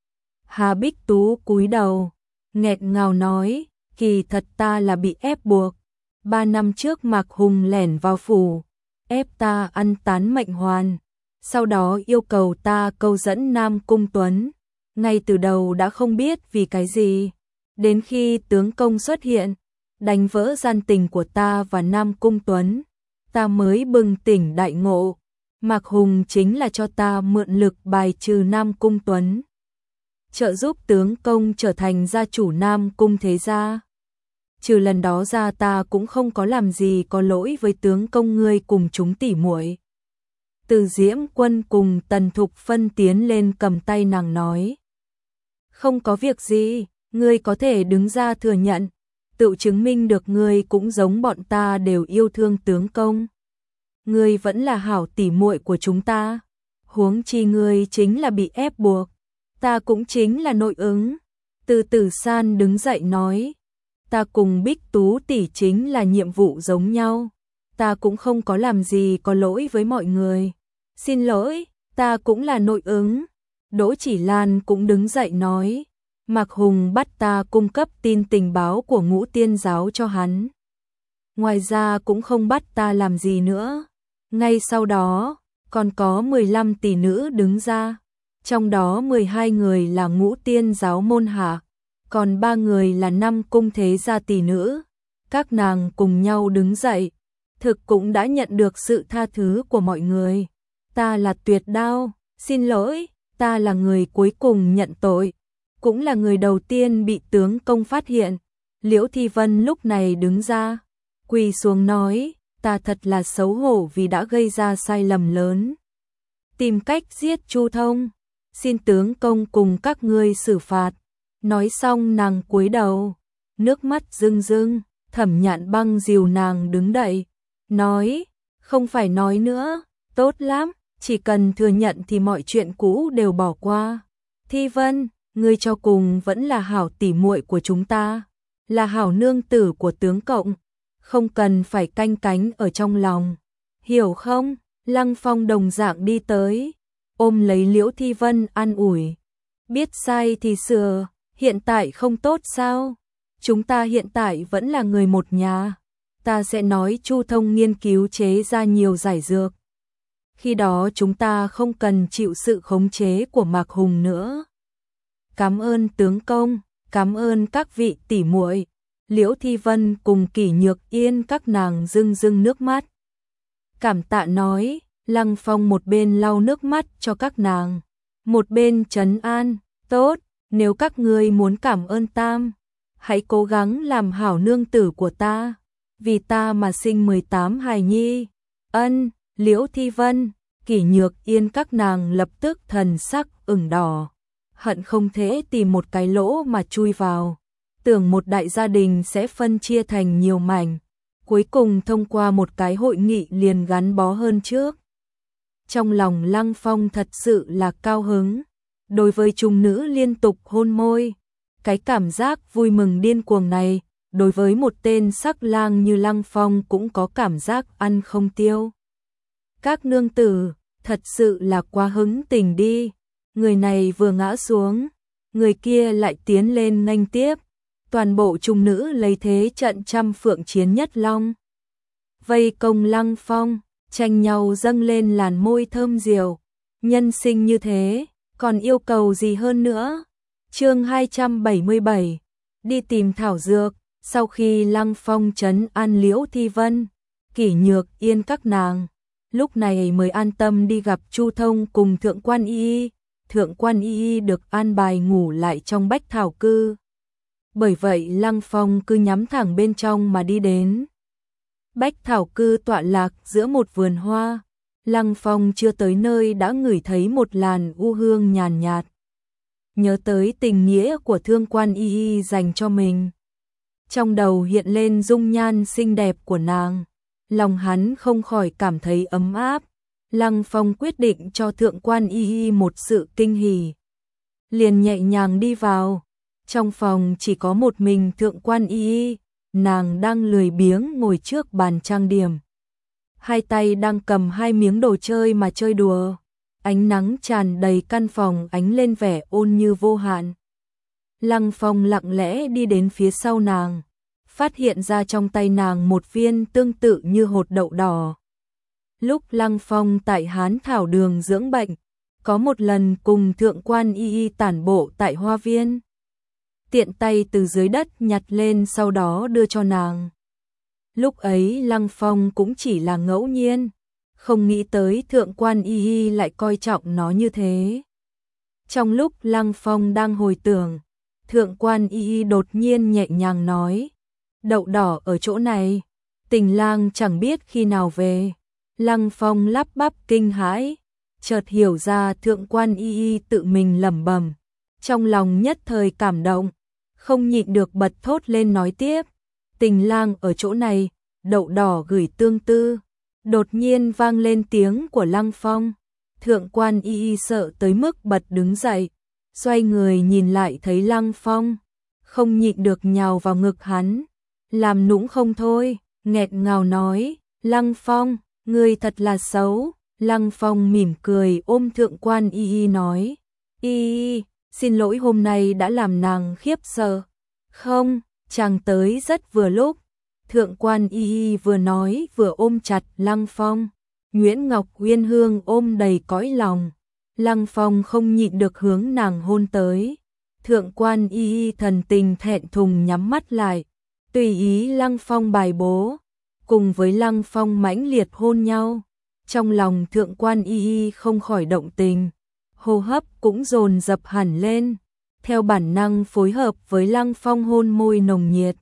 Hà Bích Tú cúi đầu, nghẹt ngào nói, kỳ thật ta là bị ép buộc. 3 năm trước Mạc Hùng lẻn vào phủ, ép ta ăn tán mệnh hoàn, sau đó yêu cầu ta câu dẫn Nam Cung Tuấn. Ngay từ đầu đã không biết vì cái gì, đến khi tướng công xuất hiện, đánh vỡ gian tình của ta và Nam Cung Tuấn, ta mới bừng tỉnh đại ngộ. Mạc Hùng chính là cho ta mượn lực bài trừ Nam Cung Tuấn, trợ giúp tướng công trở thành gia chủ Nam Cung Thế Gia. Trừ lần đó ra ta cũng không có làm gì có lỗi với tướng công ngươi cùng chúng tỉ muội. Từ Diễm Quân cùng Tần Thục Phân tiến lên cầm tay nàng nói, không có việc gì, ngươi có thể đứng ra thừa nhận, tự chứng minh được ngươi cũng giống bọn ta đều yêu thương tướng công. Ngươi vẫn là hảo tỉ muội của chúng ta, huống chi ngươi chính là bị ép buộc, ta cũng chính là nội ứng. Từ Tử San đứng dậy nói, ta cùng Bích Tú tỷ chính là nhiệm vụ giống nhau, ta cũng không có làm gì có lỗi với mọi người. Xin lỗi, ta cũng là nội ứng. Đỗ Chỉ Lan cũng đứng dậy nói, Mạc Hùng bắt ta cung cấp tin tình báo của Ngũ Tiên giáo cho hắn. Ngoài ra cũng không bắt ta làm gì nữa. Ngay sau đó, còn có 15 tỷ nữ đứng ra, trong đó 12 người là Ngũ Tiên giáo môn hạ, còn 3 người là Nam Cung Thế Gia tỷ nữ. Các nàng cùng nhau đứng dậy, thực cũng đã nhận được sự tha thứ của mọi người. Ta là Tuyệt Đao, xin lỗi, ta là người cuối cùng nhận tội, cũng là người đầu tiên bị tướng công phát hiện. Liễu Thi Vân lúc này đứng ra, quỳ xuống nói, ta thật là xấu hổ vì đã gây ra sai lầm lớn, tìm cách giết Chu Thông, xin tướng công cùng các ngươi xử phạt. Nói xong nàng cúi đầu, nước mắt rưng rưng. Thẩm Nhạn Băng dìu nàng đứng dậy, nói, không phải nói nữa, tốt lắm, chỉ cần thừa nhận thì mọi chuyện cũ đều bỏ qua. Thi Vân, ngươi cho cùng vẫn là hảo tỉ muội của chúng ta, là hảo nương tử của tướng cộng, không cần phải canh cánh ở trong lòng, hiểu không? Lăng Phong đồng dạng đi tới, ôm lấy Liễu Thi Vân an ủi, biết sai thì sửa, hiện tại không tốt sao? Chúng ta hiện tại vẫn là người một nhà, ta sẽ nói Chu Thông nghiên cứu chế ra nhiều giải dược. Khi đó chúng ta không cần chịu sự khống chế của Mạc Hùng nữa. Cảm ơn tướng công, cảm ơn các vị tỷ muội. Liễu Thi Vân cùng Kỷ Nhược Yên các nàng rưng rưng nước mắt. Cảm tạ nói, Lăng Phong một bên lau nước mắt cho các nàng, một bên trấn an, tốt, nếu các ngươi muốn cảm ơn Tam, hãy cố gắng làm hảo nương tử của ta, vì ta mà sinh 18 hài nhi. Ân, Liễu Thi Vân, Kỷ Nhược Yên các nàng lập tức thần sắc ửng đỏ, hận không thể tìm một cái lỗ mà chui vào, tưởng một đại gia đình sẽ phân chia thành nhiều mảnh, cuối cùng thông qua một cái hội nghị liền gắn bó hơn trước. Trong lòng Lăng Phong thật sự là cao hứng, đối với trung nữ liên tục hôn môi, cái cảm giác vui mừng điên cuồng này, đối với một tên sắc lang như Lăng Phong cũng có cảm giác ăn không tiêu. Các nương tử, thật sự là quá hứng tình đi, người này vừa ngã xuống, người kia lại tiến lên nghênh tiếp, toàn bộ trung nữ lấy thế trận trăm phượng chiến nhất long. Vây công Lăng Phong, tranh nhau dâng lên làn môi thơm diều, nhân sinh như thế, còn yêu cầu gì hơn nữa? Chương 277, đi tìm thảo dược, sau khi Lăng Phong trấn an Liễu Thi Vân, Kỷ Nhược Yên các nàng, lúc này mới an tâm đi gặp Chu Thông cùng Thượng Quan Y. Thượng Quan Y được an bài ngủ lại trong bách thảo cư. Bởi vậy Lăng Phong cứ nhắm thẳng bên trong mà đi đến. Bách thảo cư tọa lạc giữa một vườn hoa, Lăng Phong chưa tới nơi đã ngửi thấy một làn u hương nhàn nhạt. Nhớ tới tình nghĩa của Thượng Quan Y dành cho mình. Trong đầu hiện lên dung nhan xinh đẹp của nàng, lòng hắn không khỏi cảm thấy ấm áp. Lăng Phong quyết định cho Thượng Quan Y một sự kinh hỉ. Liền nhẹ nhàng đi vào. Trong phòng chỉ có một mình Thượng Quan Y, nàng đang lười biếng ngồi trước bàn trang điểm. Hai tay đang cầm hai miếng đồ chơi mà chơi đùa. Ánh nắng tràn đầy căn phòng ánh lên vẻ ôn như vô hạn. Lăng Phong lặng lẽ đi đến phía sau nàng, phát hiện ra trong tay nàng một viên tương tự như hột đậu đỏ. Lúc Lăng Phong tại Hán Thảo Đường dưỡng bệnh, có một lần cùng Thượng Quan Y tản bộ tại hoa viên. Tiện tay từ dưới đất nhặt lên sau đó đưa cho nàng. Lúc ấy Lăng Phong cũng chỉ là ngẫu nhiên, không nghĩ tới Thượng Quan Y lại coi trọng nó như thế. Trong lúc Lăng Phong đang hồi tưởng, Thượng Quan Y đột nhiên nhẹ nhàng nói, đậu đỏ ở chỗ này, Tình lang chẳng biết khi nào về. Lăng Phong lắp bắp kinh hãi, chợt hiểu ra Thượng Quan Y tự mình lẩm bẩm, trong lòng nhất thời cảm động, không nhịn được bật thốt lên nói tiếp, Tình lang ở chỗ này, đậu đỏ gửi tương tư. Đột nhiên vang lên tiếng của Lăng Phong, Thượng Quan Y sợ tới mức bật đứng dậy, xoay người nhìn lại thấy Lăng Phong, không nhịn được nhào vào ngực hắn, làm nũng không thôi, nghẹn ngào nói, Lăng Phong, ngươi thật là xấu. Lăng Phong mỉm cười ôm Thượng Quan Y nói, Y, xin lỗi hôm nay đã làm nàng khiếp sợ. Không, chàng tới rất vừa lúc. Thượng Quan Y vừa nói vừa ôm chặt Lăng Phong. Nguyễn Ngọc Uyên Hương ôm đầy cõi lòng. Lăng Phong không nhịn được hướng nàng hôn tới. Thượng Quan Y thần tình thẹn thùng nhắm mắt lại, tùy ý Lăng Phong bài bố, cùng với Lăng Phong mãnh liệt hôn nhau. Trong lòng Thượng Quan Y không khỏi động tình, hô hấp cũng dồn dập hẳn lên, theo bản năng phối hợp với Lăng Phong hôn môi nồng nhiệt.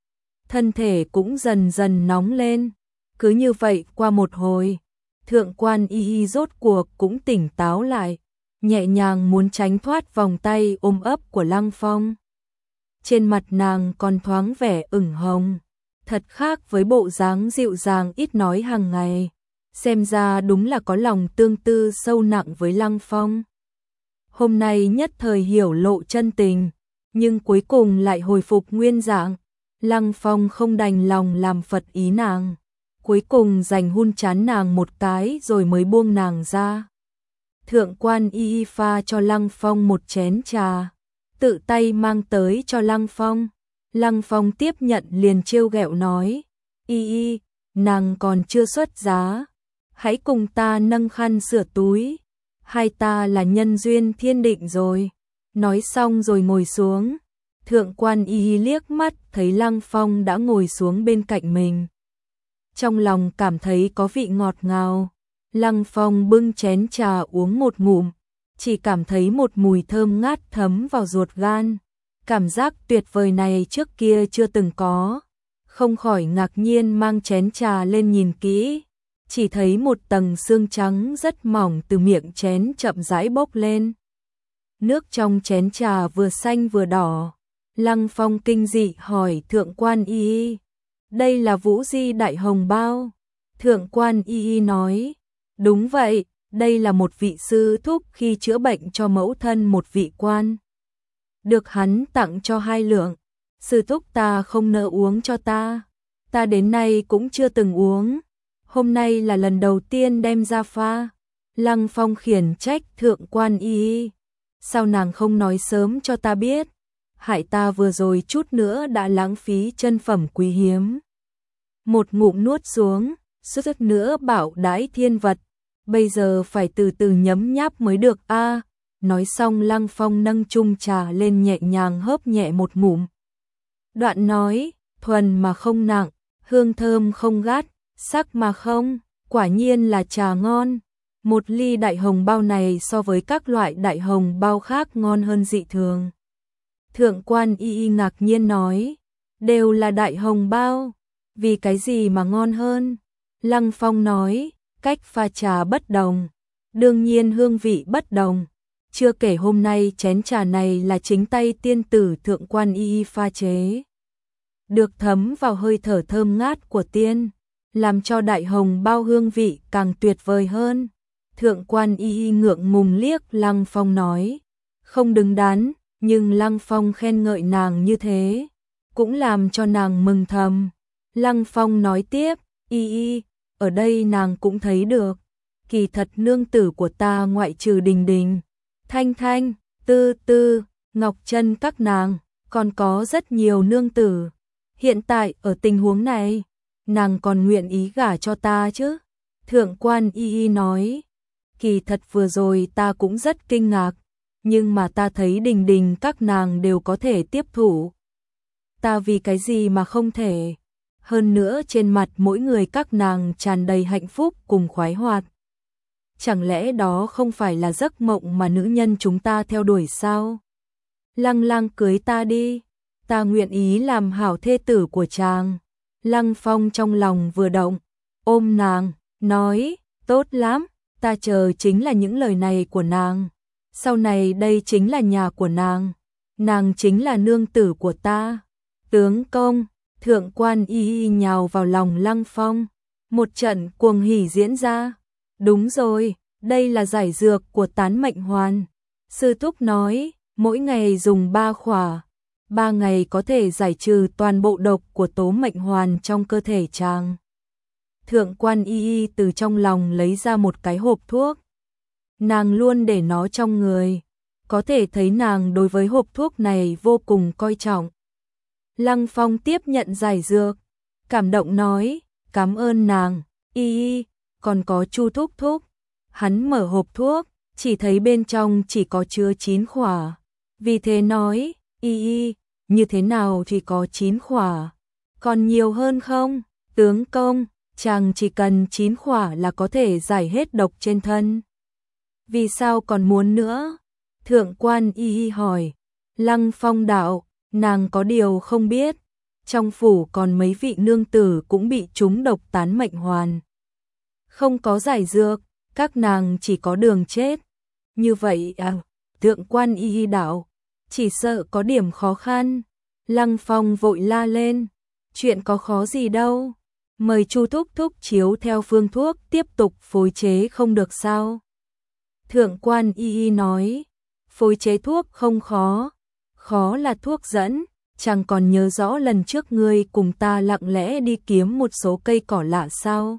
Thân thể cũng dần dần nóng lên, cứ như vậy qua một hồi, Thượng Quan Y rốt cuộc cũng tỉnh táo lại, nhẹ nhàng muốn tránh thoát vòng tay ôm ấp của Lăng Phong. Trên mặt nàng còn thoáng vẻ ửng hồng, thật khác với bộ dáng dịu dàng ít nói hàng ngày, xem ra đúng là có lòng tương tư sâu nặng với Lăng Phong. hôm nay nhất thời hiểu lộ chân tình, nhưng cuối cùng lại hồi phục nguyên dạng. Lăng Phong không đành lòng làm phật ý nàng, cuối cùng dành hun chán nàng một cái rồi mới buông nàng ra. Thượng quan y pha cho Lăng Phong một chén trà, tự tay mang tới cho Lăng Phong. Lăng Phong tiếp nhận liền trêu ghẹo nói, y, nàng còn chưa xuất giá, hãy cùng ta nâng khăn sửa túi, hai ta là nhân duyên thiên định rồi. Nói xong rồi ngồi xuống. Thượng quan y liếc mắt thấy Lăng Phong đã ngồi xuống bên cạnh mình, trong lòng cảm thấy có vị ngọt ngào. Lăng Phong bưng chén trà uống một ngụm, chỉ cảm thấy một mùi thơm ngát thấm vào ruột gan. Cảm giác tuyệt vời này trước kia chưa từng có, không khỏi ngạc nhiên mang chén trà lên nhìn kỹ, chỉ thấy một tầng xương trắng rất mỏng từ miệng chén chậm rãi bốc lên. Nước trong chén trà vừa xanh vừa đỏ. Lăng Phong kinh dị hỏi Thượng quan y, đây là Vũ Di Đại Hồng Bao? Thượng quan y nói, đúng vậy, đây là một vị sư thúc khi chữa bệnh cho mẫu thân một vị quan, được hắn tặng cho 2 lượng. Sư thúc ta không nỡ uống cho ta đến nay cũng chưa từng uống, hôm nay là lần đầu tiên đem ra pha. Lăng Phong khiển trách Thượng quan y, sao nàng không nói sớm cho ta biết, hại ta vừa rồi chút nữa đã lãng phí chân phẩm quý hiếm. Một ngụm nuốt xuống, suýt nữa bảo đãi thiên vật, bây giờ phải từ từ nhấm nháp mới được a. Nói xong Lăng Phong nâng chung trà lên nhẹ nhàng hớp nhẹ một ngụm. Đoạn nói, thuần mà không nặng, hương thơm không gắt, sắc mà không, quả nhiên là trà ngon. Một ly đại hồng bao này so với các loại đại hồng bao khác ngon hơn dị thường. Thượng quan y ngạc nhiên nói, đều là đại hồng bao, vì cái gì mà ngon hơn? Lăng Phong nói, cách pha trà bất đồng, đương nhiên hương vị bất đồng. Chưa kể hôm nay chén trà này là chính tay tiên tử Thượng quan y pha chế, được thấm vào hơi thở thơm ngát của tiên, làm cho đại hồng bao hương vị càng tuyệt vời hơn. Thượng quan y ngượng ngùng liếc Lăng Phong nói, không đứng đắn, nhưng Lăng Phong khen ngợi nàng như thế, cũng làm cho nàng mừng thầm. Lăng Phong nói tiếp, y, ở đây nàng cũng thấy được, kỳ thật nương tử của ta ngoại trừ Đình Đình, Thanh Thanh, Tư Tư, Ngọc Trân các nàng, còn có rất nhiều nương tử. Hiện tại ở tình huống này, nàng còn nguyện ý gả cho ta chứ? Thượng quan y nói, kỳ thật vừa rồi ta cũng rất kinh ngạc, nhưng mà ta thấy Đình Đình các nàng đều có thể tiếp thủ, ta vì cái gì mà không thể? Hơn nữa trên mặt mỗi người các nàng tràn đầy hạnh phúc cùng khoái hoạt. Chẳng lẽ đó không phải là giấc mộng mà nữ nhân chúng ta theo đuổi sao? Lăng Lăng cưới ta đi, ta nguyện ý làm hảo thê tử của chàng. Lăng Phong trong lòng vừa động, ôm nàng, nói, tốt lắm, ta chờ chính là những lời này của nàng. Sau này đây chính là nhà của nàng chính là nương tử của ta. Tướng công, Thượng quan y nhào vào lòng Lăng Phong, một trận cuồng hỉ diễn ra. Đúng rồi, đây là giải dược của Tán Mệnh Hoàn. Sư thúc nói, mỗi ngày dùng 3 khỏa, 3 ngày có thể giải trừ toàn bộ độc của Tố Mệnh Hoàn trong cơ thể chàng. Thượng quan y từ trong lòng lấy ra một cái hộp thuốc. Nàng luôn để nó trong người, có thể thấy nàng đối với hộp thuốc này vô cùng coi trọng. Lăng Phong tiếp nhận giải dược, cảm động nói, cảm ơn nàng, y, còn có Chu thúc thúc. Hắn mở hộp thuốc, chỉ thấy bên trong chỉ có chứa 9 khỏa, vì thế nói, y, như thế nào thì có 9 khỏa, còn nhiều hơn không? Tướng công, chàng chỉ cần 9 khỏa là có thể giải hết độc trên thân. Vì sao còn muốn nữa? Thượng quan y hỏi. Lăng Phong đạo, nàng có điều không biết, trong phủ còn mấy vị nương tử cũng bị trúng độc Tán Mệnh Hoàn. Không có giải dược, các nàng chỉ có đường chết. Như vậy à? Thượng quan y đạo, chỉ sợ có điểm khó khăn. Lăng Phong vội la lên, chuyện có khó gì đâu, mời Chu thúc thúc chiếu theo phương thuốc tiếp tục phối chế không được sao? Thượng quan y nói, Phối chế thuốc không khó, khó là thuốc dẫn. Chàng còn nhớ rõ lần trước ngươi cùng ta lặng lẽ đi kiếm một số cây cỏ lạ sao?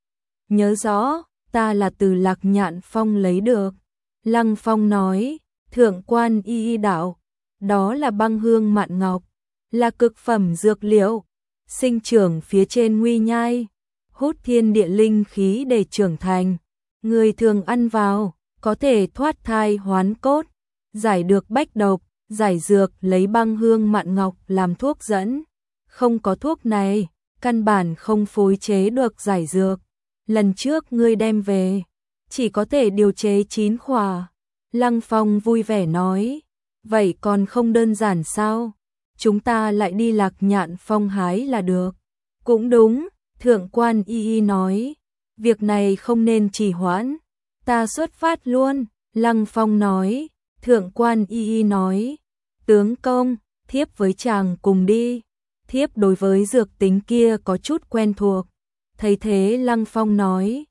Nhớ rõ, ta là từ Lạc Nhạn Phong lấy được. Lăng Phong nói, thượng quan y đạo, đó là băng hương mạn ngọc, là cực phẩm dược liệu, sinh trưởng phía trên nguy nhai, hút thiên địa linh khí để trưởng thành. Người thường ăn vào, có thể thoát thai hoán cốt, giải được bách độc, giải dược lấy băng hương mạn ngọc làm thuốc dẫn. Không có thuốc này, căn bản không phối chế được giải dược. Lần trước ngươi đem về, chỉ có thể điều chế 9 khỏa. Lăng Phong vui vẻ nói, vậy còn không đơn giản sao? Chúng ta lại đi Lạc Nhạn Phong hái là được. Cũng đúng, thượng quan y nói, việc này không nên trì hoãn, ta xuất phát luôn. Lăng Phong nói, thượng quan y nói, tướng công, thiếp với chàng cùng đi. Thiếp đối với dược tính kia có chút quen thuộc. Thấy thế Lăng Phong nói,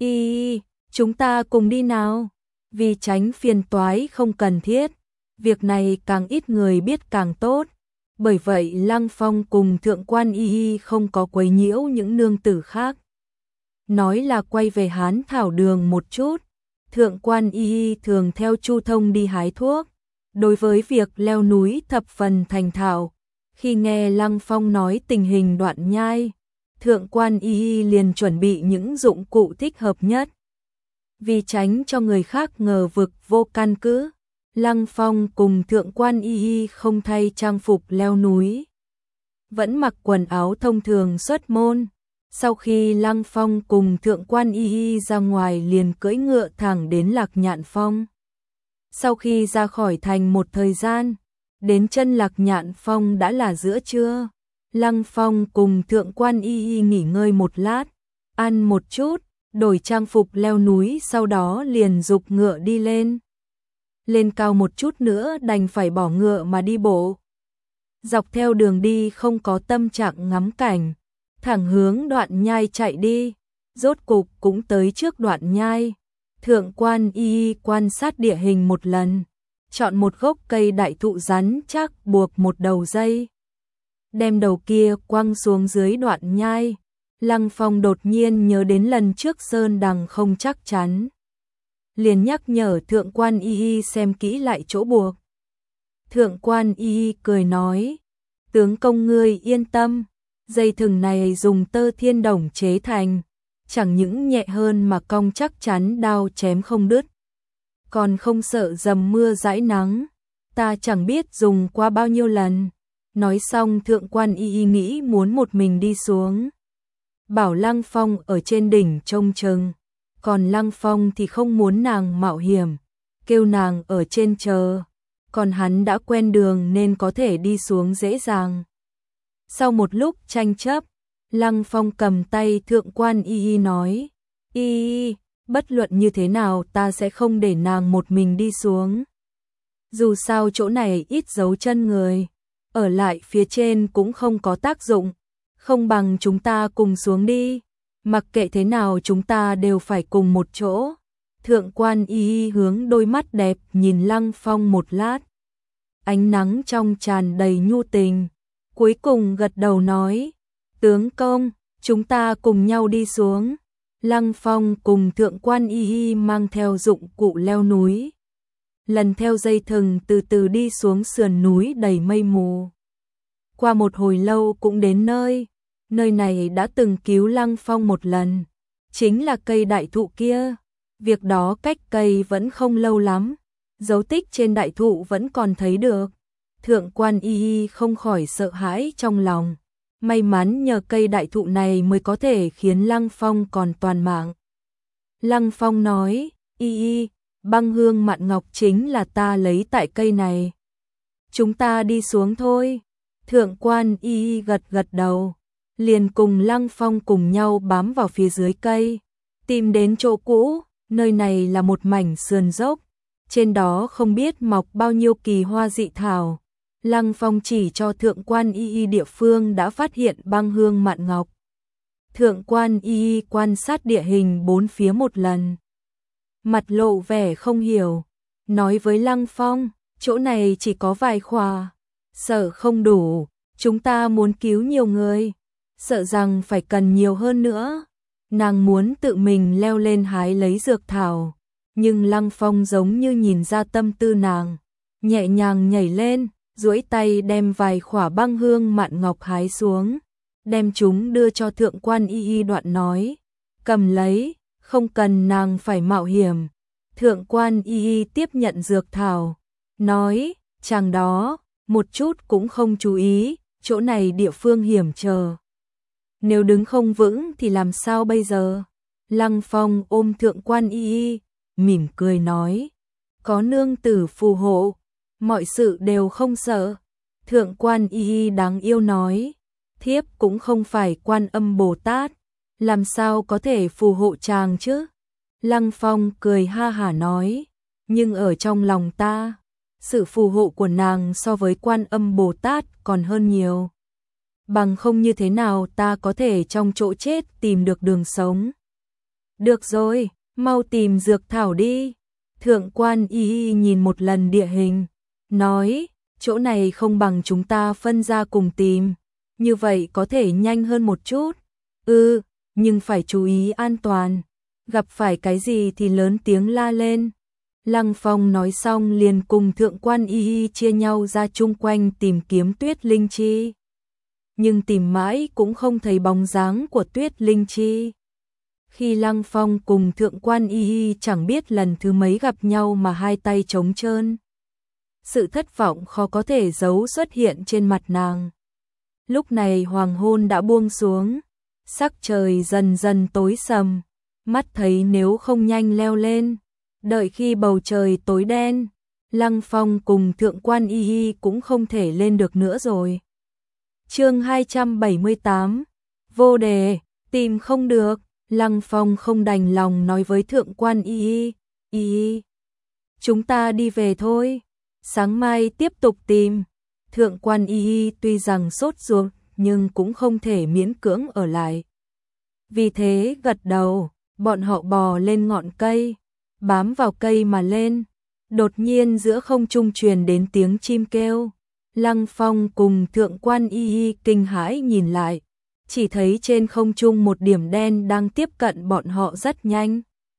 y, chúng ta cùng đi nào. Vì tránh phiền toái không cần thiết, việc này càng ít người biết càng tốt. Bởi vậy Lăng Phong cùng thượng quan y không có quấy nhiễu những nương tử khác. Nói là quay về Hán Thảo Đường một chút. Thượng quan y thường theo Chu Thông đi hái thuốc. Đối với việc leo núi thập phần thành thạo. Khi nghe Lăng Phong nói tình hình Đoạn Nhai, thượng quan y liền chuẩn bị những dụng cụ thích hợp nhất. Vì tránh cho người khác ngờ vực vô căn cứ, Lăng Phong cùng thượng quan y không thay trang phục leo núi, vẫn mặc quần áo thông thường xuất môn. Sau khi Lăng Phong cùng thượng quan y ra ngoài liền cưỡi ngựa thẳng đến Lạc Nhạn Phong. Sau khi ra khỏi thành một thời gian, đến chân Lạc Nhạn Phong đã là giữa trưa. Lăng Phong cùng thượng quan y nghỉ ngơi một lát, ăn một chút, đổi trang phục leo núi, sau đó liền giục ngựa đi lên. Lên cao một chút nữa đành phải bỏ ngựa mà đi bộ. Dọc theo đường đi không có tâm trạng ngắm cảnh, thẳng hướng Đoạn Nhai chạy đi. Rốt cục cũng tới trước Đoạn Nhai. Thượng quan y quan sát địa hình một lần, chọn một gốc cây đại thụ rắn chắc buộc một đầu dây, đem đầu kia quăng xuống dưới Đoạn Nhai. Lăng Phong đột nhiên nhớ đến lần trước sơn đằng không chắc chắn, liền nhắc nhở thượng quan y xem kỹ lại chỗ buộc. Thượng quan y cười nói, tướng công ngươi yên tâm, dây thừng này dùng tơ thiên đồng chế thành, chẳng những nhẹ hơn mà cong chắc chắn đao chém không đứt, còn không sợ dầm mưa dãi nắng. Ta chẳng biết dùng qua bao nhiêu lần. Nói xong thượng quan y nghĩ muốn một mình đi xuống, bảo Lăng Phong ở trên đỉnh trông chừng, còn Lăng Phong thì không muốn nàng mạo hiểm, kêu nàng ở trên chờ, còn hắn đã quen đường nên có thể đi xuống dễ dàng. Sau một lúc tranh chấp, Lăng Phong cầm tay thượng quan y nói, y, bất luận như thế nào ta sẽ không để nàng một mình đi xuống. Dù sao chỗ này ít dấu chân người, ở lại phía trên cũng không có tác dụng, không bằng chúng ta cùng xuống đi, mặc kệ thế nào chúng ta đều phải cùng một chỗ. Thượng quan y hướng đôi mắt đẹp nhìn Lăng Phong một lát, ánh nắng trong tràn đầy nhu tình, cuối cùng gật đầu nói, tướng công, chúng ta cùng nhau đi xuống. Lăng Phong cùng thượng quan y mang theo dụng cụ leo núi, lần theo dây thừng từ từ đi xuống sườn núi đầy mây mù. Qua một hồi lâu cũng đến nơi này đã từng cứu Lăng Phong một lần, chính là cây đại thụ kia. Việc đó cách cây vẫn không lâu lắm, dấu tích trên đại thụ vẫn còn thấy được. Thượng quan y không khỏi sợ hãi trong lòng, may mắn nhờ cây đại thụ này mới có thể khiến Lăng Phong còn toàn mạng. Lăng Phong nói, y, băng hương mạn ngọc chính là ta lấy tại cây này. Chúng ta đi xuống thôi. Thượng quan y gật gật đầu, liền cùng Lăng Phong cùng nhau bám vào phía dưới cây, tìm đến chỗ cũ. Nơi này là một mảnh sườn dốc, trên đó không biết mọc bao nhiêu kỳ hoa dị thảo. Lăng Phong chỉ cho thượng quan y địa phương đã phát hiện băng hương mạn ngọc. Thượng quan y quan sát địa hình bốn phía một lần, mặt lộ vẻ không hiểu. nói với Lăng Phong, chỗ này chỉ có vài khỏa, sợ không đủ, chúng ta muốn cứu nhiều người, sợ rằng phải cần nhiều hơn nữa. Nàng muốn tự mình leo lên hái lấy dược thảo, nhưng Lăng Phong giống như nhìn ra tâm tư nàng, nhẹ nhàng nhảy lên, duỗi tay đem vài khỏa băng hương mạn ngọc hái xuống, đem chúng đưa cho Thượng Quan Y Y, đoạn nói, cầm lấy, không cần nàng phải mạo hiểm. Thượng Quan Y Y tiếp nhận dược thảo, nói, chàng đó, một chút cũng không chú ý, chỗ này địa phương hiểm trở. Nếu đứng không vững thì làm sao bây giờ? Lăng Phong ôm Thượng Quan Y Y, mỉm cười nói, có nương tử phù hộ, mọi sự đều không sợ. Thượng Quan Y Y đáng yêu nói, thiếp cũng không phải Quan Âm Bồ Tát, làm sao có thể phù hộ chàng chứ? Lăng Phong cười ha hả nói, nhưng ở trong lòng ta, sự phù hộ của nàng so với Quan Âm Bồ Tát còn hơn nhiều. Bằng không như thế nào ta có thể trong chỗ chết tìm được đường sống. Được rồi, mau tìm dược thảo đi. Thượng Quan Y Y nhìn một lần địa hình, nói, chỗ này không bằng chúng ta phân ra cùng tìm, như vậy có thể nhanh hơn một chút. Nhưng phải chú ý an toàn, gặp phải cái gì thì lớn tiếng la lên. Lăng Phong nói xong liền cùng Thượng Quan Y Y chia nhau ra chung quanh tìm kiếm Tuyết Linh Chi. Nhưng tìm mãi cũng không thấy bóng dáng của Tuyết Linh Chi. Khi Lăng Phong cùng Thượng Quan Y Y chẳng biết lần thứ mấy gặp nhau mà hai tay trống trơn. Sự thất vọng khó có thể giấu xuất hiện trên mặt nàng. Lúc này hoàng hôn đã buông xuống, sắc trời dần dần tối sầm, mắt thấy nếu không nhanh leo lên, đợi khi bầu trời tối đen, Lăng Phong cùng Thượng Quan Y Y cũng không thể lên được nữa rồi. Chương 278, vô đề, tìm không được. Lăng Phong không đành lòng nói với Thượng Quan Y Y, chúng ta đi về thôi, sáng mai tiếp tục tìm. Thượng Quan Y Y tuy rằng sốt ruột nhưng cũng không thể miễn cưỡng ở lại. Vì thế gật đầu, bọn họ bò lên ngọn cây, bám vào cây mà lên. Đột nhiên giữa không trung truyền đến tiếng chim kêu. Lăng Phong cùng Thượng Quan Y Y kinh hãi nhìn lại, chỉ thấy trên không trung một điểm đen đang tiếp cận bọn họ rất nhanh.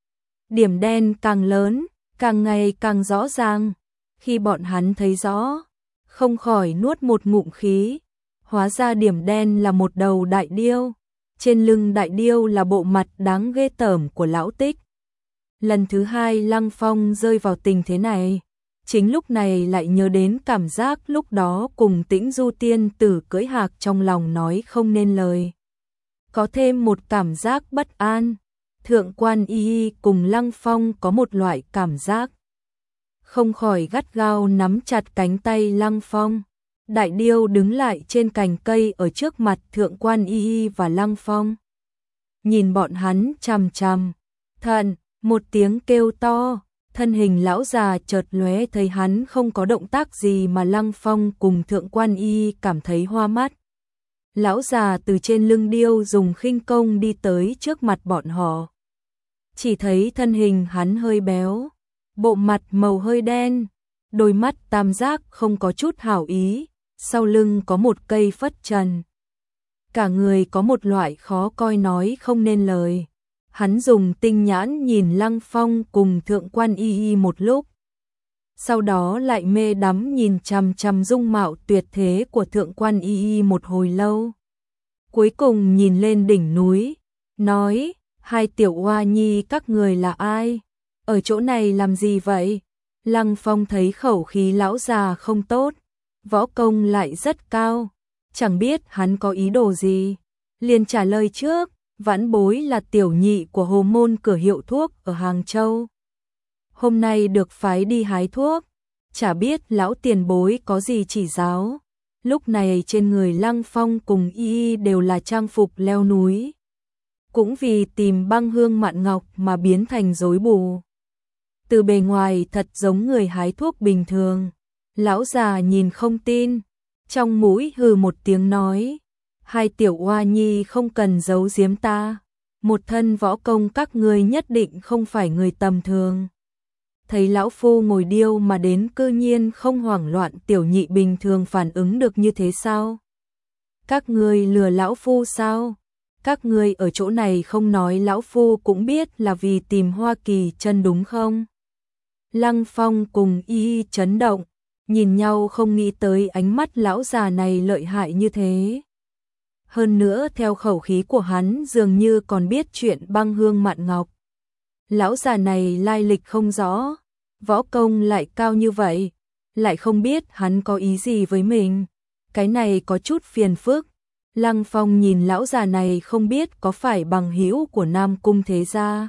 Điểm đen càng lớn, càng ngày càng rõ ràng. Khi bọn hắn thấy rõ, không khỏi nuốt một ngụm khí. Hóa ra điểm đen là một đầu đại điêu. Trên lưng đại điêu là bộ mặt đáng ghê tởm của lão Tích. Lần thứ hai Lăng Phong rơi vào tình thế này. Chính lúc này lại nhớ đến cảm giác lúc đó cùng Tĩnh Du tiên tử cưỡi hạc, trong lòng nói không nên lời. Có thêm một cảm giác bất an. Thượng Quan Y Y cùng Lăng Phong có một loại cảm giác, không khỏi gắt gao nắm chặt cánh tay Lăng Phong. Đại điêu đứng lại trên cành cây ở trước mặt Thượng Quan Y Y và Lăng Phong. Nhìn bọn hắn chằm chằm. Thận, một tiếng kêu to. Thân hình lão già chợt lóe, thấy hắn không có động tác gì mà Lăng Phong cùng Thượng Quan Y cảm thấy hoa mắt. Lão già từ trên lưng điêu dùng khinh công đi tới trước mặt bọn họ. Chỉ thấy thân hình hắn hơi béo, bộ mặt màu hơi đen, đôi mắt tam giác không có chút hảo ý, sau lưng có một cây phất trần. Cả người có một loại khó coi nói không nên lời. Hắn dùng tinh nhãn nhìn Lăng Phong cùng Thượng Quan Y Y một lúc, sau đó lại mê đắm nhìn chằm chằm dung mạo tuyệt thế của Thượng Quan Y Y một hồi lâu. Cuối cùng nhìn lên đỉnh núi, nói, hai tiểu oa nhi các người là ai? Ở chỗ này làm gì vậy? Lăng Phong thấy khẩu khí lão già không tốt, võ công lại rất cao, chẳng biết hắn có ý đồ gì, liền trả lời trước. Vãn bối là tiểu nhị của Hồ Môn cửa hiệu thuốc ở Hàng Châu. Hôm nay được phái đi hái thuốc, chả biết lão tiền bối có gì chỉ giáo. Lúc này trên người Lăng Phong cùng Y Y đều là trang phục leo núi. Cũng vì tìm băng hương mạn ngọc mà biến thành rối bù. Từ bề ngoài thật giống người hái thuốc bình thường. Lão già nhìn không tin, trong mũi hừ một tiếng nói, hai tiểu oa nhi không cần giấu giếm ta, một thân võ công các ngươi nhất định không phải người tầm thường. thấy lão phu ngồi điêu mà đến cư nhiên không hoảng loạn, tiểu nhị bình thường phản ứng được như thế sao? Các ngươi lừa lão phu sao? Các ngươi ở chỗ này không nói lão phu cũng biết là vì tìm Hoa Kỳ chân đúng không? Lăng Phong cùng Y chấn động, nhìn nhau không nghĩ tới ánh mắt lão già này lợi hại như thế. Hơn nữa theo khẩu khí của hắn dường như còn biết chuyện Băng Hương Mạn Ngọc. Lão già này lai lịch không rõ, võ công lại cao như vậy, lại không biết hắn có ý gì với mình. Cái này có chút phiền phức. Lăng Phong nhìn lão già này không biết có phải bằng hữu của Nam Cung thế gia.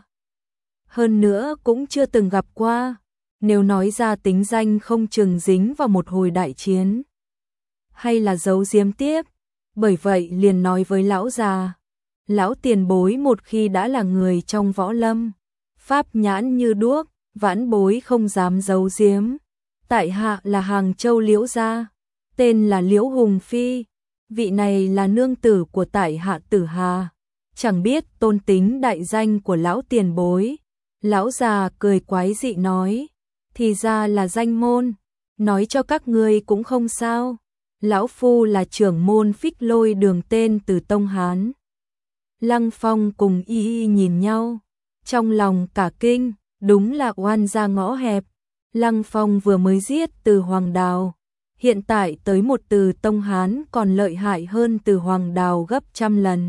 Hơn nữa cũng chưa từng gặp qua, nếu nói ra tính danh không chừng dính vào một hồi đại chiến. Hay là giấu giếm tiếp, bởi vậy liền nói với lão già. Lão tiền bối một khi đã là người trong võ lâm, pháp nhãn như đuốc, vãn bối không dám giấu giếm. Tại hạ là Hàng Châu Liễu gia, tên là Liễu Hùng Phi. Vị này là nương tử của tại hạ Tử Hà, chẳng biết tôn tính đại danh của lão tiền bối. Lão già cười quái dị nói, thì ra là danh môn, nói cho các ngươi cũng không sao. Lão phu là trưởng môn Phích Lôi Đường tên Từ Tông Hán. Lăng Phong cùng Y nhìn nhau, trong lòng cả kinh, đúng là oan gia ngõ hẹp. Lăng Phong vừa mới giết Từ Hoàng Đào, hiện tại tới một Từ Tông Hán còn lợi hại hơn Từ Hoàng Đào gấp trăm lần.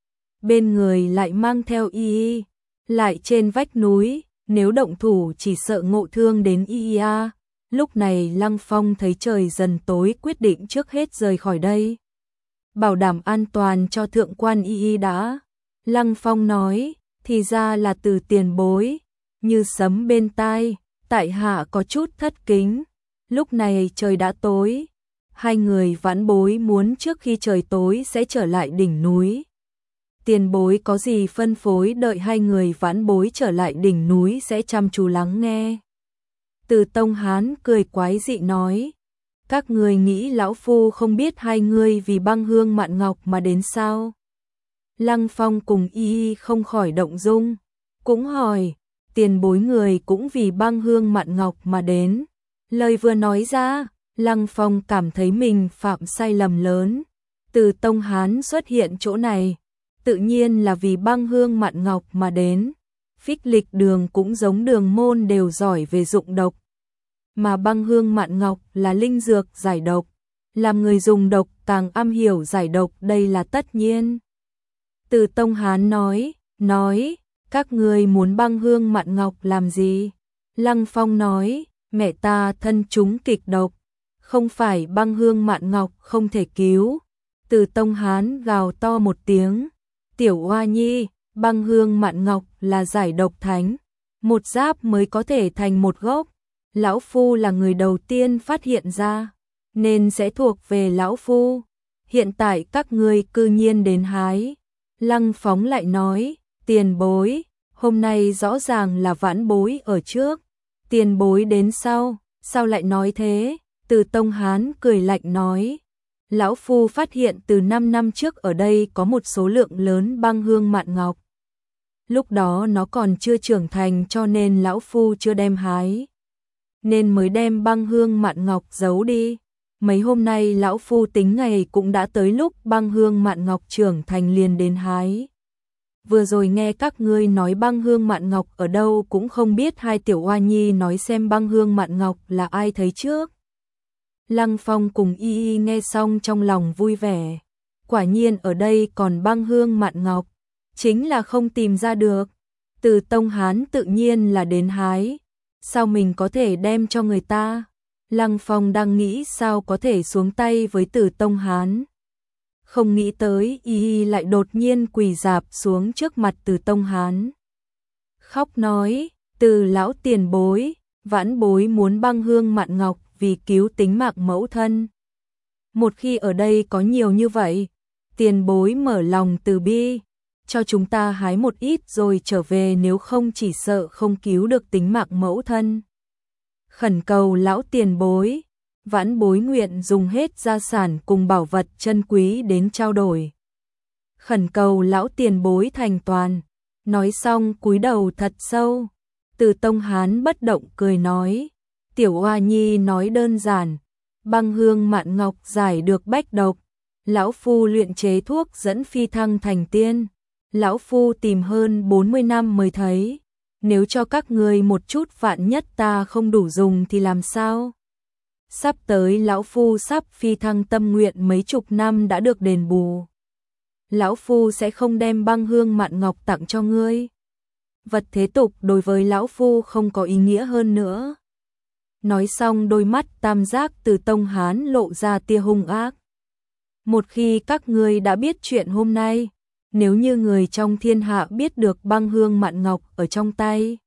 Bên người lại mang theo Y, lại trên vách núi, nếu động thủ chỉ sợ ngộ thương đến Y. Lúc này Lăng Phong thấy trời dần tối, quyết định trước hết rời khỏi đây, bảo đảm an toàn cho thượng quan Y đã. Lăng Phong nói, thì ra là Từ tiền bối, như sấm bên tai, tại hạ có chút thất kính. Lúc này trời đã tối, hai người vãn bối muốn trước khi trời tối sẽ trở lại đỉnh núi. Tiền bối có gì phân phối, đợi hai người vãn bối trở lại đỉnh núi sẽ chăm chú lắng nghe. Từ Tông Hán cười quái dị nói, các người nghĩ lão phu không biết hai người vì Băng Hương Mạn Ngọc mà đến sao? Lăng Phong cùng Y không khỏi động dung, cũng hỏi, tiền bối người cũng vì Băng Hương Mạn Ngọc mà đến. Lời vừa nói ra, Lăng Phong cảm thấy mình phạm sai lầm lớn. Từ Tông Hán xuất hiện chỗ này, tự nhiên là vì Băng Hương Mạn Ngọc mà đến. Phích Lịch Đường cũng giống Đường môn đều giỏi về dụng độc, mà Băng Hương Mạn Ngọc là linh dược giải độc, làm người dùng độc càng am hiểu giải độc, đây là tất nhiên. Từ Tông Hán nói, các ngươi muốn Băng Hương Mạn Ngọc làm gì? Lăng Phong nói, mẹ ta thân chúng kịch độc, không phải Băng Hương Mạn Ngọc không thể cứu. Từ Tông Hán gào to một tiếng, tiểu oa nhi, Băng Hương Mạn Ngọc là giải độc thánh, một giáp mới có thể thành một gốc. Lão phu là người đầu tiên phát hiện ra, nên sẽ thuộc về lão phu. Hiện tại các ngươi cư nhiên đến hái. Lăng Phong lại nói, tiền bối, hôm nay rõ ràng là vãn bối ở trước, tiền bối đến sau, sao lại nói thế? Từ Tông Hán cười lạnh nói, lão phu phát hiện từ 5 năm trước ở đây có một số lượng lớn Băng Hương Mạn Ngọc. Lúc đó nó còn chưa trưởng thành cho nên lão phu chưa đem hái, nên mới đem Băng Hương Mạn Ngọc giấu đi. Mấy hôm nay lão phu tính ngày cũng đã tới lúc Băng Hương Mạn Ngọc trưởng thành liền đến hái. Vừa rồi nghe các ngươi nói Băng Hương Mạn Ngọc ở đâu cũng không biết, hai tiểu oa nhi nói xem Băng Hương Mạn Ngọc là ai thấy trước. Lăng Phong cùng Y nghe xong trong lòng vui vẻ, quả nhiên ở đây còn Băng Hương Mạn Ngọc, chính là không tìm ra được. Từ Tông Hán tự nhiên là đến hái, sao mình có thể đem cho người ta? Lăng Phong đang nghĩ sao có thể xuống tay với Từ Tông Hán, không nghĩ tới Y lại đột nhiên quỳ rạp xuống trước mặt Từ Tông Hán, khóc nói, Từ lão tiền bối, vãn bối muốn Băng Hương Mạn Ngọc vì cứu tính mạng mẫu thân. Một khi ở đây có nhiều như vậy, tiền bối mở lòng từ bi, cho chúng ta hái một ít rồi trở về, nếu không chỉ sợ không cứu được tính mạng mẫu thân. Khẩn cầu lão tiền bối, vãn bối nguyện dùng hết gia sản cùng bảo vật chân quý đến trao đổi. Khẩn cầu lão tiền bối thành toàn. Nói xong cúi đầu thật sâu. Từ Tông Hán bất động cười nói, tiểu oa nhi nói đơn giản, băng hương mạn ngọc giải được bách độc, lão phu luyện chế thuốc dẫn phi thăng thành tiên, lão phu tìm hơn 40 năm mới thấy, nếu cho các ngươi một chút vạn nhất ta không đủ dùng thì làm sao? Sắp tới lão phu sắp phi thăng tâm nguyện mấy chục năm đã được đền bù. Lão phu sẽ không đem băng hương mạn ngọc tặng cho ngươi. Vật thế tục đối với lão phu không có ý nghĩa hơn nữa. Nói xong đôi mắt tam giác Từ Tông Hán lộ ra tia hung ác. Một khi các ngươi đã biết chuyện hôm nay, nếu như người trong thiên hạ biết được băng hương mạn ngọc ở trong tay,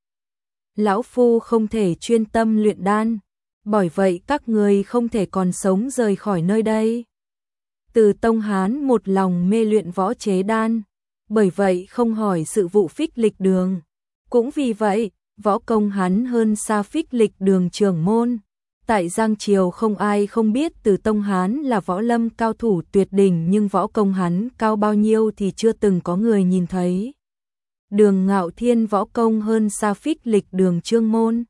lão phu không thể chuyên tâm luyện đan, bởi vậy các ngươi không thể còn sống rời khỏi nơi đây. Từ Tông Hán một lòng mê luyện võ chế đan, bởi vậy không hỏi sự vụ Phích Lịch Đường. Cũng vì vậy, võ công hắn hơn xa Phích Lịch Đường trưởng môn. Tại Giang Triều không ai không biết Từ Tông Hán là võ lâm cao thủ tuyệt đỉnh, nhưng võ công hắn cao bao nhiêu thì chưa từng có người nhìn thấy. Đường Ngạo Thiên võ công hơn xa Phích Lịch Đường Trương môn.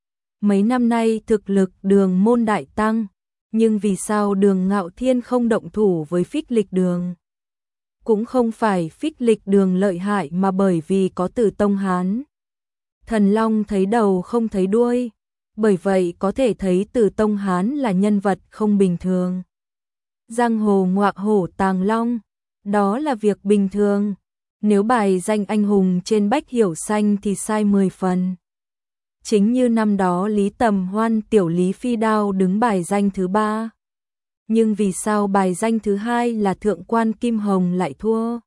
Mấy năm nay thực lực Đường môn đại tăng, nhưng vì sao Đường Ngạo Thiên không động thủ với Phích Lịch Đường? Cũng không phải Phích Lịch Đường lợi hại mà bởi vì có Từ Tông Hán. Thần Long thấy đầu không thấy đuôi, bởi vậy có thể thấy Từ Tông Hán là nhân vật không bình thường. Giang hồ ngọa hổ tàng long, đó là việc bình thường. Nếu bài danh anh hùng trên bách hiểu xanh thì sai 10 phần. Chính như năm đó Lý Tầm Hoan tiểu Lý Phi Đao đứng bài danh thứ 3. Nhưng vì sao bài danh thứ 2 là Thượng quan Kim Hồng lại thua?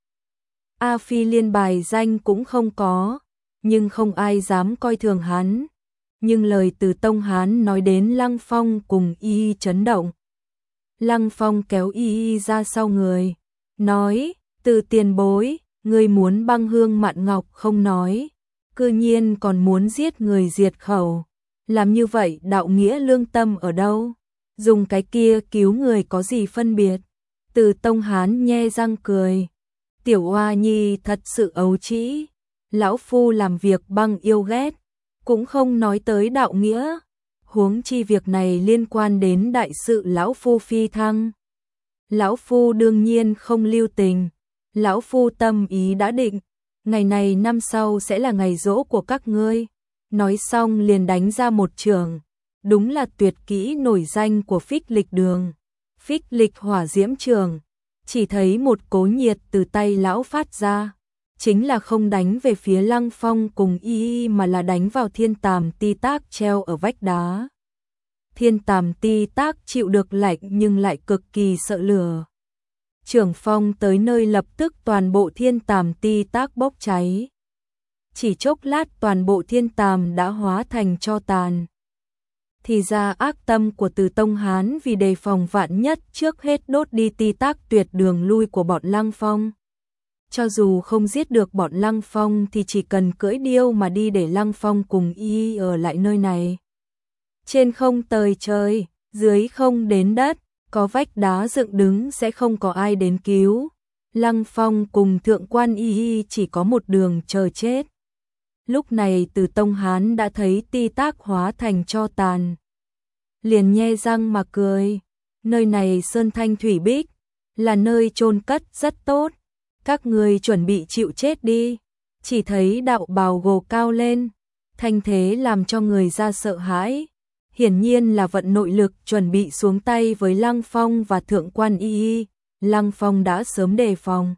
A Phi Liên bài danh cũng không có, nhưng không ai dám coi thường hắn. Nhưng lời Từ Tông Hán nói đến Lăng Phong cùng y chấn động. Lăng Phong kéo y ra sau người, nói, Từ tiền bối, ngươi muốn băng hương mạn ngọc không nói, cư nhiên còn muốn giết người diệt khẩu. Làm như vậy đạo nghĩa lương tâm ở đâu? Dùng cái kia cứu người có gì phân biệt? Từ Tông Hán nhe răng cười. Tiểu oa nhi thật sự ấu trĩ. Lão phu làm việc băng yêu ghét, cũng không nói tới đạo nghĩa. Huống chi việc này liên quan đến đại sự lão phu phi thăng. Lão phu đương nhiên không lưu tình. Lão phu tâm ý đã định, ngày này năm sau sẽ là ngày giỗ của các ngươi. Nói xong liền đánh ra một chưởng, đúng là tuyệt kỹ nổi danh của Phích Lịch Đường. Phích Lịch hỏa diễm chưởng, chỉ thấy một cỗ nhiệt từ tay lão phát ra, chính là không đánh về phía Lăng Phong cùng y mà là đánh vào thiên tàm ti tác treo ở vách đá. Thiên tàm ti tác chịu được lạnh nhưng lại cực kỳ sợ lửa. Chưởng phong tới nơi lập tức toàn bộ thiên tàm ti tác bốc cháy. Chỉ chốc lát toàn bộ thiên tàm đã hóa thành tro tàn. Thì ra ác tâm của Từ Tông Hán vì đề phòng vạn nhất trước hết đốt đi ti tác tuyệt đường lui của bọn Lăng Phong. Cho dù không giết được bọn Lăng Phong thì chỉ cần cưỡi điêu mà đi để Lăng Phong cùng y ở lại nơi này. Trên không tời trời, dưới không đến đất, có vách đá dựng đứng sẽ không có ai đến cứu. Lăng Phong cùng Thượng quan y chỉ có một đường chờ chết. Lúc này Từ Tông Hán đã thấy ti tác hóa thành tro tàn. Liền nhe răng mà cười. Nơi này sơn thanh thủy bích, là nơi chôn cất rất tốt. Các người chuẩn bị chịu chết đi. Chỉ thấy đạo bào gồ cao lên, thanh thế làm cho người ra sợ hãi. Hiển nhiên là vận nội lực chuẩn bị xuống tay với Lăng Phong và Thượng quan y. Lăng Phong đã sớm đề phòng.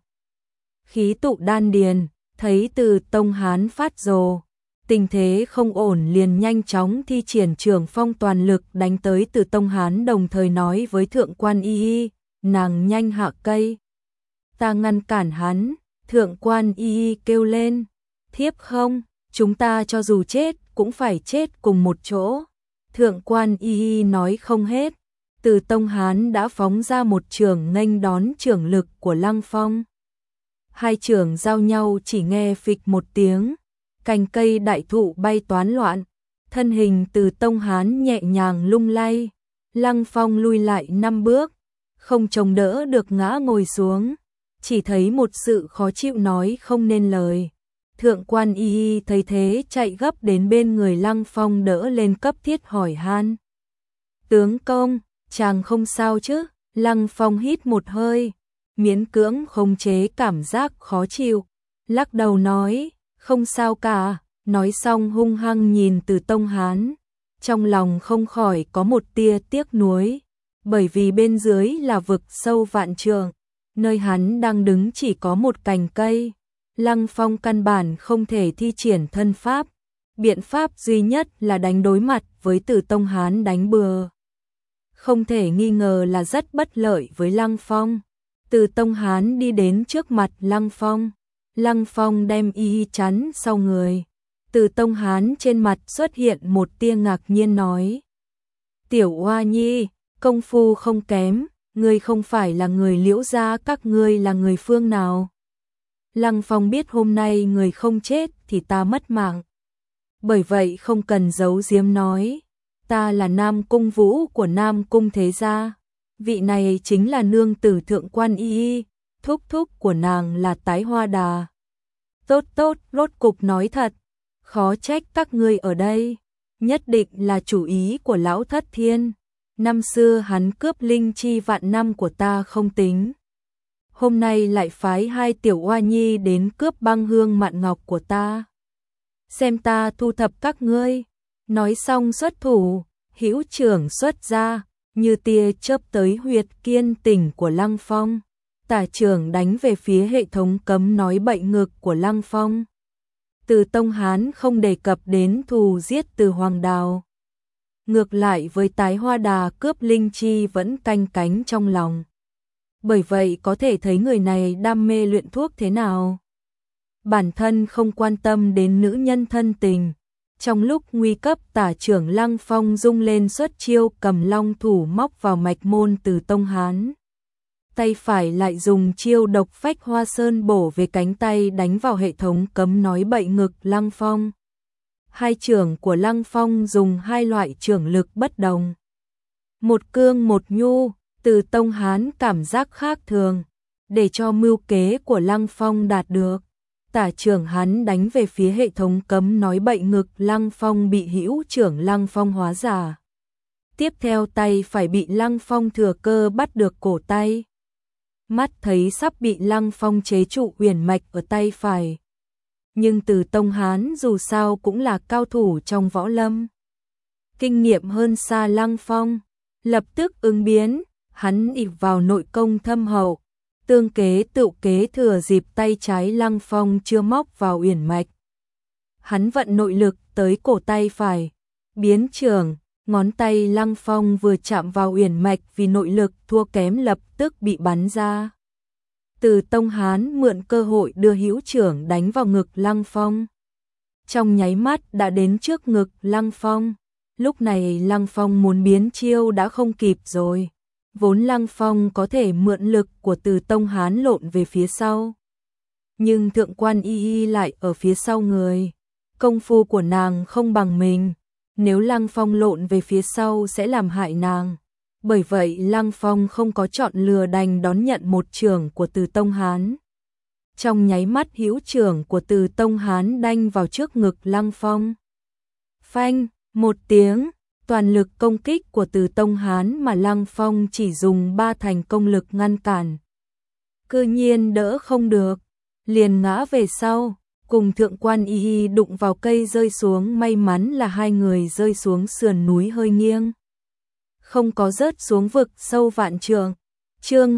Khí tụ đan điền, thấy Từ Tông Hán phát rồ, tình thế không ổn liền nhanh chóng thi triển Trường Phong toàn lực đánh tới Từ Tông Hán, đồng thời nói với Thượng quan y, nàng nhanh hạ cây. Ta ngăn cản hắn. Thượng quan y kêu lên, thiếp không, chúng ta cho dù chết cũng phải chết cùng một chỗ. Thượng quan y nói không hết, Từ Tông Hán đã phóng ra một chưởng nghênh đón chưởng lực của Lăng Phong. Hai chưởng giao nhau chỉ nghe phịch một tiếng, cành cây đại thụ bay toán loạn, thân hình Từ Tông Hán nhẹ nhàng lung lay, Lăng Phong lui lại 5 bước, không chống đỡ được ngã ngồi xuống, chỉ thấy một sự khó chịu nói không nên lời. Thượng quan y thấy thế chạy gấp đến bên người Lăng Phong đỡ lên cấp thiết hỏi han. Tướng công, chàng không sao chứ? Lăng Phong hít một hơi, miễn cưỡng khống chế cảm giác khó chịu, lắc đầu nói, không sao cả, nói xong hung hăng nhìn Từ Tông Hán, trong lòng không khỏi có một tia tiếc nuối, bởi vì bên dưới là vực sâu vạn trượng, nơi hắn đang đứng chỉ có một cành cây, Lăng Phong căn bản không thể thi triển thân pháp, biện pháp duy nhất là đánh đối mặt với Từ Tông Hán đánh bừa. Không thể nghi ngờ là rất bất lợi với Lăng Phong. Từ Tông Hán đi đến trước mặt Lăng Phong đem y chắn sau người. Từ Tông Hán trên mặt xuất hiện một tia ngạc nhiên nói. Tiểu Oa Nhi, công phu không kém, ngươi không phải là người Liễu gia, các ngươi là người phương nào? Lăng Phong biết hôm nay người không chết thì ta mất mạng. Bởi vậy không cần giấu giếm nói. Ta là Nam Cung Vũ của Nam Cung Thế Gia. Vị này chính là nương tử Thượng quan y, thúc thúc của nàng là Tái Hoa Đà. Tốt, rốt cục nói thật. Khó trách các ngươi ở đây. Nhất định là chủ ý của Lão Thất Thiên. Năm xưa hắn cướp linh chi vạn năm của ta không tính. Hôm nay lại phái hai tiểu oa nhi đến cướp băng hương mạn ngọc của ta. Xem ta thu thập các ngươi. Nói xong xuất thủ, hữu trưởng xuất ra, như tia chớp tới huyệt kiên tỉnh của Lăng Phong. Tả trưởng đánh về phía hệ thống cấm nói bệnh ngực của Lăng Phong. Từ Tông Hán không đề cập đến thù giết Từ Hoàng Đào. Ngược lại với Tái Hoa Đà cướp linh chi vẫn canh cánh trong lòng. Bởi vậy có thể thấy người này đam mê luyện thuốc thế nào. Bản thân không quan tâm đến nữ nhân thân tình. Trong lúc nguy cấp tả trưởng Lăng Phong rung lên xuất chiêu cầm long thủ móc vào mạch môn Từ Tông Hán. Tay phải lại dùng chiêu độc phách hoa sơn bổ về cánh tay đánh vào hệ thống cấm nói bệnh ngực Lăng Phong. Hai trưởng của Lăng Phong dùng hai loại trưởng lực bất đồng. Một cương một nhu, Từ Tông Hán cảm giác khác thường, để cho mưu kế của Lăng Phong đạt được. Tả trưởng hắn đánh về phía hệ thống cấm nói bệnh ngực Lăng Phong bị hữu trưởng Lăng Phong hóa giả. Tiếp theo tay phải bị Lăng Phong thừa cơ bắt được cổ tay. Mắt thấy sắp bị Lăng Phong chế trụ uyển mạch ở tay phải. Nhưng Từ Tông Hán dù sao cũng là cao thủ trong võ lâm. Kinh nghiệm hơn xa Lăng Phong, lập tức ứng biến, hắn ỷ vào nội công thâm hậu. Tương kế tự kế thừa dịp tay trái Lăng Phong chưa móc vào uyển mạch. Hắn vận nội lực tới cổ tay phải, biến trường, ngón tay Lăng Phong vừa chạm vào uyển mạch vì nội lực thua kém lập tức bị bắn ra. Từ Tông Hán mượn cơ hội đưa hữu trưởng đánh vào ngực Lăng Phong. Trong nháy mắt đã đến trước ngực Lăng Phong. Lúc này Lăng Phong muốn biến chiêu đã không kịp rồi. Vốn Lăng Phong có thể mượn lực của Từ Tông Hán lộn về phía sau. Nhưng Thượng quan y lại ở phía sau người. Công phu của nàng không bằng mình. Nếu Lăng Phong lộn về phía sau sẽ làm hại nàng. Bởi vậy Lăng Phong không có chọn lừa đành đón nhận một chưởng của Từ Tông Hán. Trong nháy mắt hữu chưởng của Từ Tông Hán đanh vào trước ngực Lăng Phong. Phanh, một tiếng. Toàn lực công kích của Từ Tông Hán mà Lăng Phong chỉ dùng 3 thành công lực ngăn cản. Cư nhiên đỡ không được, liền ngã về sau, cùng Thượng quan y đụng vào cây rơi xuống, may mắn là hai người rơi xuống sườn núi hơi nghiêng. Không có rớt xuống vực sâu vạn trượng. Chương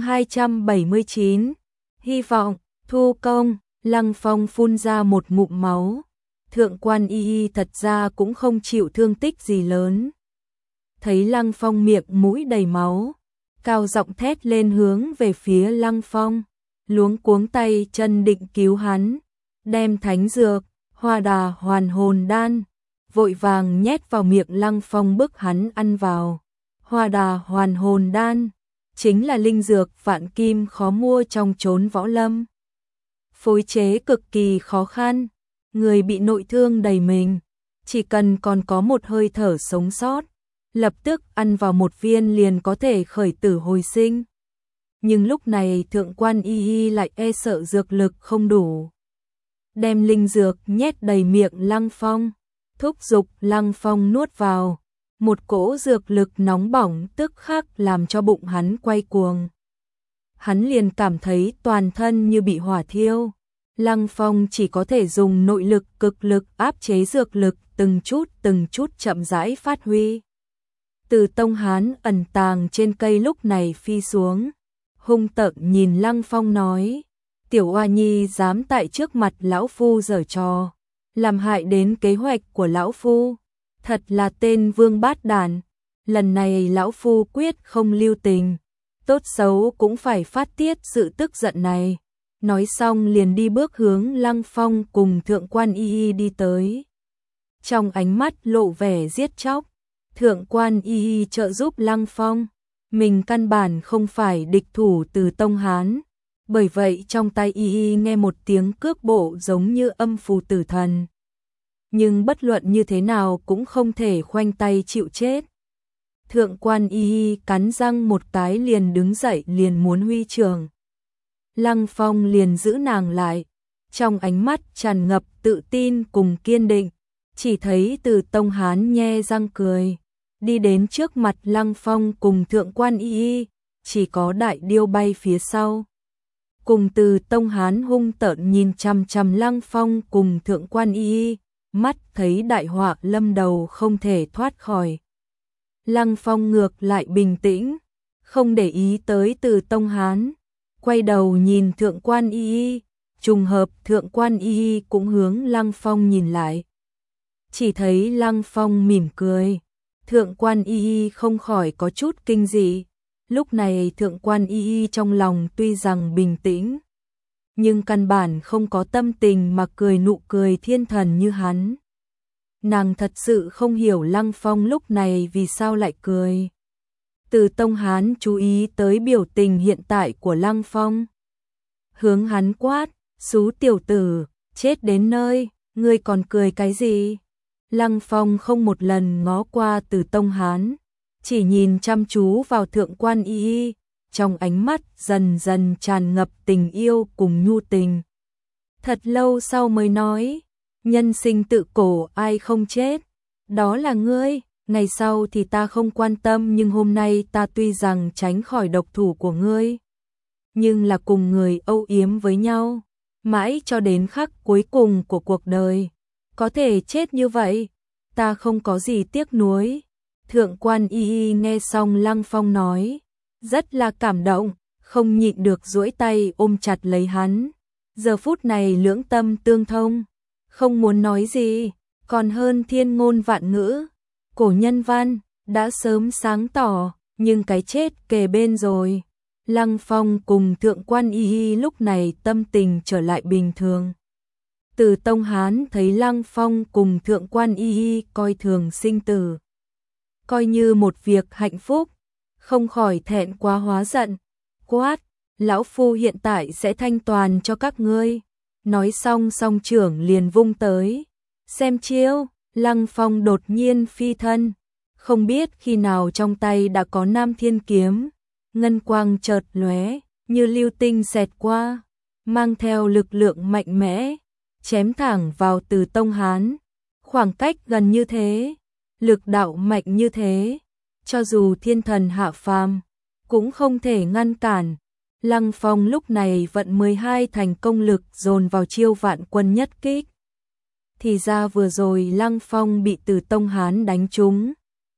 279. Hy vọng, thu công, Lăng Phong phun ra một ngụm máu. Thượng quan y thật ra cũng không chịu thương tích gì lớn. Thấy Lăng Phong miệng mũi đầy máu, cao giọng thét lên hướng về phía Lăng Phong, luống cuống tay chân định cứu hắn, đem thánh dược, Hoa Đà hoàn hồn đan, vội vàng nhét vào miệng Lăng Phong bức hắn ăn vào. Hoa Đà hoàn hồn đan, chính là linh dược vạn kim khó mua trong chốn võ lâm. Phối chế cực kỳ khó khăn, người bị nội thương đầy mình, chỉ cần còn có một hơi thở sống sót, lập tức ăn vào một viên liền có thể khởi tử hồi sinh. Nhưng lúc này Thượng quan y lại e sợ dược lực không đủ. đem linh dược nhét đầy miệng Lăng Phong, thúc giục Lăng Phong nuốt vào. Một cỗ dược lực nóng bỏng tức khắc làm cho bụng hắn quay cuồng. Hắn liền cảm thấy toàn thân như bị hỏa thiêu. Lăng Phong chỉ có thể dùng nội lực cực lực áp chế dược lực từng chút chậm rãi phát huy. Từ Tông Hán ẩn tàng trên cây lúc này phi xuống, hung tợn nhìn Lăng Phong nói: "Tiểu oa nhi dám tại trước mặt lão phu giở trò, làm hại đến kế hoạch của lão phu, thật là tên vương bát đản, lần này lão phu quyết không lưu tình, tốt xấu cũng phải phát tiết sự tức giận này." Nói xong liền đi bước hướng Lăng Phong cùng Thượng Quan Y Y đi tới. Trong ánh mắt lộ vẻ giết chóc, Thượng Quan Y Y trợ giúp Lăng Phong, mình căn bản không phải địch thủ Từ Tông Hán, bởi vậy trong tai Y Y nghe một tiếng cước bộ giống như âm phù tử thần. Nhưng bất luận như thế nào cũng không thể khoanh tay chịu chết. Thượng Quan Y Y cắn răng một cái liền đứng dậy liền muốn huy trường. Lăng Phong liền giữ nàng lại, trong ánh mắt tràn ngập tự tin cùng kiên định, chỉ thấy Từ Tông Hán nhe răng cười, đi đến trước mặt Lăng Phong cùng Thượng Quan Y Y, chỉ có Đại Điêu bay phía sau. Cùng Từ Tông Hán hung tợn nhìn chằm chằm Lăng Phong cùng Thượng Quan Y Y, mắt thấy đại họa lâm đầu không thể thoát khỏi. Lăng Phong ngược lại bình tĩnh, không để ý tới Từ Tông Hán, quay đầu nhìn Thượng Quan Y Y, trùng hợp Thượng Quan Y Y cũng hướng Lăng Phong nhìn lại. Chỉ thấy Lăng Phong mỉm cười, Thượng Quan Y Y không khỏi có chút kinh dị. Lúc này Thượng Quan Y Y trong lòng tuy rằng bình tĩnh, nhưng căn bản không có tâm tình mà cười nụ cười thiên thần như hắn. Nàng thật sự không hiểu Lăng Phong lúc này vì sao lại cười. Từ Tông Hán chú ý tới biểu tình hiện tại của Lăng Phong, hướng hắn quát: "Xú tiểu tử, chết đến nơi, ngươi còn cười cái gì?" Lăng Phong không một lần ngó qua Từ Tông Hán, chỉ nhìn chăm chú vào Thượng Quan Y Y, trong ánh mắt dần dần tràn ngập tình yêu cùng nhu tình. Thật lâu sau mới nói: "Nhân sinh tự cổ ai không chết, đó là ngươi, ngày sau thì ta không quan tâm, nhưng hôm nay ta tuy rằng tránh khỏi độc thủ của ngươi, nhưng là cùng người âu yếm với nhau, mãi cho đến khắc cuối cùng của cuộc đời, có thể chết như vậy, ta không có gì tiếc nuối." Thượng Quan Y Y nghe xong Lăng Phong nói, rất là cảm động, không nhịn được duỗi tay ôm chặt lấy hắn. Giờ phút này lưỡng tâm tương thông, không muốn nói gì, còn hơn thiên ngôn vạn ngữ. Cổ nhân văn đã sớm sáng tỏ, nhưng cái chết kề bên rồi. Lăng Phong cùng Thượng Quan Y Y lúc này tâm tình trở lại bình thường. Từ Tông Hán thấy Lăng Phong cùng Thượng Quan Y Y coi thường sinh tử, coi như một việc hạnh phúc, không khỏi thẹn quá hóa giận, quát: "Lão phu hiện tại sẽ thanh toàn cho các ngươi." Nói xong song trưởng liền vung tới, xem chiêu. Lăng Phong đột nhiên phi thân, không biết khi nào trong tay đã có Nam Thiên kiếm, ngân quang chợt lóe, như lưu tinh xẹt qua, mang theo lực lượng mạnh mẽ, chém thẳng vào Từ Tông Hán. Khoảng cách gần như thế, lực đạo mạnh như thế, cho dù thiên thần hạ phàm cũng không thể ngăn cản. Lăng Phong lúc này vận 12 thành công lực dồn vào chiêu vạn quân nhất kích. Thì ra vừa rồi Lăng Phong bị Từ Tông Hán đánh trúng.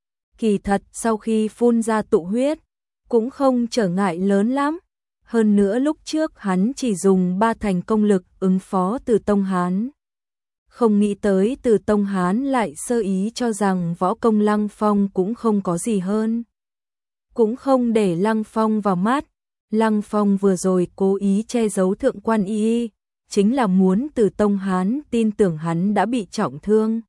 Kỳ thật sau khi phun ra tụ huyết, cũng không trở ngại lớn lắm. Hơn nữa lúc trước hắn chỉ dùng 3 thành công lực ứng phó Từ Tông Hán. Không nghĩ tới Từ Tông Hán lại sơ ý cho rằng võ công Lăng Phong cũng không có gì hơn. Cũng không để Lăng Phong vào mắt. Lăng Phong vừa rồi cố ý che giấu Thượng Quan Y Y, chính là muốn Từ Tông Hán tin tưởng hắn đã bị trọng thương.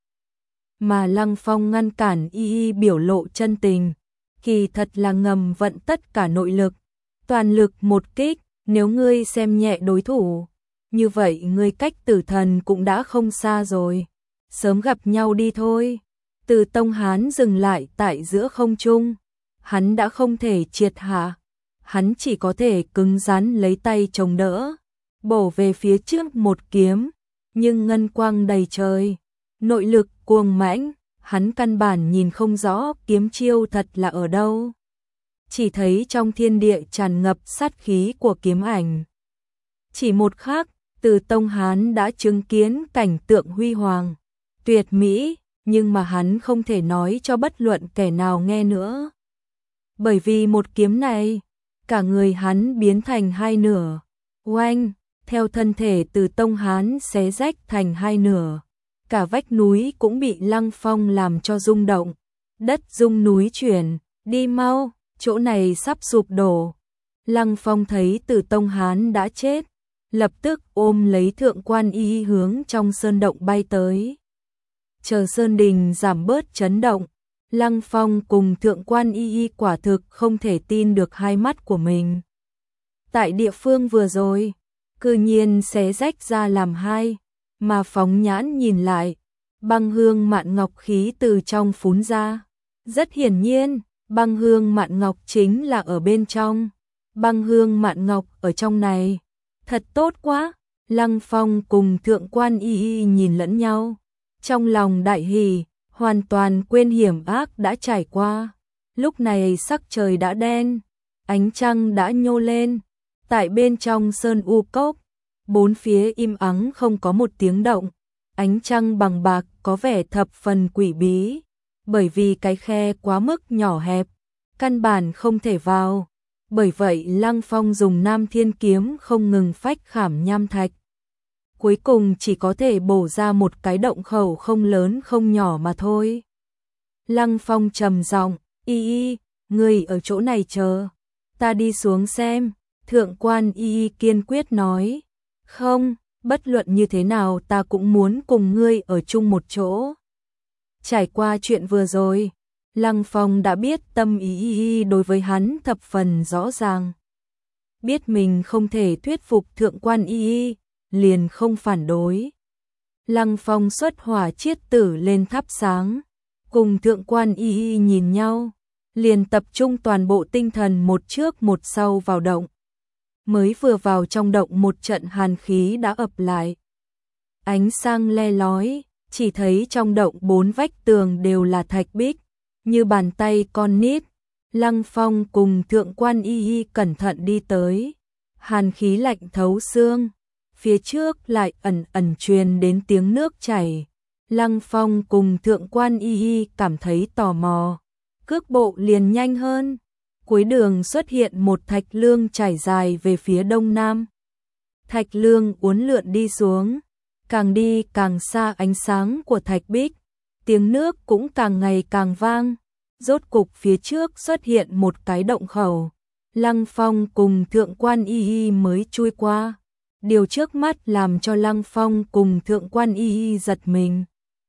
Mà Lăng Phong ngăn cản Y Y biểu lộ chân tình, kỳ thật là ngầm vận tất cả nội lực, toàn lực một kích. Nếu ngươi xem nhẹ đối thủ, như vậy ngươi cách tử thần cũng đã không xa rồi, sớm gặp nhau đi thôi. Từ Tông Hán dừng lại tại giữa không trung, hắn đã không thể triệt hạ, hắn chỉ có thể cứng rắn lấy tay chống đỡ, bổ về phía trước một kiếm, nhưng ngân quang đầy trời, nội lực cuồng mãnh, hắn căn bản nhìn không rõ kiếm chiêu thật là ở đâu. Chỉ thấy trong thiên địa tràn ngập sát khí của kiếm ảnh. Chỉ một khắc, Từ Tông Hán đã chứng kiến cảnh tượng huy hoàng, tuyệt mỹ, nhưng mà hắn không thể nói cho bất luận kẻ nào nghe nữa. Bởi vì một kiếm này, cả người hắn biến thành hai nửa, oanh, theo thân thể Từ Tông Hán xé rách thành hai nửa. Cả vách núi cũng bị Lăng Phong làm cho rung động, đất rung núi chuyển, đi mau, chỗ này sắp sụp đổ. Lăng Phong thấy Từ Tông Hán đã chết, lập tức ôm lấy Thượng Quan Y hướng trong sơn động bay tới. Chờ sơn đình giảm bớt chấn động, Lăng Phong cùng Thượng Quan Y quả thực không thể tin được hai mắt của mình. Tại địa phương vừa rồi, cư nhiên xé rách ra làm hai, mà phóng nhãn nhìn lại, băng hương mạn ngọc khí từ trong phún ra. Rất hiển nhiên, băng hương mạn ngọc chính là ở bên trong. Băng hương mạn ngọc ở trong này. Thật tốt quá, Lăng Phong cùng Thượng Quan Y nhìn lẫn nhau. Trong lòng đại hỉ, hoàn toàn quên hiểm ác đã trải qua. Lúc này sắc trời đã đen, ánh trăng đã nhô lên. Tại bên trong sơn u cốc, bốn phía im ắng không có một tiếng động. Ánh trăng bằng bạc có vẻ thập phần quỷ bí, bởi vì cái khe quá mức nhỏ hẹp, căn bản không thể vào. Bởi vậy Lăng Phong dùng Nam Thiên kiếm không ngừng phách khảm nham thạch. Cuối cùng chỉ có thể bổ ra một cái động khẩu không lớn không nhỏ mà thôi. Lăng Phong trầm giọng, Y, người ở chỗ này chờ, ta đi xuống xem. Thượng Quan Y kiên quyết nói, không, bất luận như thế nào ta cũng muốn cùng ngươi ở chung một chỗ. Trải qua chuyện vừa rồi, Lăng Phong đã biết tâm ý đối với hắn thập phần rõ ràng. Biết mình không thể thuyết phục Thượng Quan Y, liền không phản đối. Lăng Phong xuất hỏa chiết tử lên thắp sáng, cùng Thượng Quan Y nhìn nhau, liền tập trung toàn bộ tinh thần một trước một sau vào động. Mới vừa vào trong động một trận hàn khí đã ập lại. Ánh sáng le lói, chỉ thấy trong động bốn vách tường đều là thạch bích, như bàn tay con nít. Lăng Phong cùng Thượng Quan Y cẩn thận đi tới, hàn khí lạnh thấu xương, phía trước lại ẩn ẩn truyền đến tiếng nước chảy. Lăng Phong cùng Thượng Quan Y cảm thấy tò mò, cước bộ liền nhanh hơn. Cuối đường xuất hiện một thạch lương trải dài về phía đông nam. Thạch lương uốn lượn đi xuống, càng đi càng xa ánh sáng của thạch bích, tiếng nước cũng càng ngày càng vang. Rốt cục phía trước xuất hiện một cái động khẩu, Lăng Phong cùng Thượng Quan Y mới chui qua. Điều trước mắt làm cho Lăng Phong cùng Thượng Quan Y giật mình.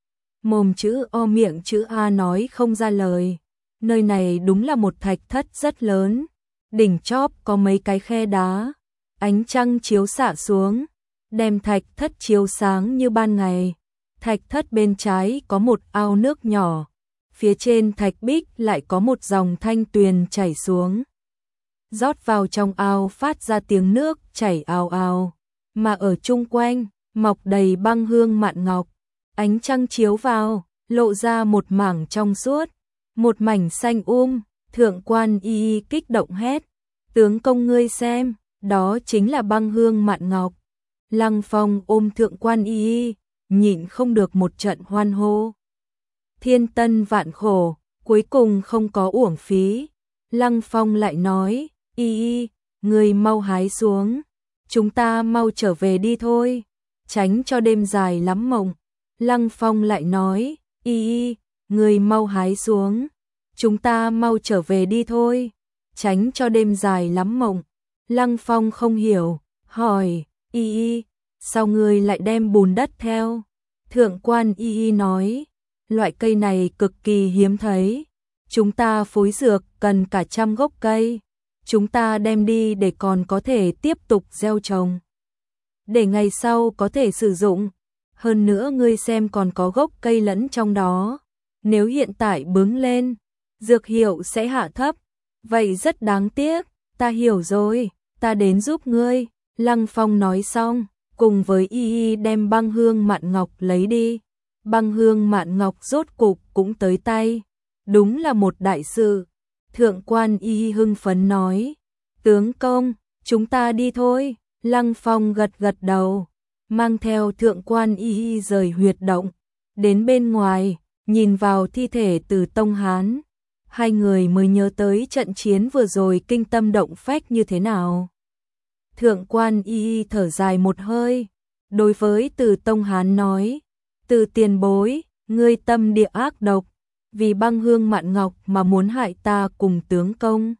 Mồm chữ O miệng chữ A nói không ra lời. Nơi này đúng là một thạch thất rất lớn, đỉnh chóp có mấy cái khe đá, ánh trăng chiếu xạ xuống, đem thạch thất chiếu sáng như ban ngày. Thạch thất bên trái có một ao nước nhỏ, phía trên thạch bích lại có một dòng thanh tuyền chảy xuống. Rót vào trong ao phát ra tiếng nước chảy ào ào, mà ở chung quanh mọc đầy băng hương mạn ngọc. Ánh trăng chiếu vào, lộ ra một mảng trong suốt, một mảnh xanh Thượng Quan Y kích động hét, tướng công ngươi xem, đó chính là băng hương mạn ngọc. Lăng Phong ôm Thượng Quan Y, nhịn không được một trận hoan hô. Thiên tân vạn khổ, cuối cùng không có uổng phí. Lăng Phong lại nói, Y, ngươi mau hái xuống, chúng ta mau trở về đi thôi, tránh cho đêm dài lắm mộng. Lăng Phong lại nói, Y, ngươi mau hái xuống, chúng ta mau trở về đi thôi, tránh cho đêm dài lắm mộng. Lăng Phong không hiểu, hỏi, Y, sao ngươi lại đem bùn đất theo? Thượng Quan Y nói, loại cây này cực kỳ hiếm thấy, chúng ta phối dược cần cả 100 gốc cây, chúng ta đem đi để còn có thể tiếp tục gieo trồng, để ngày sau có thể sử dụng. Hơn nữa ngươi xem còn có gốc cây lẫn trong đó, nếu hiện tại bứng lên, dược hiệu sẽ hạ thấp, vậy rất đáng tiếc. Ta hiểu rồi, ta đến giúp ngươi. Lăng Phong nói xong, cùng với y đem băng hương mạn ngọc lấy đi. Băng hương mạn ngọc rốt cục cũng tới tay, đúng là một đại sự. Thượng quan y hưng phấn nói, tướng công, chúng ta đi thôi. Lăng Phong gật gật đầu, mang theo thượng quan y rời huyệt động, đến bên ngoài, nhìn vào thi thể Từ Tông Hán. Hai người mới nhớ tới trận chiến vừa rồi kinh tâm động phách như thế nào. Thượng quan y thở dài một hơi, đối với Từ Tông Hán nói, Từ tiền bối, ngươi tâm địa ác độc, vì băng hương mạn ngọc mà muốn hại ta cùng tướng công.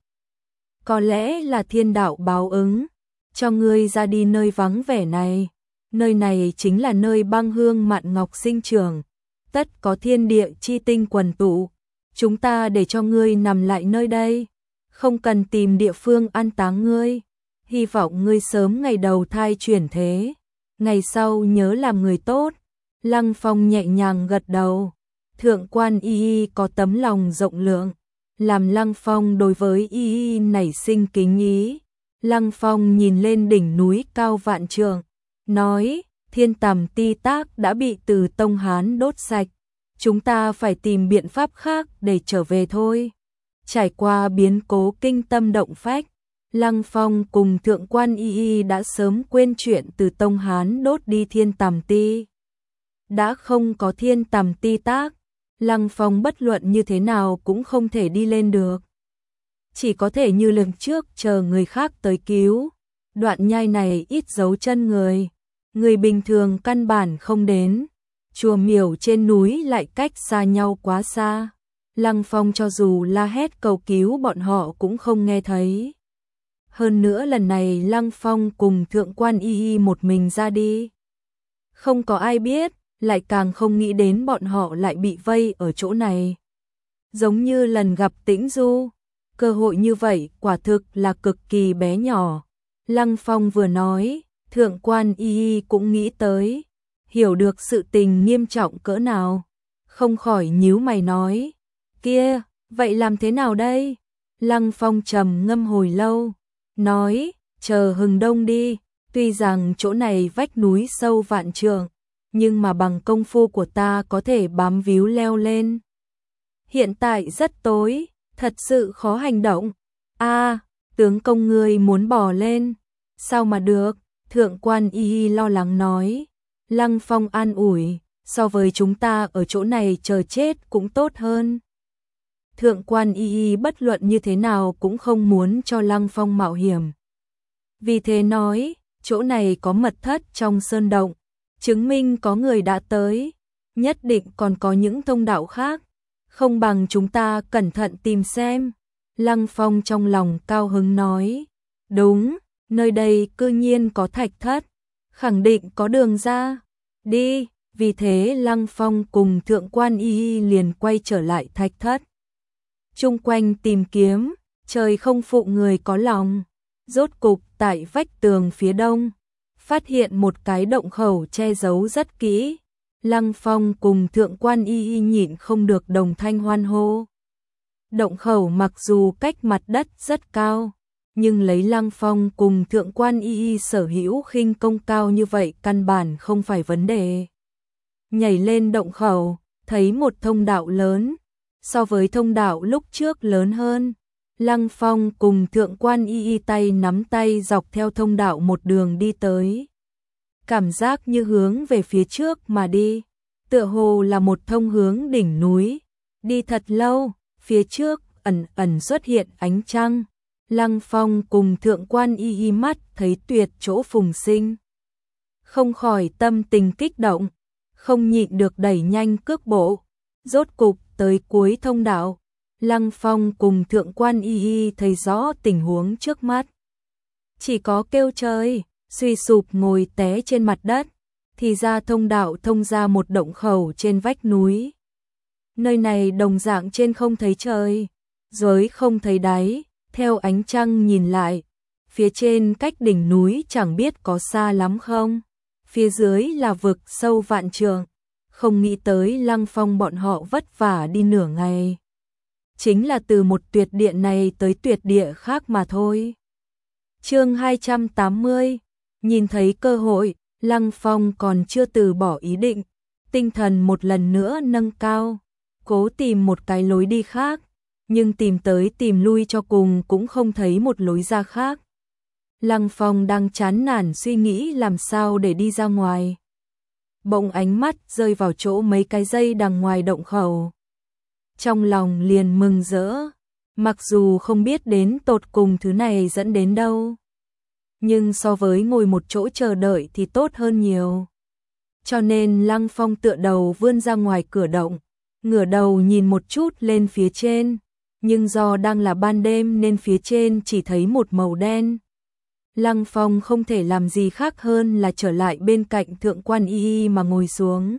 Có lẽ là thiên đạo báo ứng, cho ngươi ra đi nơi vắng vẻ này. Nơi này chính là nơi băng hương mạn ngọc sinh trưởng, tất có thiên địa chi tinh quần tụ. Chúng ta để cho ngươi nằm lại nơi đây, không cần tìm địa phương an táng ngươi. Hy vọng ngươi sớm ngày đầu thai chuyển thế, ngày sau nhớ làm người tốt. Lăng Phong nhẹ nhàng gật đầu. Thượng quan y có tấm lòng rộng lượng, làm Lăng Phong đối với y nảy sinh kính ý. Lăng Phong nhìn lên đỉnh núi cao vạn trượng, nói, thiên tầm ti tác đã bị Từ Tông Hán đốt sạch, chúng ta phải tìm biện pháp khác để trở về thôi. Trải qua biến cố kinh tâm động phách, Lăng Phong cùng thượng quan y đã sớm quên chuyện Từ Tông Hán đốt đi thiên tầm ti. Đã không có thiên tầm ti tác, Lăng Phong bất luận như thế nào cũng không thể đi lên được. Chỉ có thể như lần trước chờ người khác tới cứu. Đoạn nhai này ít dấu chân người, người bình thường căn bản không đến. Chùa miểu trên núi lại cách xa nhau quá xa. Lăng Phong cho dù la hét cầu cứu bọn họ cũng không nghe thấy. Hơn nữa lần này Lăng Phong cùng thượng quan y một mình ra đi. Không có ai biết, lại càng không nghĩ đến bọn họ lại bị vây ở chỗ này. Giống như lần gặp Tĩnh Du, cơ hội như vậy quả thực là cực kỳ bé nhỏ. Lăng Phong vừa nói, thượng quan y cũng nghĩ tới, hiểu được sự tình nghiêm trọng cỡ nào. Không khỏi nhíu mày nói, kia, vậy làm thế nào đây? Lăng Phong trầm ngâm hồi lâu, nói, chờ hừng đông đi, tuy rằng chỗ này vách núi sâu vạn trượng, nhưng mà bằng công phu của ta có thể bám víu leo lên. Hiện tại rất tối, thật sự khó hành động. Tướng công ngươi muốn bò lên, sao mà được? Thượng quan y lo lắng nói. Lăng Phong an ủi, so với chúng ta ở chỗ này chờ chết cũng tốt hơn. Thượng quan y bất luận như thế nào cũng không muốn cho Lăng Phong mạo hiểm. Vì thế nói, chỗ này có mật thất trong sơn động, chứng minh có người đã tới, nhất định còn có những thông đạo khác, không bằng chúng ta cẩn thận tìm xem. Lăng Phong trong lòng cao hứng nói, đúng, nơi đây cư nhiên có thạch thất, khẳng định có đường ra, đi. Vì thế Lăng Phong cùng thượng quan y liền quay trở lại thạch thất. Chung quanh tìm kiếm, trời không phụ người có lòng, rốt cục tại vách tường phía đông, phát hiện một cái động khẩu che giấu rất kỹ. Lăng Phong cùng thượng quan y nhịn không được đồng thanh hoan hô. Động khẩu mặc dù cách mặt đất rất cao, nhưng lấy Lăng Phong cùng thượng quan y sở hữu khinh công cao như vậy căn bản không phải vấn đề. Nhảy lên động khẩu, thấy một thông đạo lớn, so với thông đạo lúc trước lớn hơn. Lăng Phong cùng thượng quan y tay nắm tay dọc theo thông đạo một đường đi tới. Cảm giác như hướng về phía trước mà đi, tựa hồ là một thông hướng đỉnh núi. Đi thật lâu, phía trước ẩn ẩn xuất hiện ánh trăng. Lăng Phong cùng thượng quan y mắt thấy tuyệt chỗ phùng sinh, không khỏi tâm tình kích động, không nhịn được đẩy nhanh cước bộ. Rốt cục tới cuối thông đạo, Lăng Phong cùng thượng quan y thấy rõ tình huống trước mắt. Chỉ có kêu trời, suy sụp ngồi té trên mặt đất, thì ra thông đạo thông ra một động khẩu trên vách núi. Nơi này đồng dạng trên không thấy trời, dưới không thấy đáy, theo ánh trăng nhìn lại, phía trên cách đỉnh núi chẳng biết có xa lắm không, phía dưới là vực sâu vạn trượng. Không nghĩ tới Lăng Phong bọn họ vất vả đi nửa ngày, chính là từ một tuyệt địa này tới tuyệt địa khác mà thôi. Chương 280, nhìn thấy cơ hội, Lăng Phong còn chưa từ bỏ ý định, tinh thần một lần nữa nâng cao, cố tìm một cái lối đi khác, nhưng tìm tới tìm lui cho cùng cũng không thấy một lối ra khác. Lăng Phong đang chán nản suy nghĩ làm sao để đi ra ngoài. Bỗng ánh mắt rơi vào chỗ mấy cái dây đằng ngoài động khẩu. Trong lòng liền mừng rỡ, mặc dù không biết đến tột cùng thứ này dẫn đến đâu. Nhưng so với ngồi một chỗ chờ đợi thì tốt hơn nhiều. Cho nên Lăng Phong tựa đầu vươn ra ngoài cửa động, ngửa đầu nhìn một chút lên phía trên, nhưng do đang là ban đêm nên phía trên chỉ thấy một màu đen. Lăng Phong không thể làm gì khác hơn là trở lại bên cạnh Thượng Quan Y Y mà ngồi xuống.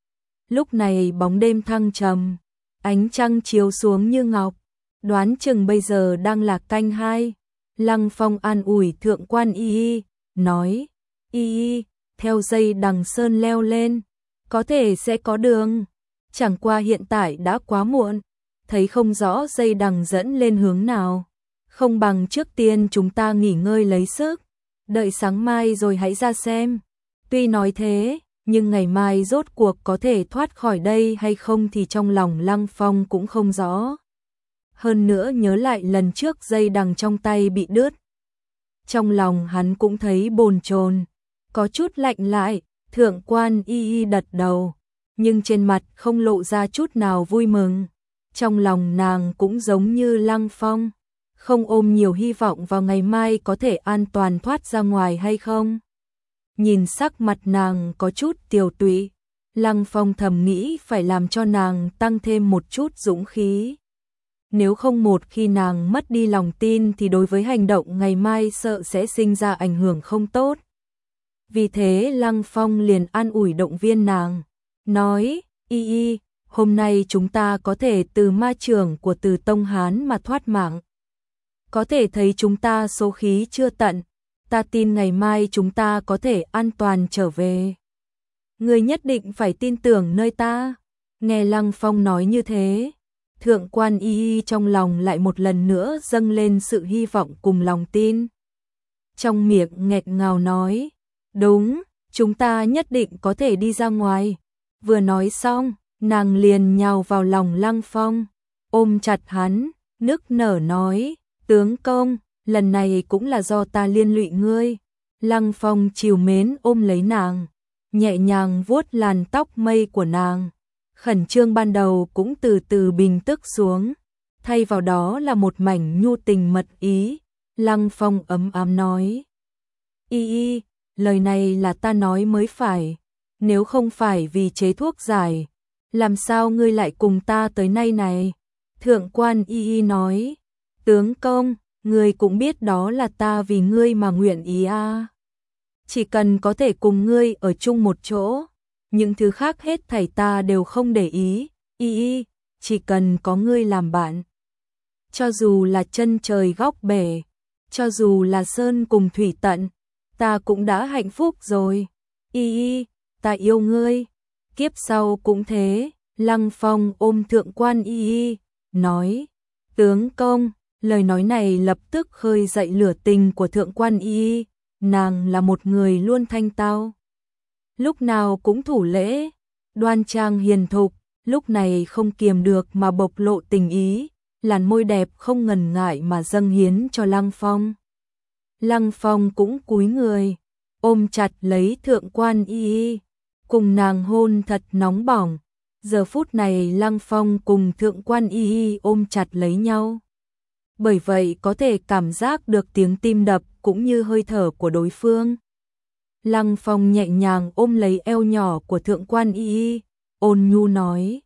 Lúc này bóng đêm thăng trầm, ánh trăng chiếu xuống như ngọc, đoán chừng bây giờ đang là canh 2. Lăng Phong an ủi Thượng Quan Y Y, nói, Y Y, theo dây đằng sơn leo lên, có thể sẽ có đường, chẳng qua hiện tại đã quá muộn, thấy không rõ dây đằng dẫn lên hướng nào. Không bằng trước tiên chúng ta nghỉ ngơi lấy sức, đợi sáng mai rồi hãy ra xem. Tuy nói thế, nhưng ngày mai rốt cuộc có thể thoát khỏi đây hay không thì trong lòng Lăng Phong cũng không rõ. Hơn nữa nhớ lại lần trước dây đằng trong tay bị đứt. Trong lòng hắn cũng thấy bồn chồn, có chút lạnh lại. Thượng Quan Y Y đặt đầu, nhưng trên mặt không lộ ra chút nào vui mừng. Trong lòng nàng cũng giống như Lăng Phong, không ôm nhiều hy vọng vào ngày mai có thể an toàn thoát ra ngoài hay không. Nhìn sắc mặt nàng có chút tiều tụy, Lăng Phong thầm nghĩ phải làm cho nàng tăng thêm một chút dũng khí. Nếu không một khi nàng mất đi lòng tin thì đối với hành động ngày mai sợ sẽ sinh ra ảnh hưởng không tốt. Vì thế Lăng Phong liền an ủi động viên nàng, nói, Y Y, hôm nay chúng ta có thể từ ma trưởng của Từ Tông Hán mà thoát mạng. Có thể thấy chúng ta số khí chưa tận, ta tin ngày mai chúng ta có thể an toàn trở về. Ngươi nhất định phải tin tưởng nơi ta. Nghe Lăng Phong nói như thế, Thượng Quan Y Y trong lòng lại một lần nữa dâng lên sự hy vọng cùng lòng tin. Trong miệng nghẹt ngào nói, đúng, chúng ta nhất định có thể đi ra ngoài. Vừa nói xong, nàng liền nhào vào lòng Lăng Phong, ôm chặt hắn, nức nở nói, tướng công, lần này cũng là do ta liên lụy ngươi. Lăng Phong trìu mến ôm lấy nàng, nhẹ nhàng vuốt làn tóc mây của nàng. Khẩn trương ban đầu cũng từ từ bình tức xuống, thay vào đó là một mảnh nhu tình mật ý. Lăng Phong ấm áp nói, Y Y, lời này là ta nói mới phải, nếu không phải vì chế thuốc giải, làm sao ngươi lại cùng ta tới nay này? Thượng Quan Y Y nói, tướng công, ngươi cũng biết đó là ta vì ngươi mà nguyện ý à. Chỉ cần có thể cùng ngươi ở chung một chỗ, những thứ khác hết thảy ta đều không để ý. Y Y, chỉ cần có ngươi làm bạn. Cho dù là chân trời góc bể, cho dù là sơn cùng thủy tận, ta cũng đã hạnh phúc rồi. Y Y, ta yêu ngươi, kiếp sau cũng thế. Lăng Phong ôm Thượng Quan Y Y, nói, tướng công. Lời nói này lập tức khơi dậy lửa tình của Thượng Quan Y Y, nàng là một người luôn thanh tao, lúc nào cũng thủ lễ, đoan trang hiền thục, lúc này không kiềm được mà bộc lộ tình ý, làn môi đẹp không ngần ngại mà dâng hiến cho Lăng Phong. Lăng Phong cũng cúi người, ôm chặt lấy Thượng Quan Y Y, cùng nàng hôn thật nóng bỏng. Giờ phút này Lăng Phong cùng Thượng Quan Y Y ôm chặt lấy nhau. Bởi vậy có thể cảm giác được tiếng tim đập cũng như hơi thở của đối phương. Lăng Phong nhẹ nhàng ôm lấy eo nhỏ của Thượng Quan Y Y, ôn nhu nói,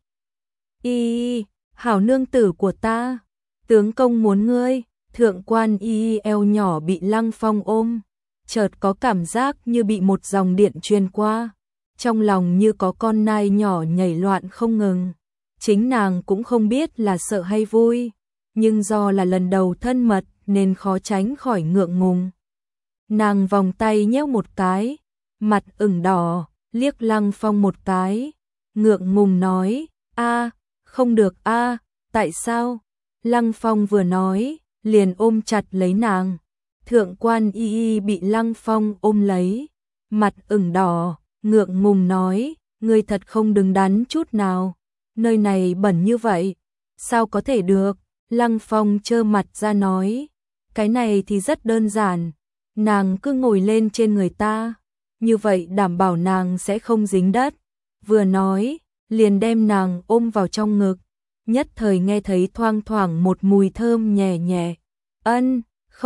Y Y, hảo nương tử của ta, tướng công muốn ngươi. Thượng Quan Y Y eo nhỏ bị Lăng Phong ôm, chợt có cảm giác như bị một dòng điện truyền qua, trong lòng như có con nai nhỏ nhảy loạn không ngừng. Chính nàng cũng không biết là sợ hay vui, nhưng do là lần đầu thân mật nên khó tránh khỏi ngượng ngùng. Nàng vòng tay nhéo một cái, mặt ửng đỏ, liếc Lăng Phong một cái, ngượng ngùng nói, a, không được a, tại sao? Lăng Phong vừa nói, liền ôm chặt lấy nàng. Thượng Quan Y Y bị Lăng Phong ôm lấy, mặt ửng đỏ, ngượng ngùng nói, ngươi thật không đứng đắn chút nào, nơi này bẩn như vậy, sao có thể được? Lăng Phong trơ mặt ra nói, cái này thì rất đơn giản, nàng cứ ngồi lên trên người ta, như vậy đảm bảo nàng sẽ không dính đất. Vừa nói, liền đem nàng ôm vào trong ngực, nhất thời nghe thấy thoang thoảng một mùi thơm nhẹ nhẹ. Ân,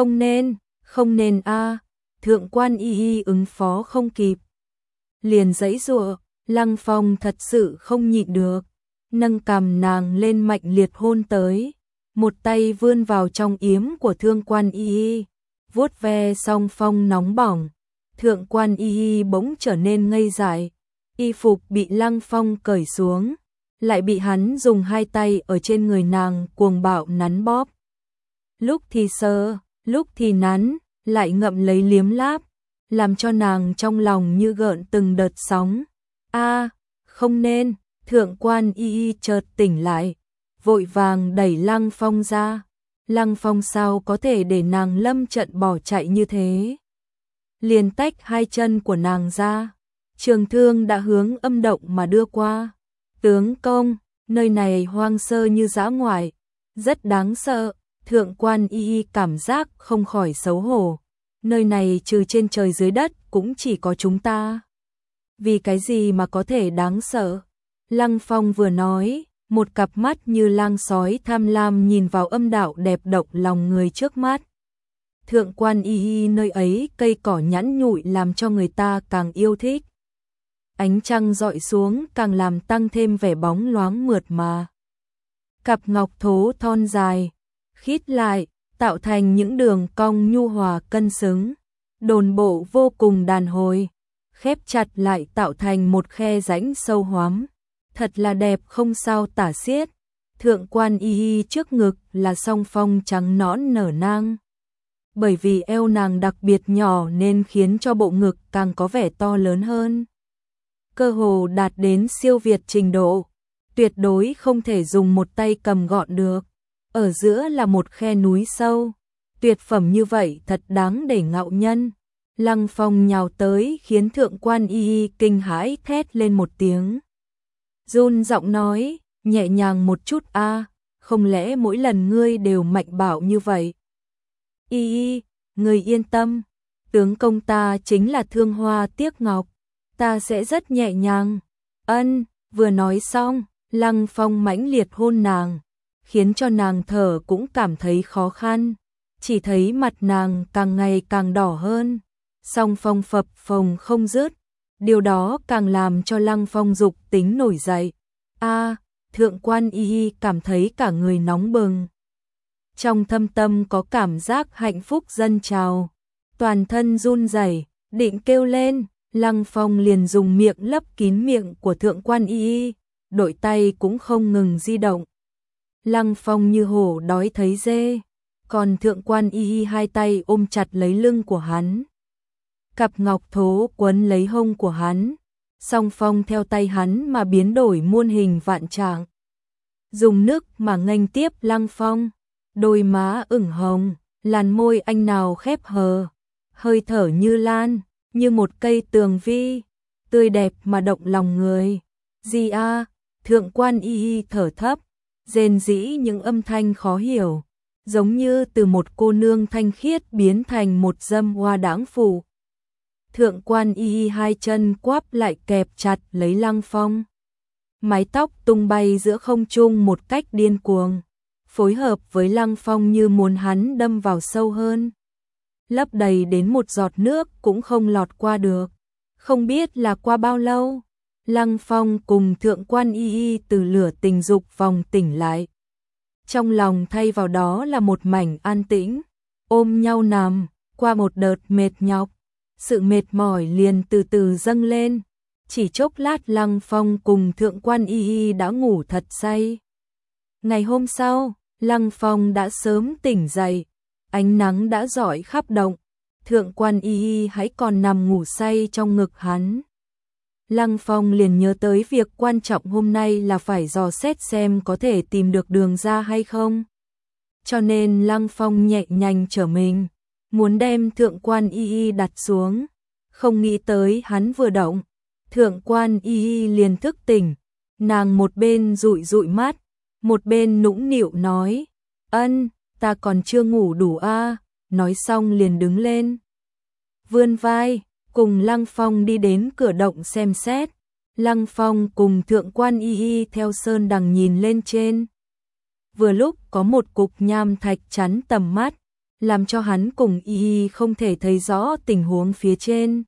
không nên a. Thượng quan y y ứng phó không kịp. Liền giãy giụa, Lăng Phong thật sự không nhịn được, nâng cằm nàng lên mạnh liệt hôn tới, một tay vươn vào trong yếm của Thượng quan y y, vuốt ve song phong nóng bỏng. Thượng quan y y bỗng trở nên ngây dại, y phục bị Lăng Phong cởi xuống, lại bị hắn dùng hai tay ở trên người nàng cuồng bạo nắn bóp. Lúc thì sờ, lúc thì nắn, lại ngậm lấy liếm láp, làm cho nàng trong lòng như gợn từng đợt sóng. A, không nên, Thượng quan y y chợt tỉnh lại, vội vàng đẩy Lăng Phong ra. Lăng Phong sao có thể để nàng lâm trận bỏ chạy như thế? Liền tách hai chân của nàng ra, trường thương đã hướng âm động mà đưa qua. Tướng công, nơi này hoang sơ như dã ngoại, rất đáng sợ. Thượng quan y y cảm giác không khỏi xấu hổ, nơi này trừ trên trời dưới đất cũng chỉ có chúng ta. Vì cái gì mà có thể đáng sợ? Lăng Phong vừa nói, một cặp mắt như lang sói tham lam nhìn vào âm đạo đẹp động lòng người trước mắt. Thượng quan y y nơi ấy cây cỏ nhẵn nhụi làm cho người ta càng yêu thích. Ánh trăng dọi xuống càng làm tăng thêm vẻ bóng loáng mượt mà. Cặp ngọc thố thon dài, khít lại, tạo thành những đường cong nhu hòa cân xứng, đồn bộ vô cùng đàn hồi, khép chặt lại tạo thành một khe rãnh sâu hoắm, thật là đẹp không sao tả xiết. Thượng quan y y trước ngực là song phong trắng nõn nở nang. Bởi vì eo nàng đặc biệt nhỏ nên khiến cho bộ ngực càng có vẻ to lớn hơn. Cơ hồ đạt đến siêu việt trình độ, tuyệt đối không thể dùng một tay cầm gọn được. Ở giữa là một khe núi sâu, tuyệt phẩm như vậy thật đáng để ngạo nhân. Lăng Phong nhào tới khiến Thượng quan y y kinh hãi thét lên một tiếng. Run giọng nói, nhẹ nhàng một chút a, không lẽ mỗi lần ngươi đều mạnh bạo như vậy? Y y, ngươi yên tâm, tướng công ta chính là Thương Hoa Tiếc Ngọc, ta sẽ rất nhẹ nhàng. Ân, vừa nói xong, Lăng Phong mãnh liệt hôn nàng, khiến cho nàng thở cũng cảm thấy khó khăn, chỉ thấy mặt nàng càng ngày càng đỏ hơn, song phong phập phồng không dứt, điều đó càng làm cho Lăng Phong dục tính nổi dậy. A, Thượng quan y y cảm thấy cả người nóng bừng. Trong thâm tâm có cảm giác hạnh phúc dâng trào, toàn thân run rẩy, định kêu lên, Lăng Phong liền dùng miệng lấp kín miệng của Thượng quan y y, đội tay cũng không ngừng di động. Lăng Phong như hổ đói thấy dê, còn Thượng quan y y hai tay ôm chặt lấy lưng của hắn. Cặp ngọc thố quấn lấy hông của hắn, song phong theo tay hắn mà biến đổi muôn hình vạn trạng. Dùng nước mà nghênh tiếp Lăng Phong, đôi má ửng hồng, làn môi anh nào khép hờ, hơi thở như lan, như một cây tường vi, tươi đẹp mà động lòng người. Gì a? Thượng quan y y thở thấp, rên rỉ những âm thanh khó hiểu, giống như từ một cô nương thanh khiết biến thành một dâm hoa đáng phụ. Thượng quan y y hai chân quắp lại kẹp chặt lấy Lăng Phong. Mái tóc tung bay giữa không trung một cách điên cuồng, phối hợp với Lăng Phong như muốn hắn đâm vào sâu hơn. Lấp đầy đến một giọt nước cũng không lọt qua được. Không biết là qua bao lâu, Lăng Phong cùng Thượng quan y y từ lửa tình dục vòng tỉnh lại. Trong lòng thay vào đó là một mảnh an tĩnh, ôm nhau nằm, qua một đợt mệt nhọc. Sự mệt mỏi liền từ từ dâng lên, chỉ chốc lát Lăng Phong cùng Thượng quan y y đã ngủ thật say. Ngày hôm sau, Lăng Phong đã sớm tỉnh dậy, ánh nắng đã rọi khắp động, Thượng quan y y hãy còn nằm ngủ say trong ngực hắn. Lăng Phong liền nhớ tới việc quan trọng hôm nay là phải dò xét xem có thể tìm được đường ra hay không. Cho nên Lăng Phong nhẹ nhàng trở mình, muốn đem Thượng quan y y đặt xuống, Không nghĩ tới hắn vừa động, Thượng quan y liền thức tỉnh, nàng một bên dụi dụi mắt, một bên nũng nịu nói, ân, ta còn chưa ngủ đủ a. Nói xong liền đứng lên, vươn vai, cùng Lăng Phong đi đến cửa động xem xét. Lăng Phong cùng Thượng quan y theo sơn đằng nhìn lên trên. Vừa lúc có một cục nham thạch chắn tầm mắt, làm cho hắn cùng y không thể thấy rõ tình huống phía trên.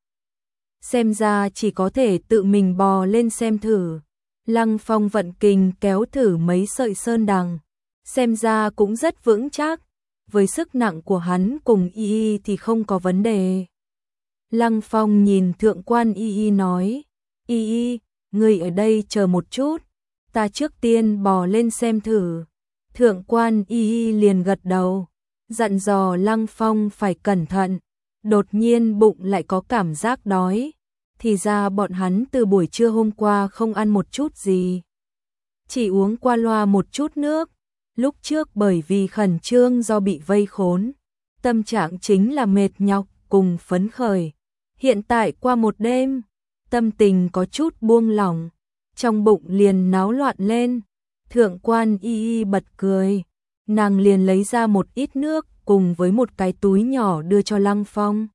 Xem ra chỉ có thể tự mình bò lên xem thử. Lăng Phong vận kình kéo thử mấy sợi sơn đằng, xem ra cũng rất vững chắc, với sức nặng của hắn cùng y thì không có vấn đề. Lăng Phong nhìn Thượng quan y nói, y, người ở đây chờ một chút, ta trước tiên bò lên xem thử. Thượng quan y liền gật đầu, dặn dò Lăng Phong phải cẩn thận. Đột nhiên bụng lại có cảm giác đói, thì ra bọn hắn từ buổi trưa hôm qua không ăn một chút gì, chỉ uống qua loa một chút nước. Lúc trước bởi vì khẩn trương do bị vây khốn, tâm trạng chính là mệt nhọc cùng phấn khởi. Hiện tại qua một đêm, tâm tình có chút buông lỏng, trong bụng liền náo loạn lên. Thượng quan y bật cười, nàng liền lấy ra một ít nước cùng với một cái túi nhỏ đưa cho Lăng Phong.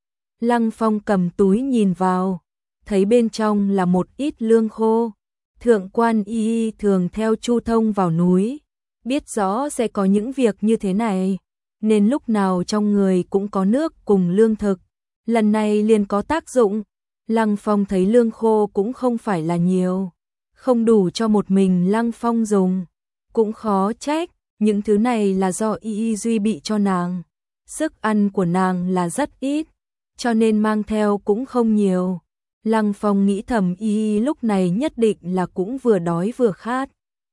Lăng Phong cầm túi nhìn vào, thấy bên trong là một ít lương khô. Thượng quan y thường theo Chu Thông vào núi, biết rõ sẽ có những việc như thế này, nên lúc nào trong người cũng có nước cùng lương thực. Lần này liền có tác dụng. Lăng Phong thấy lương khô cũng không phải là nhiều, không đủ cho một mình Lăng Phong dùng, cũng khó trách, những thứ này là do y duy bị cho nàng. Sức ăn của nàng là rất ít, cho nên mang theo cũng không nhiều. Lăng Phong nghĩ thầm y lúc này nhất định là cũng vừa đói vừa khát.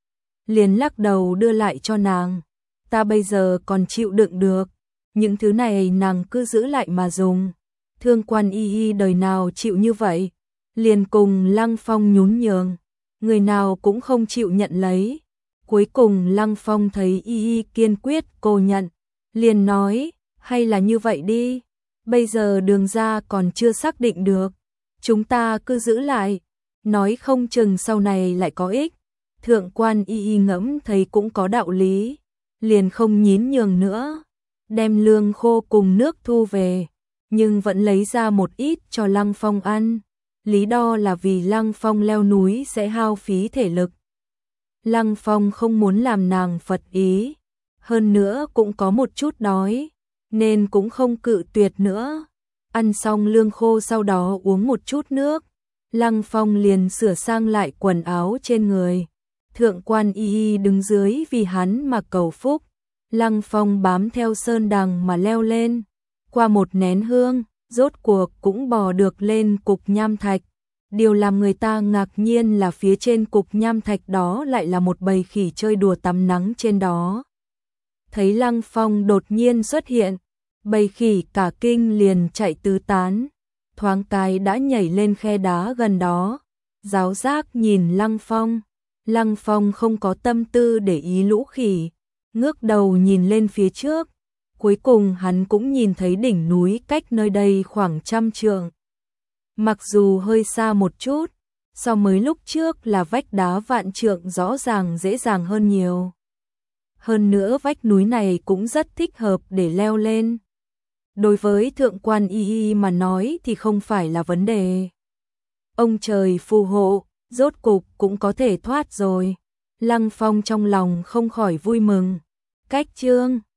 Liền lắc đầu đưa lại cho nàng, ta bây giờ còn chịu đựng được, những thứ này nàng cứ giữ lại mà dùng. Thượng quan y đời nào chịu như vậy, liền cùng Lăng Phong nhún nhường, người nào cũng không chịu nhận lấy. Cuối cùng Lăng Phong thấy y kiên quyết cô nhận, liền nói, hay là như vậy đi, bây giờ đường ra còn chưa xác định được, chúng ta cứ giữ lại, nói không chừng sau này lại có ích. Thượng quan y ngẫm thấy cũng có đạo lý, liền không nhín nhường nữa, đem lương khô cùng nước thu về, nhưng vẫn lấy ra một ít cho Lăng Phong ăn. Lý do là vì Lăng Phong leo núi sẽ hao phí thể lực. Lăng Phong không muốn làm nàng phật ý, hơn nữa cũng có một chút đói, nên cũng không cự tuyệt nữa. Ăn xong lương khô sau đó uống một chút nước, Lăng Phong liền sửa sang lại quần áo trên người. Thượng quan y đứng dưới vì hắn mà cầu phúc. Lăng Phong bám theo sơn đằng mà leo lên, qua một nén hương, rốt cuộc cũng bò được lên cục nham thạch. Điều làm người ta ngạc nhiên là phía trên cục nham thạch đó lại là một bầy khỉ chơi đùa tắm nắng trên đó. Thấy Lăng Phong đột nhiên xuất hiện, bầy khỉ cả kinh liền chạy tứ tán, thoáng cái đã nhảy lên khe đá gần đó, giáo giác nhìn Lăng Phong. Lăng Phong không có tâm tư để ý lũ khỉ, ngước đầu nhìn lên phía trước, cuối cùng hắn cũng nhìn thấy đỉnh núi cách nơi đây khoảng 100 trượng. Mặc dù hơi xa một chút, so với lúc trước là vách đá vạn trượng rõ ràng dễ dàng hơn nhiều. Hơn nữa vách núi này cũng rất thích hợp để leo lên. Đối với Thượng quan y mà nói thì không phải là vấn đề. Ông trời phù hộ, rốt cục cũng có thể thoát rồi. Lăng Phong trong lòng không khỏi vui mừng. Cách chương